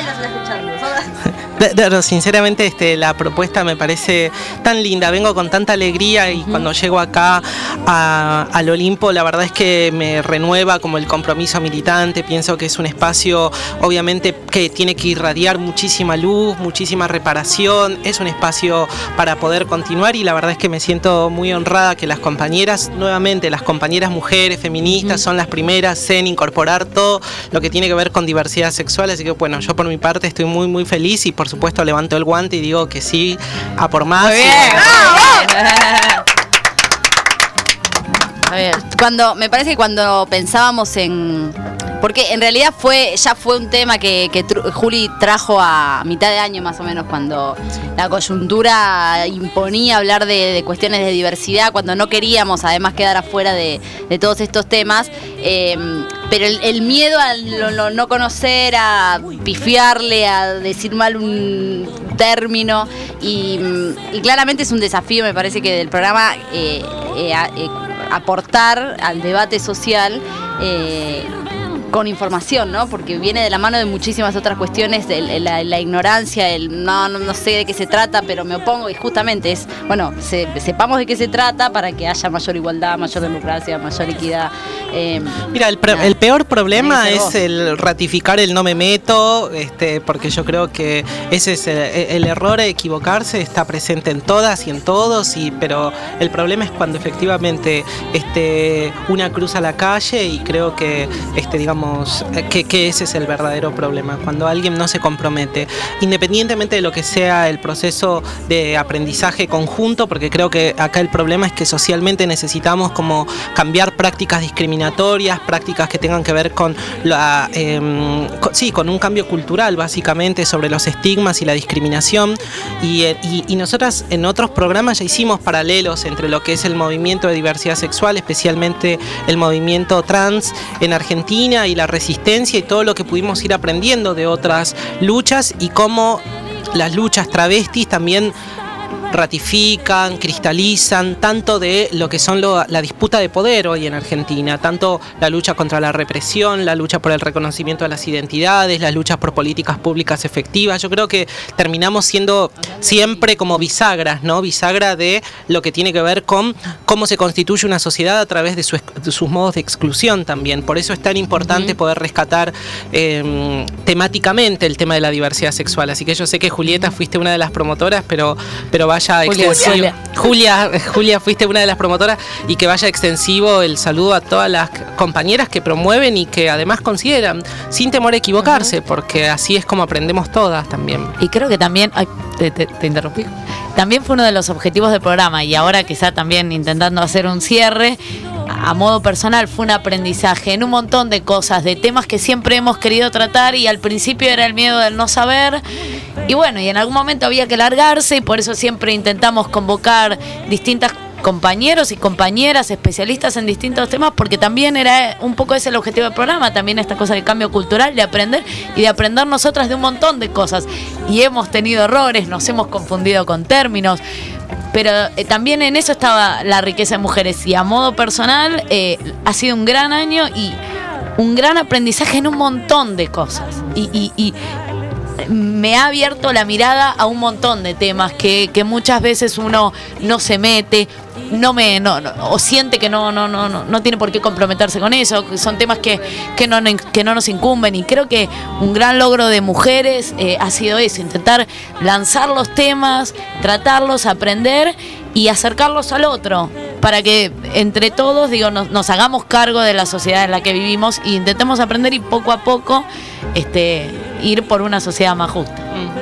Pero sinceramente este, la propuesta me parece tan linda, vengo con tanta alegría, y uh-huh. cuando llego acá a, al Olimpo, la verdad es que me renueva como el compromiso militante. Pienso que es un espacio obviamente que tiene que irradiar muchísima luz, muchísima reparación, es un espacio para poder continuar, y la verdad es que me siento muy honrada que las compañeras, nuevamente las compañeras mujeres feministas, uh-huh. son las primeras en incorporar todo lo que tiene que ver con diversidad sexual. Así que bueno, yo por mi parte estoy muy muy feliz, y por supuesto levanto el guante y digo que sí, a por más. Muy bien. A ver, cuando me parece que cuando pensábamos en porque en realidad fue ya fue un tema que, que tru- Juli trajo a mitad de año más o menos, cuando la coyuntura imponía hablar de, de cuestiones de diversidad, cuando no queríamos además quedar afuera de, de todos estos temas. Eh, pero el, el miedo a lo, lo, no conocer, a pifiarle, a decir mal un término, y, y claramente es un desafío, me parece, que del programa eh, eh, a, eh, aportar al debate social eh, con información, ¿no? Porque viene de la mano de muchísimas otras cuestiones, de la, la ignorancia, el no, no, no sé de qué se trata, pero me opongo, y justamente es, bueno, se, sepamos de qué se trata para que haya mayor igualdad, mayor democracia, mayor equidad. Eh, Mira, el, pre- el peor problema es el ratificar el no me meto, este, porque yo creo que ese es el, el error, equivocarse está presente en todas y en todos, y, pero el problema es cuando efectivamente este, una cruza la calle, y creo que, este, digamos, Que, que ese es el verdadero problema, cuando alguien no se compromete, independientemente de lo que sea el proceso de aprendizaje conjunto, porque creo que acá el problema es que socialmente necesitamos como cambiar prácticas discriminatorias, prácticas que tengan que ver con la eh, con, sí, con un cambio cultural básicamente sobre los estigmas y la discriminación, y, y, y nosotras en otros programas ya hicimos paralelos entre lo que es el movimiento de diversidad sexual, especialmente el movimiento trans en Argentina, y la resistencia y todo lo que pudimos ir aprendiendo de otras luchas, y cómo las luchas travestis también ratifican, cristalizan tanto de lo que son lo, la disputa de poder hoy en Argentina, tanto la lucha contra la represión, la lucha por el reconocimiento de las identidades, la lucha por políticas públicas efectivas. Yo creo que terminamos siendo siempre como bisagras, ¿no? Bisagra de lo que tiene que ver con cómo se constituye una sociedad a través de, su, de sus modos de exclusión también. Por eso es tan importante uh-huh. poder rescatar eh, temáticamente el tema de la diversidad sexual. Así que yo sé que Julieta fuiste una de las promotoras, pero, pero vaya Julia, extensivo. Julia, Julia, fuiste una de las promotoras, y que vaya extensivo el saludo a todas las compañeras que promueven y que además consideran, sin temor a equivocarse, uh-huh. porque así es como aprendemos todas también. Y creo que también, ay, te, te, te interrumpí, también fue uno de los objetivos del programa, y ahora quizá también intentando hacer un cierre, a modo personal fue un aprendizaje en un montón de cosas, de temas que siempre hemos querido tratar, y al principio era el miedo del no saber, y bueno, y en algún momento había que largarse, y por eso siempre intentamos convocar distintas compañeros y compañeras especialistas en distintos temas, porque también era un poco ese el objetivo del programa, también esta cosa del cambio cultural, de aprender y de aprender nosotras de un montón de cosas, y hemos tenido errores, nos hemos confundido con términos, pero eh, también en eso estaba la riqueza de mujeres, y a modo personal eh, ha sido un gran año y un gran aprendizaje en un montón de cosas, y, y, y me ha abierto la mirada a un montón de temas que, que muchas veces uno no se mete, no me no, no, o siente que no no no no no tiene por qué comprometerse con eso, son temas que que no que no nos incumben, y creo que un gran logro de mujeres eh, ha sido eso, intentar lanzar los temas, tratarlos, aprender y acercarlos al otro, para que entre todos, digo, nos, nos hagamos cargo de la sociedad en la que vivimos e intentemos aprender, y poco a poco este ir por una sociedad más justa.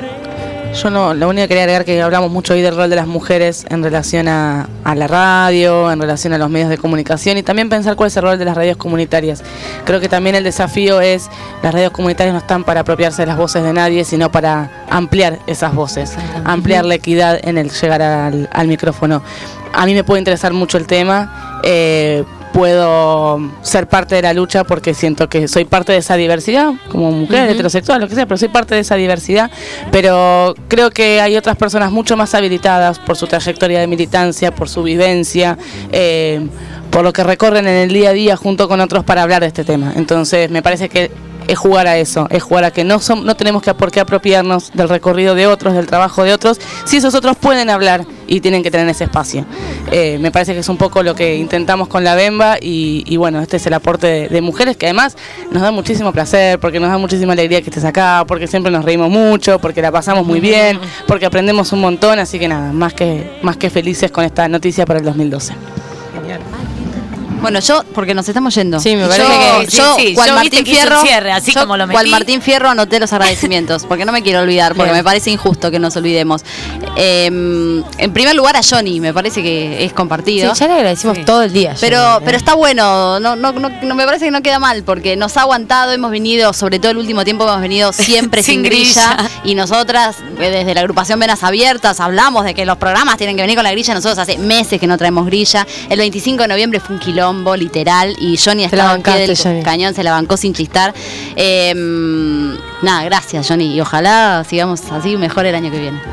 Yo no, lo único que quería agregar, que hablamos mucho hoy del rol de las mujeres en relación a, a la radio, en relación a los medios de comunicación, y también pensar cuál es el rol de las radios comunitarias. Creo que también el desafío es, las radios comunitarias no están para apropiarse de las voces de nadie, sino para ampliar esas voces, ampliar la equidad en el llegar al, al micrófono. A mí me puede interesar mucho el tema, eh, puedo ser parte de la lucha porque siento que soy parte de esa diversidad, como mujer, uh-huh. heterosexual, lo que sea, pero soy parte de esa diversidad, pero creo que hay otras personas mucho más habilitadas por su trayectoria de militancia, por su vivencia, eh, por lo que recorren en el día a día junto con otros para hablar de este tema. Entonces me parece que es jugar a eso, es jugar a que no son, no tenemos que por qué apropiarnos del recorrido de otros, del trabajo de otros, si esos otros pueden hablar y tienen que tener ese espacio. Eh, me parece que es un poco lo que intentamos con la Bemba, y, y bueno, este es el aporte de, de mujeres, que además nos da muchísimo placer, porque nos da muchísima alegría que estés acá, porque siempre nos reímos mucho, porque la pasamos muy bien, porque aprendemos un montón, así que nada, más que, más que felices con esta noticia para el dos mil doce. Genial. Bueno, yo, porque nos estamos yendo. Sí, me parece yo, que sí, yo, sí, cual yo Martín viste que hizo Fierro, el cierre, así yo, como lo cual metí. Martín Fierro anoté los agradecimientos, porque no me quiero olvidar, porque Bien. me parece injusto que nos olvidemos. Eh, en primer lugar a Johnny, me parece que es compartido. Sí, ya le agradecimos Sí. todo el día. Pero, Johnny, ¿eh? pero está bueno, no, no, no, no me parece que no queda mal, porque nos ha aguantado, hemos venido, sobre todo el último tiempo, hemos venido siempre sin, Sin grilla, grilla. y nosotras, eh, desde la agrupación Venas Abiertas, hablamos de que los programas tienen que venir con la grilla, nosotros hace meses que no traemos grilla. El veinticinco de noviembre fue un quilombo, literal, y Johnny Te la estaba al pie del bancaste, Johnny. cañón, se la bancó sin chistar. Eh, nada, gracias, Johnny, y ojalá sigamos así mejor el año que viene.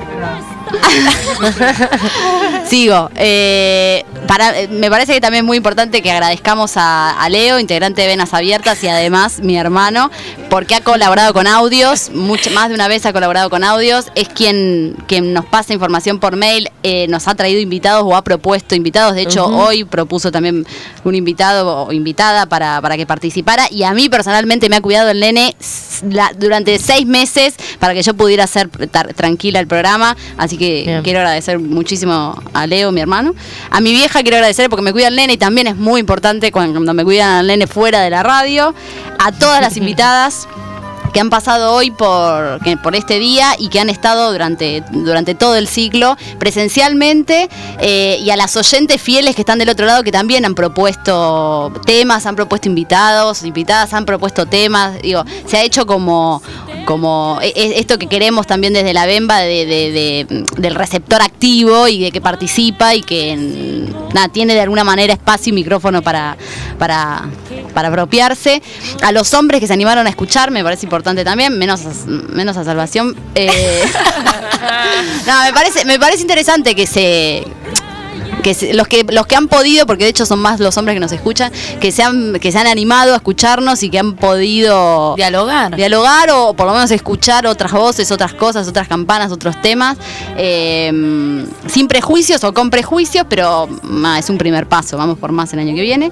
Sigo. Eh, para, eh, me parece que también es muy importante que agradezcamos a, a Leo, integrante de Venas Abiertas, y además mi hermano, porque ha colaborado con audios, mucho, más de una vez ha colaborado con audios, es quien, quien nos pasa información por mail, eh, nos ha traído invitados o ha propuesto invitados, de hecho Ujú. hoy propuso también un invitado o invitada para, para que participara, y a mí personalmente me ha cuidado el nene s- la- durante seis meses para que yo pudiera hacer tar- tranquila el programa, así que Bien. quiero agradecer muchísimo a Leo, mi hermano. A mi vieja quiero agradecer porque me cuida el nene y también es muy importante cuando me cuidan al nene fuera de la radio. A todas las invitadas que han pasado hoy por, que- por este día y que han estado durante, durante todo el ciclo presencialmente, eh, y a las oyentes fieles que están del otro lado que también han propuesto temas, han propuesto invitados, invitadas, han propuesto temas. Digo, se ha hecho como, como e- e- esto que queremos también desde la Bemba, de, de- de- del receptor activo y de que participa y que mm, nada, tiene de alguna manera espacio y micrófono para, para, para apropiarse. A los hombres que se animaron a escuchar, me parece importante también, menos a, menos a Salvación. Eh, no, me parece, me parece interesante que se... que se- los que los que han podido, porque de hecho son más los hombres que nos escuchan, que se han que se han animado a escucharnos y que han podido Dialogar. dialogar o por lo menos escuchar otras voces, otras cosas, otras campanas, otros temas, eh, sin prejuicios o con prejuicios, pero ma, es un primer paso, vamos por más el año que viene.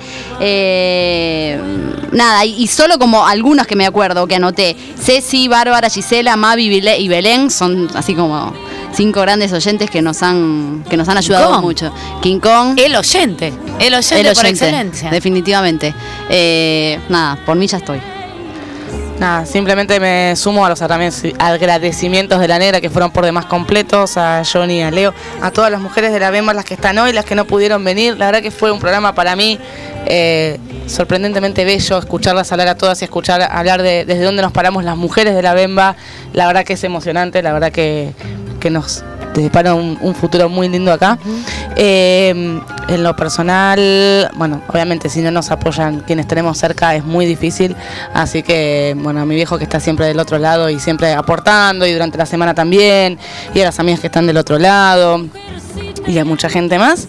Eh, nada, y, y solo como algunos que me acuerdo, que anoté: Ceci, Bárbara, Gisela, Mavi Bile- y Belén, son así como cinco grandes oyentes que nos han que nos han ayudado Kong. mucho. King Kong, El oyente. El oyente, el por oyente, excelencia. definitivamente. Eh, nada, por mí ya estoy. Nada, simplemente me sumo a los agrame- agradecimientos de la negra que fueron por demás completos, a Johnny, a Leo, a todas las mujeres de la Bemba, las que están hoy, las que no pudieron venir. La verdad que fue un programa para mí eh, sorprendentemente bello, escucharlas hablar a todas y escuchar hablar de desde dónde nos paramos las mujeres de la Bemba. La verdad que es emocionante, la verdad que, que nos depara un, un futuro muy lindo acá. Eh, en lo personal, bueno, obviamente si no nos apoyan quienes tenemos cerca es muy difícil, así que bueno, a mi viejo que está siempre del otro lado y siempre aportando, y durante la semana también, y a las amigas que están del otro lado, y a mucha gente más.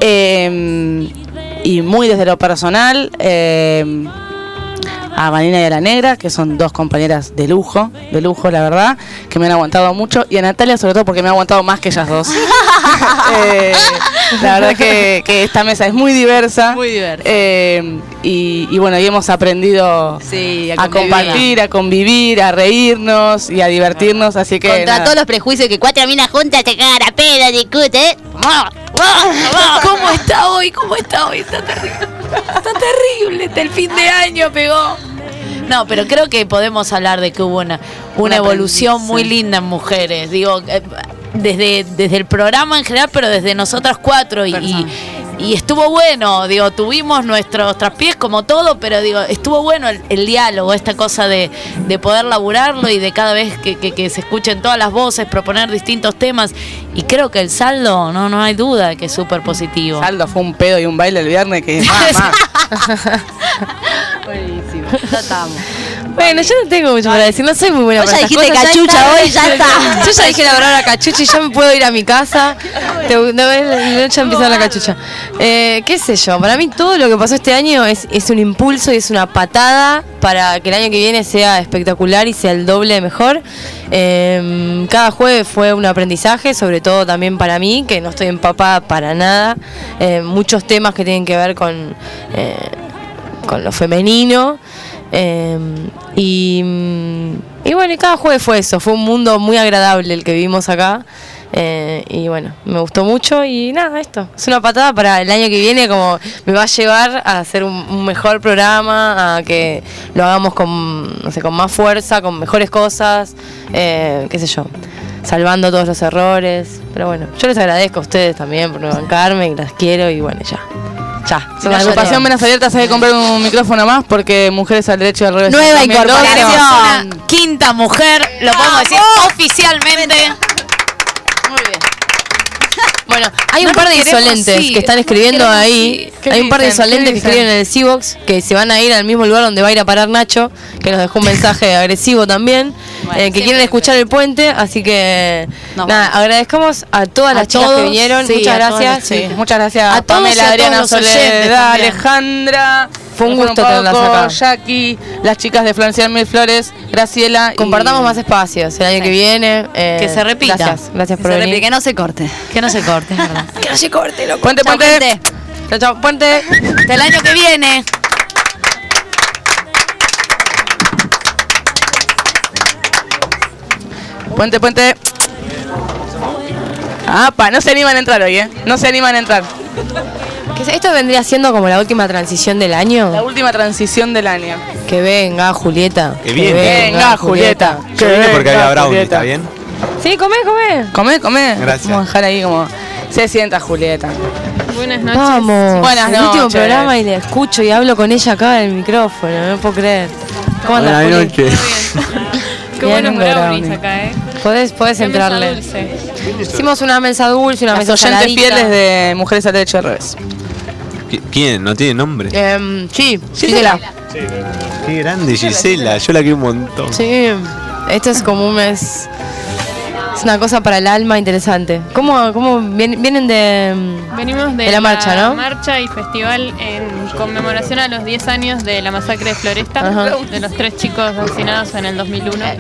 Eh, y muy desde lo personal, eh, a Vanina y a la Negra, que son dos compañeras de lujo, de lujo la verdad, que me han aguantado mucho, y a Natalia sobre todo porque me ha aguantado más que ellas dos. Eh, la verdad que, que esta mesa es muy diversa. Muy diversa. Eh, y, y bueno, y hemos aprendido Sí, a compartir, a convivir, a reírnos y a divertirnos, así que Contra nada. todos los prejuicios que cuatro minas juntas te cagan a pedo, discute, ¿eh? ¿Cómo está hoy? ¿Cómo está hoy? Está terrible. Está terrible. Hasta el fin de año pegó. No, pero creo que podemos hablar de que hubo una, una Un evolución aprendiz, muy sí. linda en mujeres. Digo, eh, desde, desde el programa en general, pero desde nosotras cuatro. Y, y, y estuvo bueno. Digo, tuvimos nuestros traspiés como todo, pero digo, estuvo bueno el, el diálogo, esta cosa de, de poder laburarlo y de cada vez que, que, que se escuchen todas las voces, proponer distintos temas. Y creo que el saldo, no, no hay duda que es súper positivo. Saldo fue un pedo y un baile el viernes que nada más. Buenísimo, ya estamos. Bueno, yo no tengo mucho para decir, no soy muy buena Vos para ya estas dijiste cosas, cachucha está. hoy, ya está. Yo ya dije la palabra cachucha y ya me puedo ir a mi casa. Te, no ves, la noche empieza la cachucha. Eh, qué sé yo, para mí todo lo que pasó este año es, es un impulso y es una patada para que el año que viene sea espectacular y sea el doble de mejor. Eh, cada jueves fue un aprendizaje, sobre todo también para mí, que no estoy empapada para nada. Eh, muchos temas que tienen que ver con, eh, con lo femenino. Eh, y, y bueno, y cada jueves fue eso, fue un mundo muy agradable el que vivimos acá. Eh, y bueno, me gustó mucho y nada, esto. Es una patada para el año que viene, como me va a llevar a hacer un, un mejor programa, a que lo hagamos con, no sé, con más fuerza, con mejores cosas, eh, qué sé yo, salvando todos los errores. Pero bueno, yo les agradezco a ustedes también por no bancarme, y las quiero y bueno, ya. Ya. La agrupación Venas Abiertas hay que comprar un micrófono más porque Mujeres al Derecho y al Revés. Nueva también incorporación, quinta mujer, lo podemos decir oficialmente. Muy bien. Bueno, hay No un par nos de queremos, insolentes sí, que están nos escribiendo queremos, ahí. sí. ¿Qué Hay un par de dicen? insolentes ¿Qué que dicen? escriben en el C-Box que se van a ir al mismo lugar donde va a ir a parar Nacho, que nos dejó un mensaje agresivo también, Bueno, eh, que quieren escuchar el puente, así que No, nada, agradezcamos a todas las A chicas todos, que vinieron, sí, muchas a todas gracias. las chicas. Muchas gracias a todos y Pamela, a Adriana, todos los oyentes Soledad, también. Alejandra. Fue un Juan gusto tenerlas Paco, acá. Jackie, las chicas de Florencia Mil Flores, Graciela. y- Compartamos más espacios el año que viene. eh, Que se repita. Gracias, gracias Que por se venir. repite, que no se corte. Que no se corte, es verdad. Que no se corte, loco. Puente, Chao, puente. gente. Chao, chao, puente. Hasta el año que viene. Puente, puente. Ah, pa, no se animan a entrar hoy, ¿eh? No se animan a entrar. Que se- Esto vendría siendo como la última transición del año. La última transición del año. Que venga, Julieta. Que bien. Venga, Julieta. Yo vine porque venga, había brownie, Julieta. ¿está bien? Sí, come, come. Come, come. Gracias. Vamos a dejar ahí como. Se sienta Julieta. Buenas noches. Vamos. Buenas el último noches. programa y le escucho y hablo con ella acá en el micrófono, no puedo creer. ¿Cómo andas, Buenas Juli? noches. Qué Bien, buenos un brownies brownie. acá, ¿eh? Podés, podés Qué mesa entrarle. dulce. Hicimos una mesa dulce, una Las mesa oyentes saladita. fieles de Mujeres al Derecho y al Revés. ¿Qui- ¿Quién? ¿No tiene nombre? Em, sí, Gisela. Qué grande Gisela, yo la quiero un montón. Sí, esto es como un mes. Es una cosa para el alma interesante. ¿Cómo, cómo vien- vienen de, Venimos de, de la marcha, no? marcha y festival en conmemoración a los diez años de la masacre de Floresta, Ajá. de los tres chicos asesinados en el dos mil uno.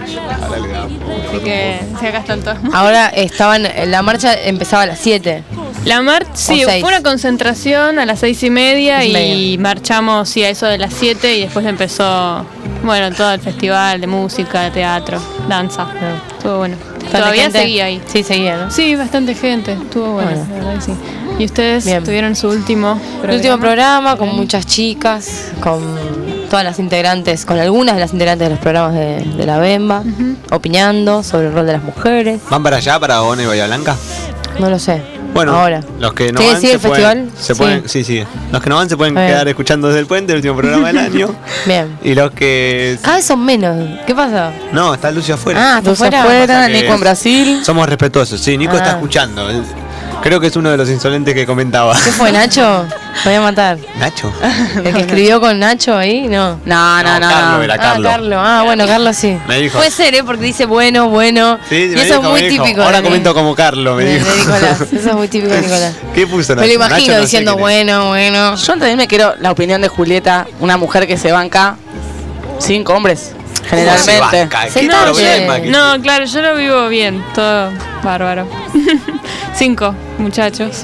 Así que, sí, acá están todos. Ahora estaban, la marcha empezaba a las siete. La marcha, sí, seis. fue una concentración a las seis y media Seis y y media. marchamos sí, a eso de las siete y después empezó, bueno, todo el festival de música, de teatro, danza. Estuvo bueno. Todavía gente? seguía ahí. Sí, seguía, ¿no? Sí, bastante gente. Estuvo bueno, Bueno. la verdad que sí. Y ustedes Bien. tuvieron su último El último programa con muchas chicas, con todas las integrantes, con algunas de las integrantes de los programas de, de la Bemba, opinando sobre el rol de las mujeres. ¿Van para allá, para Bona y Bahía Blanca? No lo sé. Bueno, ahora. los que no ¿Sigue- van sigue se el pueden, festival? se Sí. pueden, sí, sí. Los que no van se pueden A ver. quedar escuchando desde el puente, el último programa del año. Bien. Y los que Cada vez son menos. ¿Qué pasa? no, está Lucio afuera. Ah, está Lucio afuera. afuera, Pasa que Nico en Brasil. Somos respetuosos, sí, Nico Ah. está escuchando. Él- Creo que es uno de los insolentes que comentaba. ¿Qué fue, Nacho? Me voy a matar. ¿Nacho? ¿El que escribió con Nacho ahí? No. No, no, no. Carlos, era Ah, Carlos. Carlos. Ah, bueno, Carlos sí. Me dijo. Puede ser, ¿eh? Porque dice bueno, bueno. Sí, y me eso dijo, es muy me dijo. típico. Ahora de- comento como Carlos, me de- dijo. de Nicolás. Eso es muy típico de Nicolás. ¿Qué puso Me Nacho? lo imagino Nacho no sé diciendo quién es. bueno, bueno. Yo también me quiero la opinión de Julieta, una mujer que se banca cinco hombres, generalmente. banca? ¿Qué no, problema yo- que- no, claro, yo lo vivo bien, todo bárbaro. Cinco muchachos.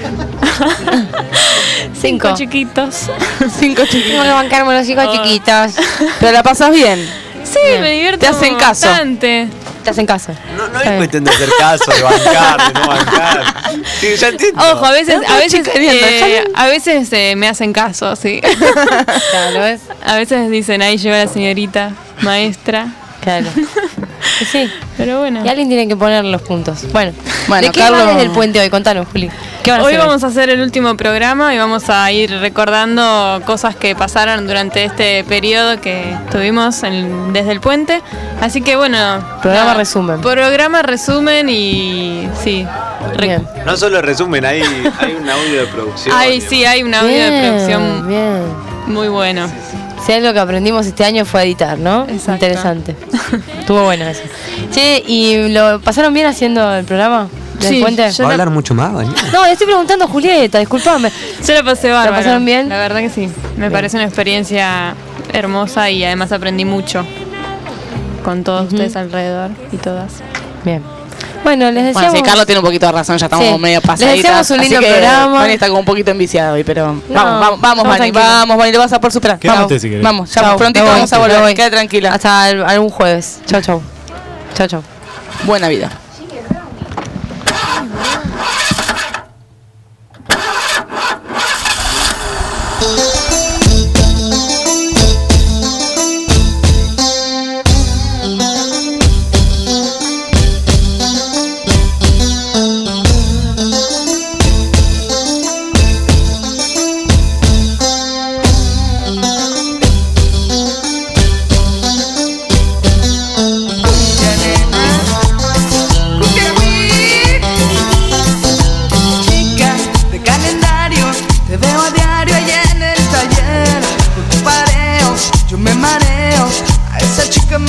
Cinco. chiquitos. Cinco chiquitos. Tengo que bancarme los hijos Oh. chiquitos. Pero la pasas bien. Sí, me divierto Te hacen caso. bastante. Te hacen caso. No, no es cuestión de hacer caso, de bancar, de no bancar. Sí, ya entiendo. Ojo, a veces, a veces, chicaneando, eh, a veces eh, me hacen caso, sí. Claro, ¿lo ves? A veces dicen, ahí lleva la señorita maestra. Claro. Que sí. Pero bueno. Y alguien tiene que poner los puntos. Bueno, Bueno, ¿de qué Carlos- va desde el puente hoy? Contanos, Juli. ¿Qué van a Hoy hacer vamos a hacer el último programa y vamos a ir recordando cosas que pasaron durante este periodo que tuvimos en- desde el puente. Así que bueno. Programa nada, resumen. Programa resumen y sí. re- Bien. No solo resumen, hay, hay un audio de producción. Ay, sí, hay un audio Bien, de producción Bien. muy bueno. Si algo que aprendimos este año fue editar, ¿no? Exacto. Interesante. Estuvo bueno eso. Che, ¿y lo pasaron bien haciendo el programa? ¿Del Sí, puente? yo ¿Va a la- hablar mucho más, Daniel? No, le estoy preguntando a Julieta, disculpame. Yo la pasé bárbaro. pasaron bien? La verdad que sí. Me parece una experiencia hermosa y además aprendí mucho con todos Ujú. ustedes alrededor y todas. Bien. Bueno, les Bueno, decíamos... sí, Carlos tiene un poquito de razón, ya estamos Sí. medio Les pasaditas. deseamos un así lindo que programa. Vani está como un poquito enviciado hoy, pero vamos, No, vamos, vamos, estamos Vani, tranquilos. vamos, Vani, lo vas a por superar. Vamos, Quédate si querés. vamos, ya Chau, prontito me voy, vamos a me volver, voy. queda tranquila. Hasta el- algún jueves. Chau, chau. Chau, chau. Buena vida.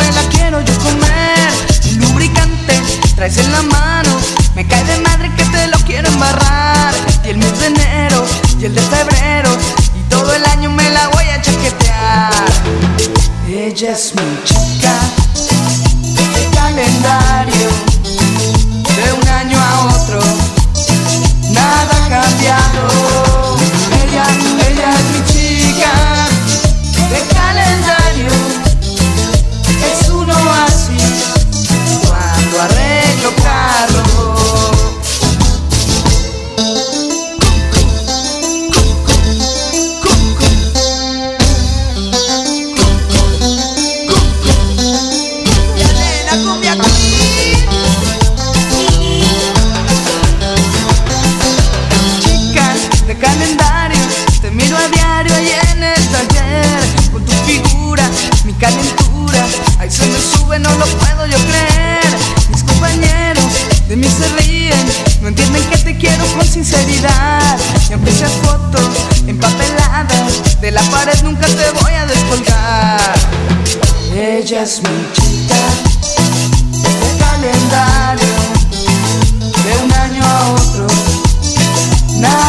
me la quiero yo comer. Un lubricante traes en la mano, me cae de madre que te lo quiero embarrar. Y el mes de enero y el de febrero y todo el año me la voy a chaquetear. Ella es mi chica de calendario, de un año a otro nada ha cambiado. Ella, ella es mi chica de calendario, es un oasis cuando arreglo carro. Calendario, te miro a diario ahí en el taller, con tu figura, mi calentura, ahí se me sube, no lo puedo yo creer. Mis compañeros de mí se ríen, no entienden que te quiero con sinceridad. Y aunque seas fotos empapeladas, de la pared nunca te voy a descolgar. Ella es mi chica de calendario, de un año a otro nada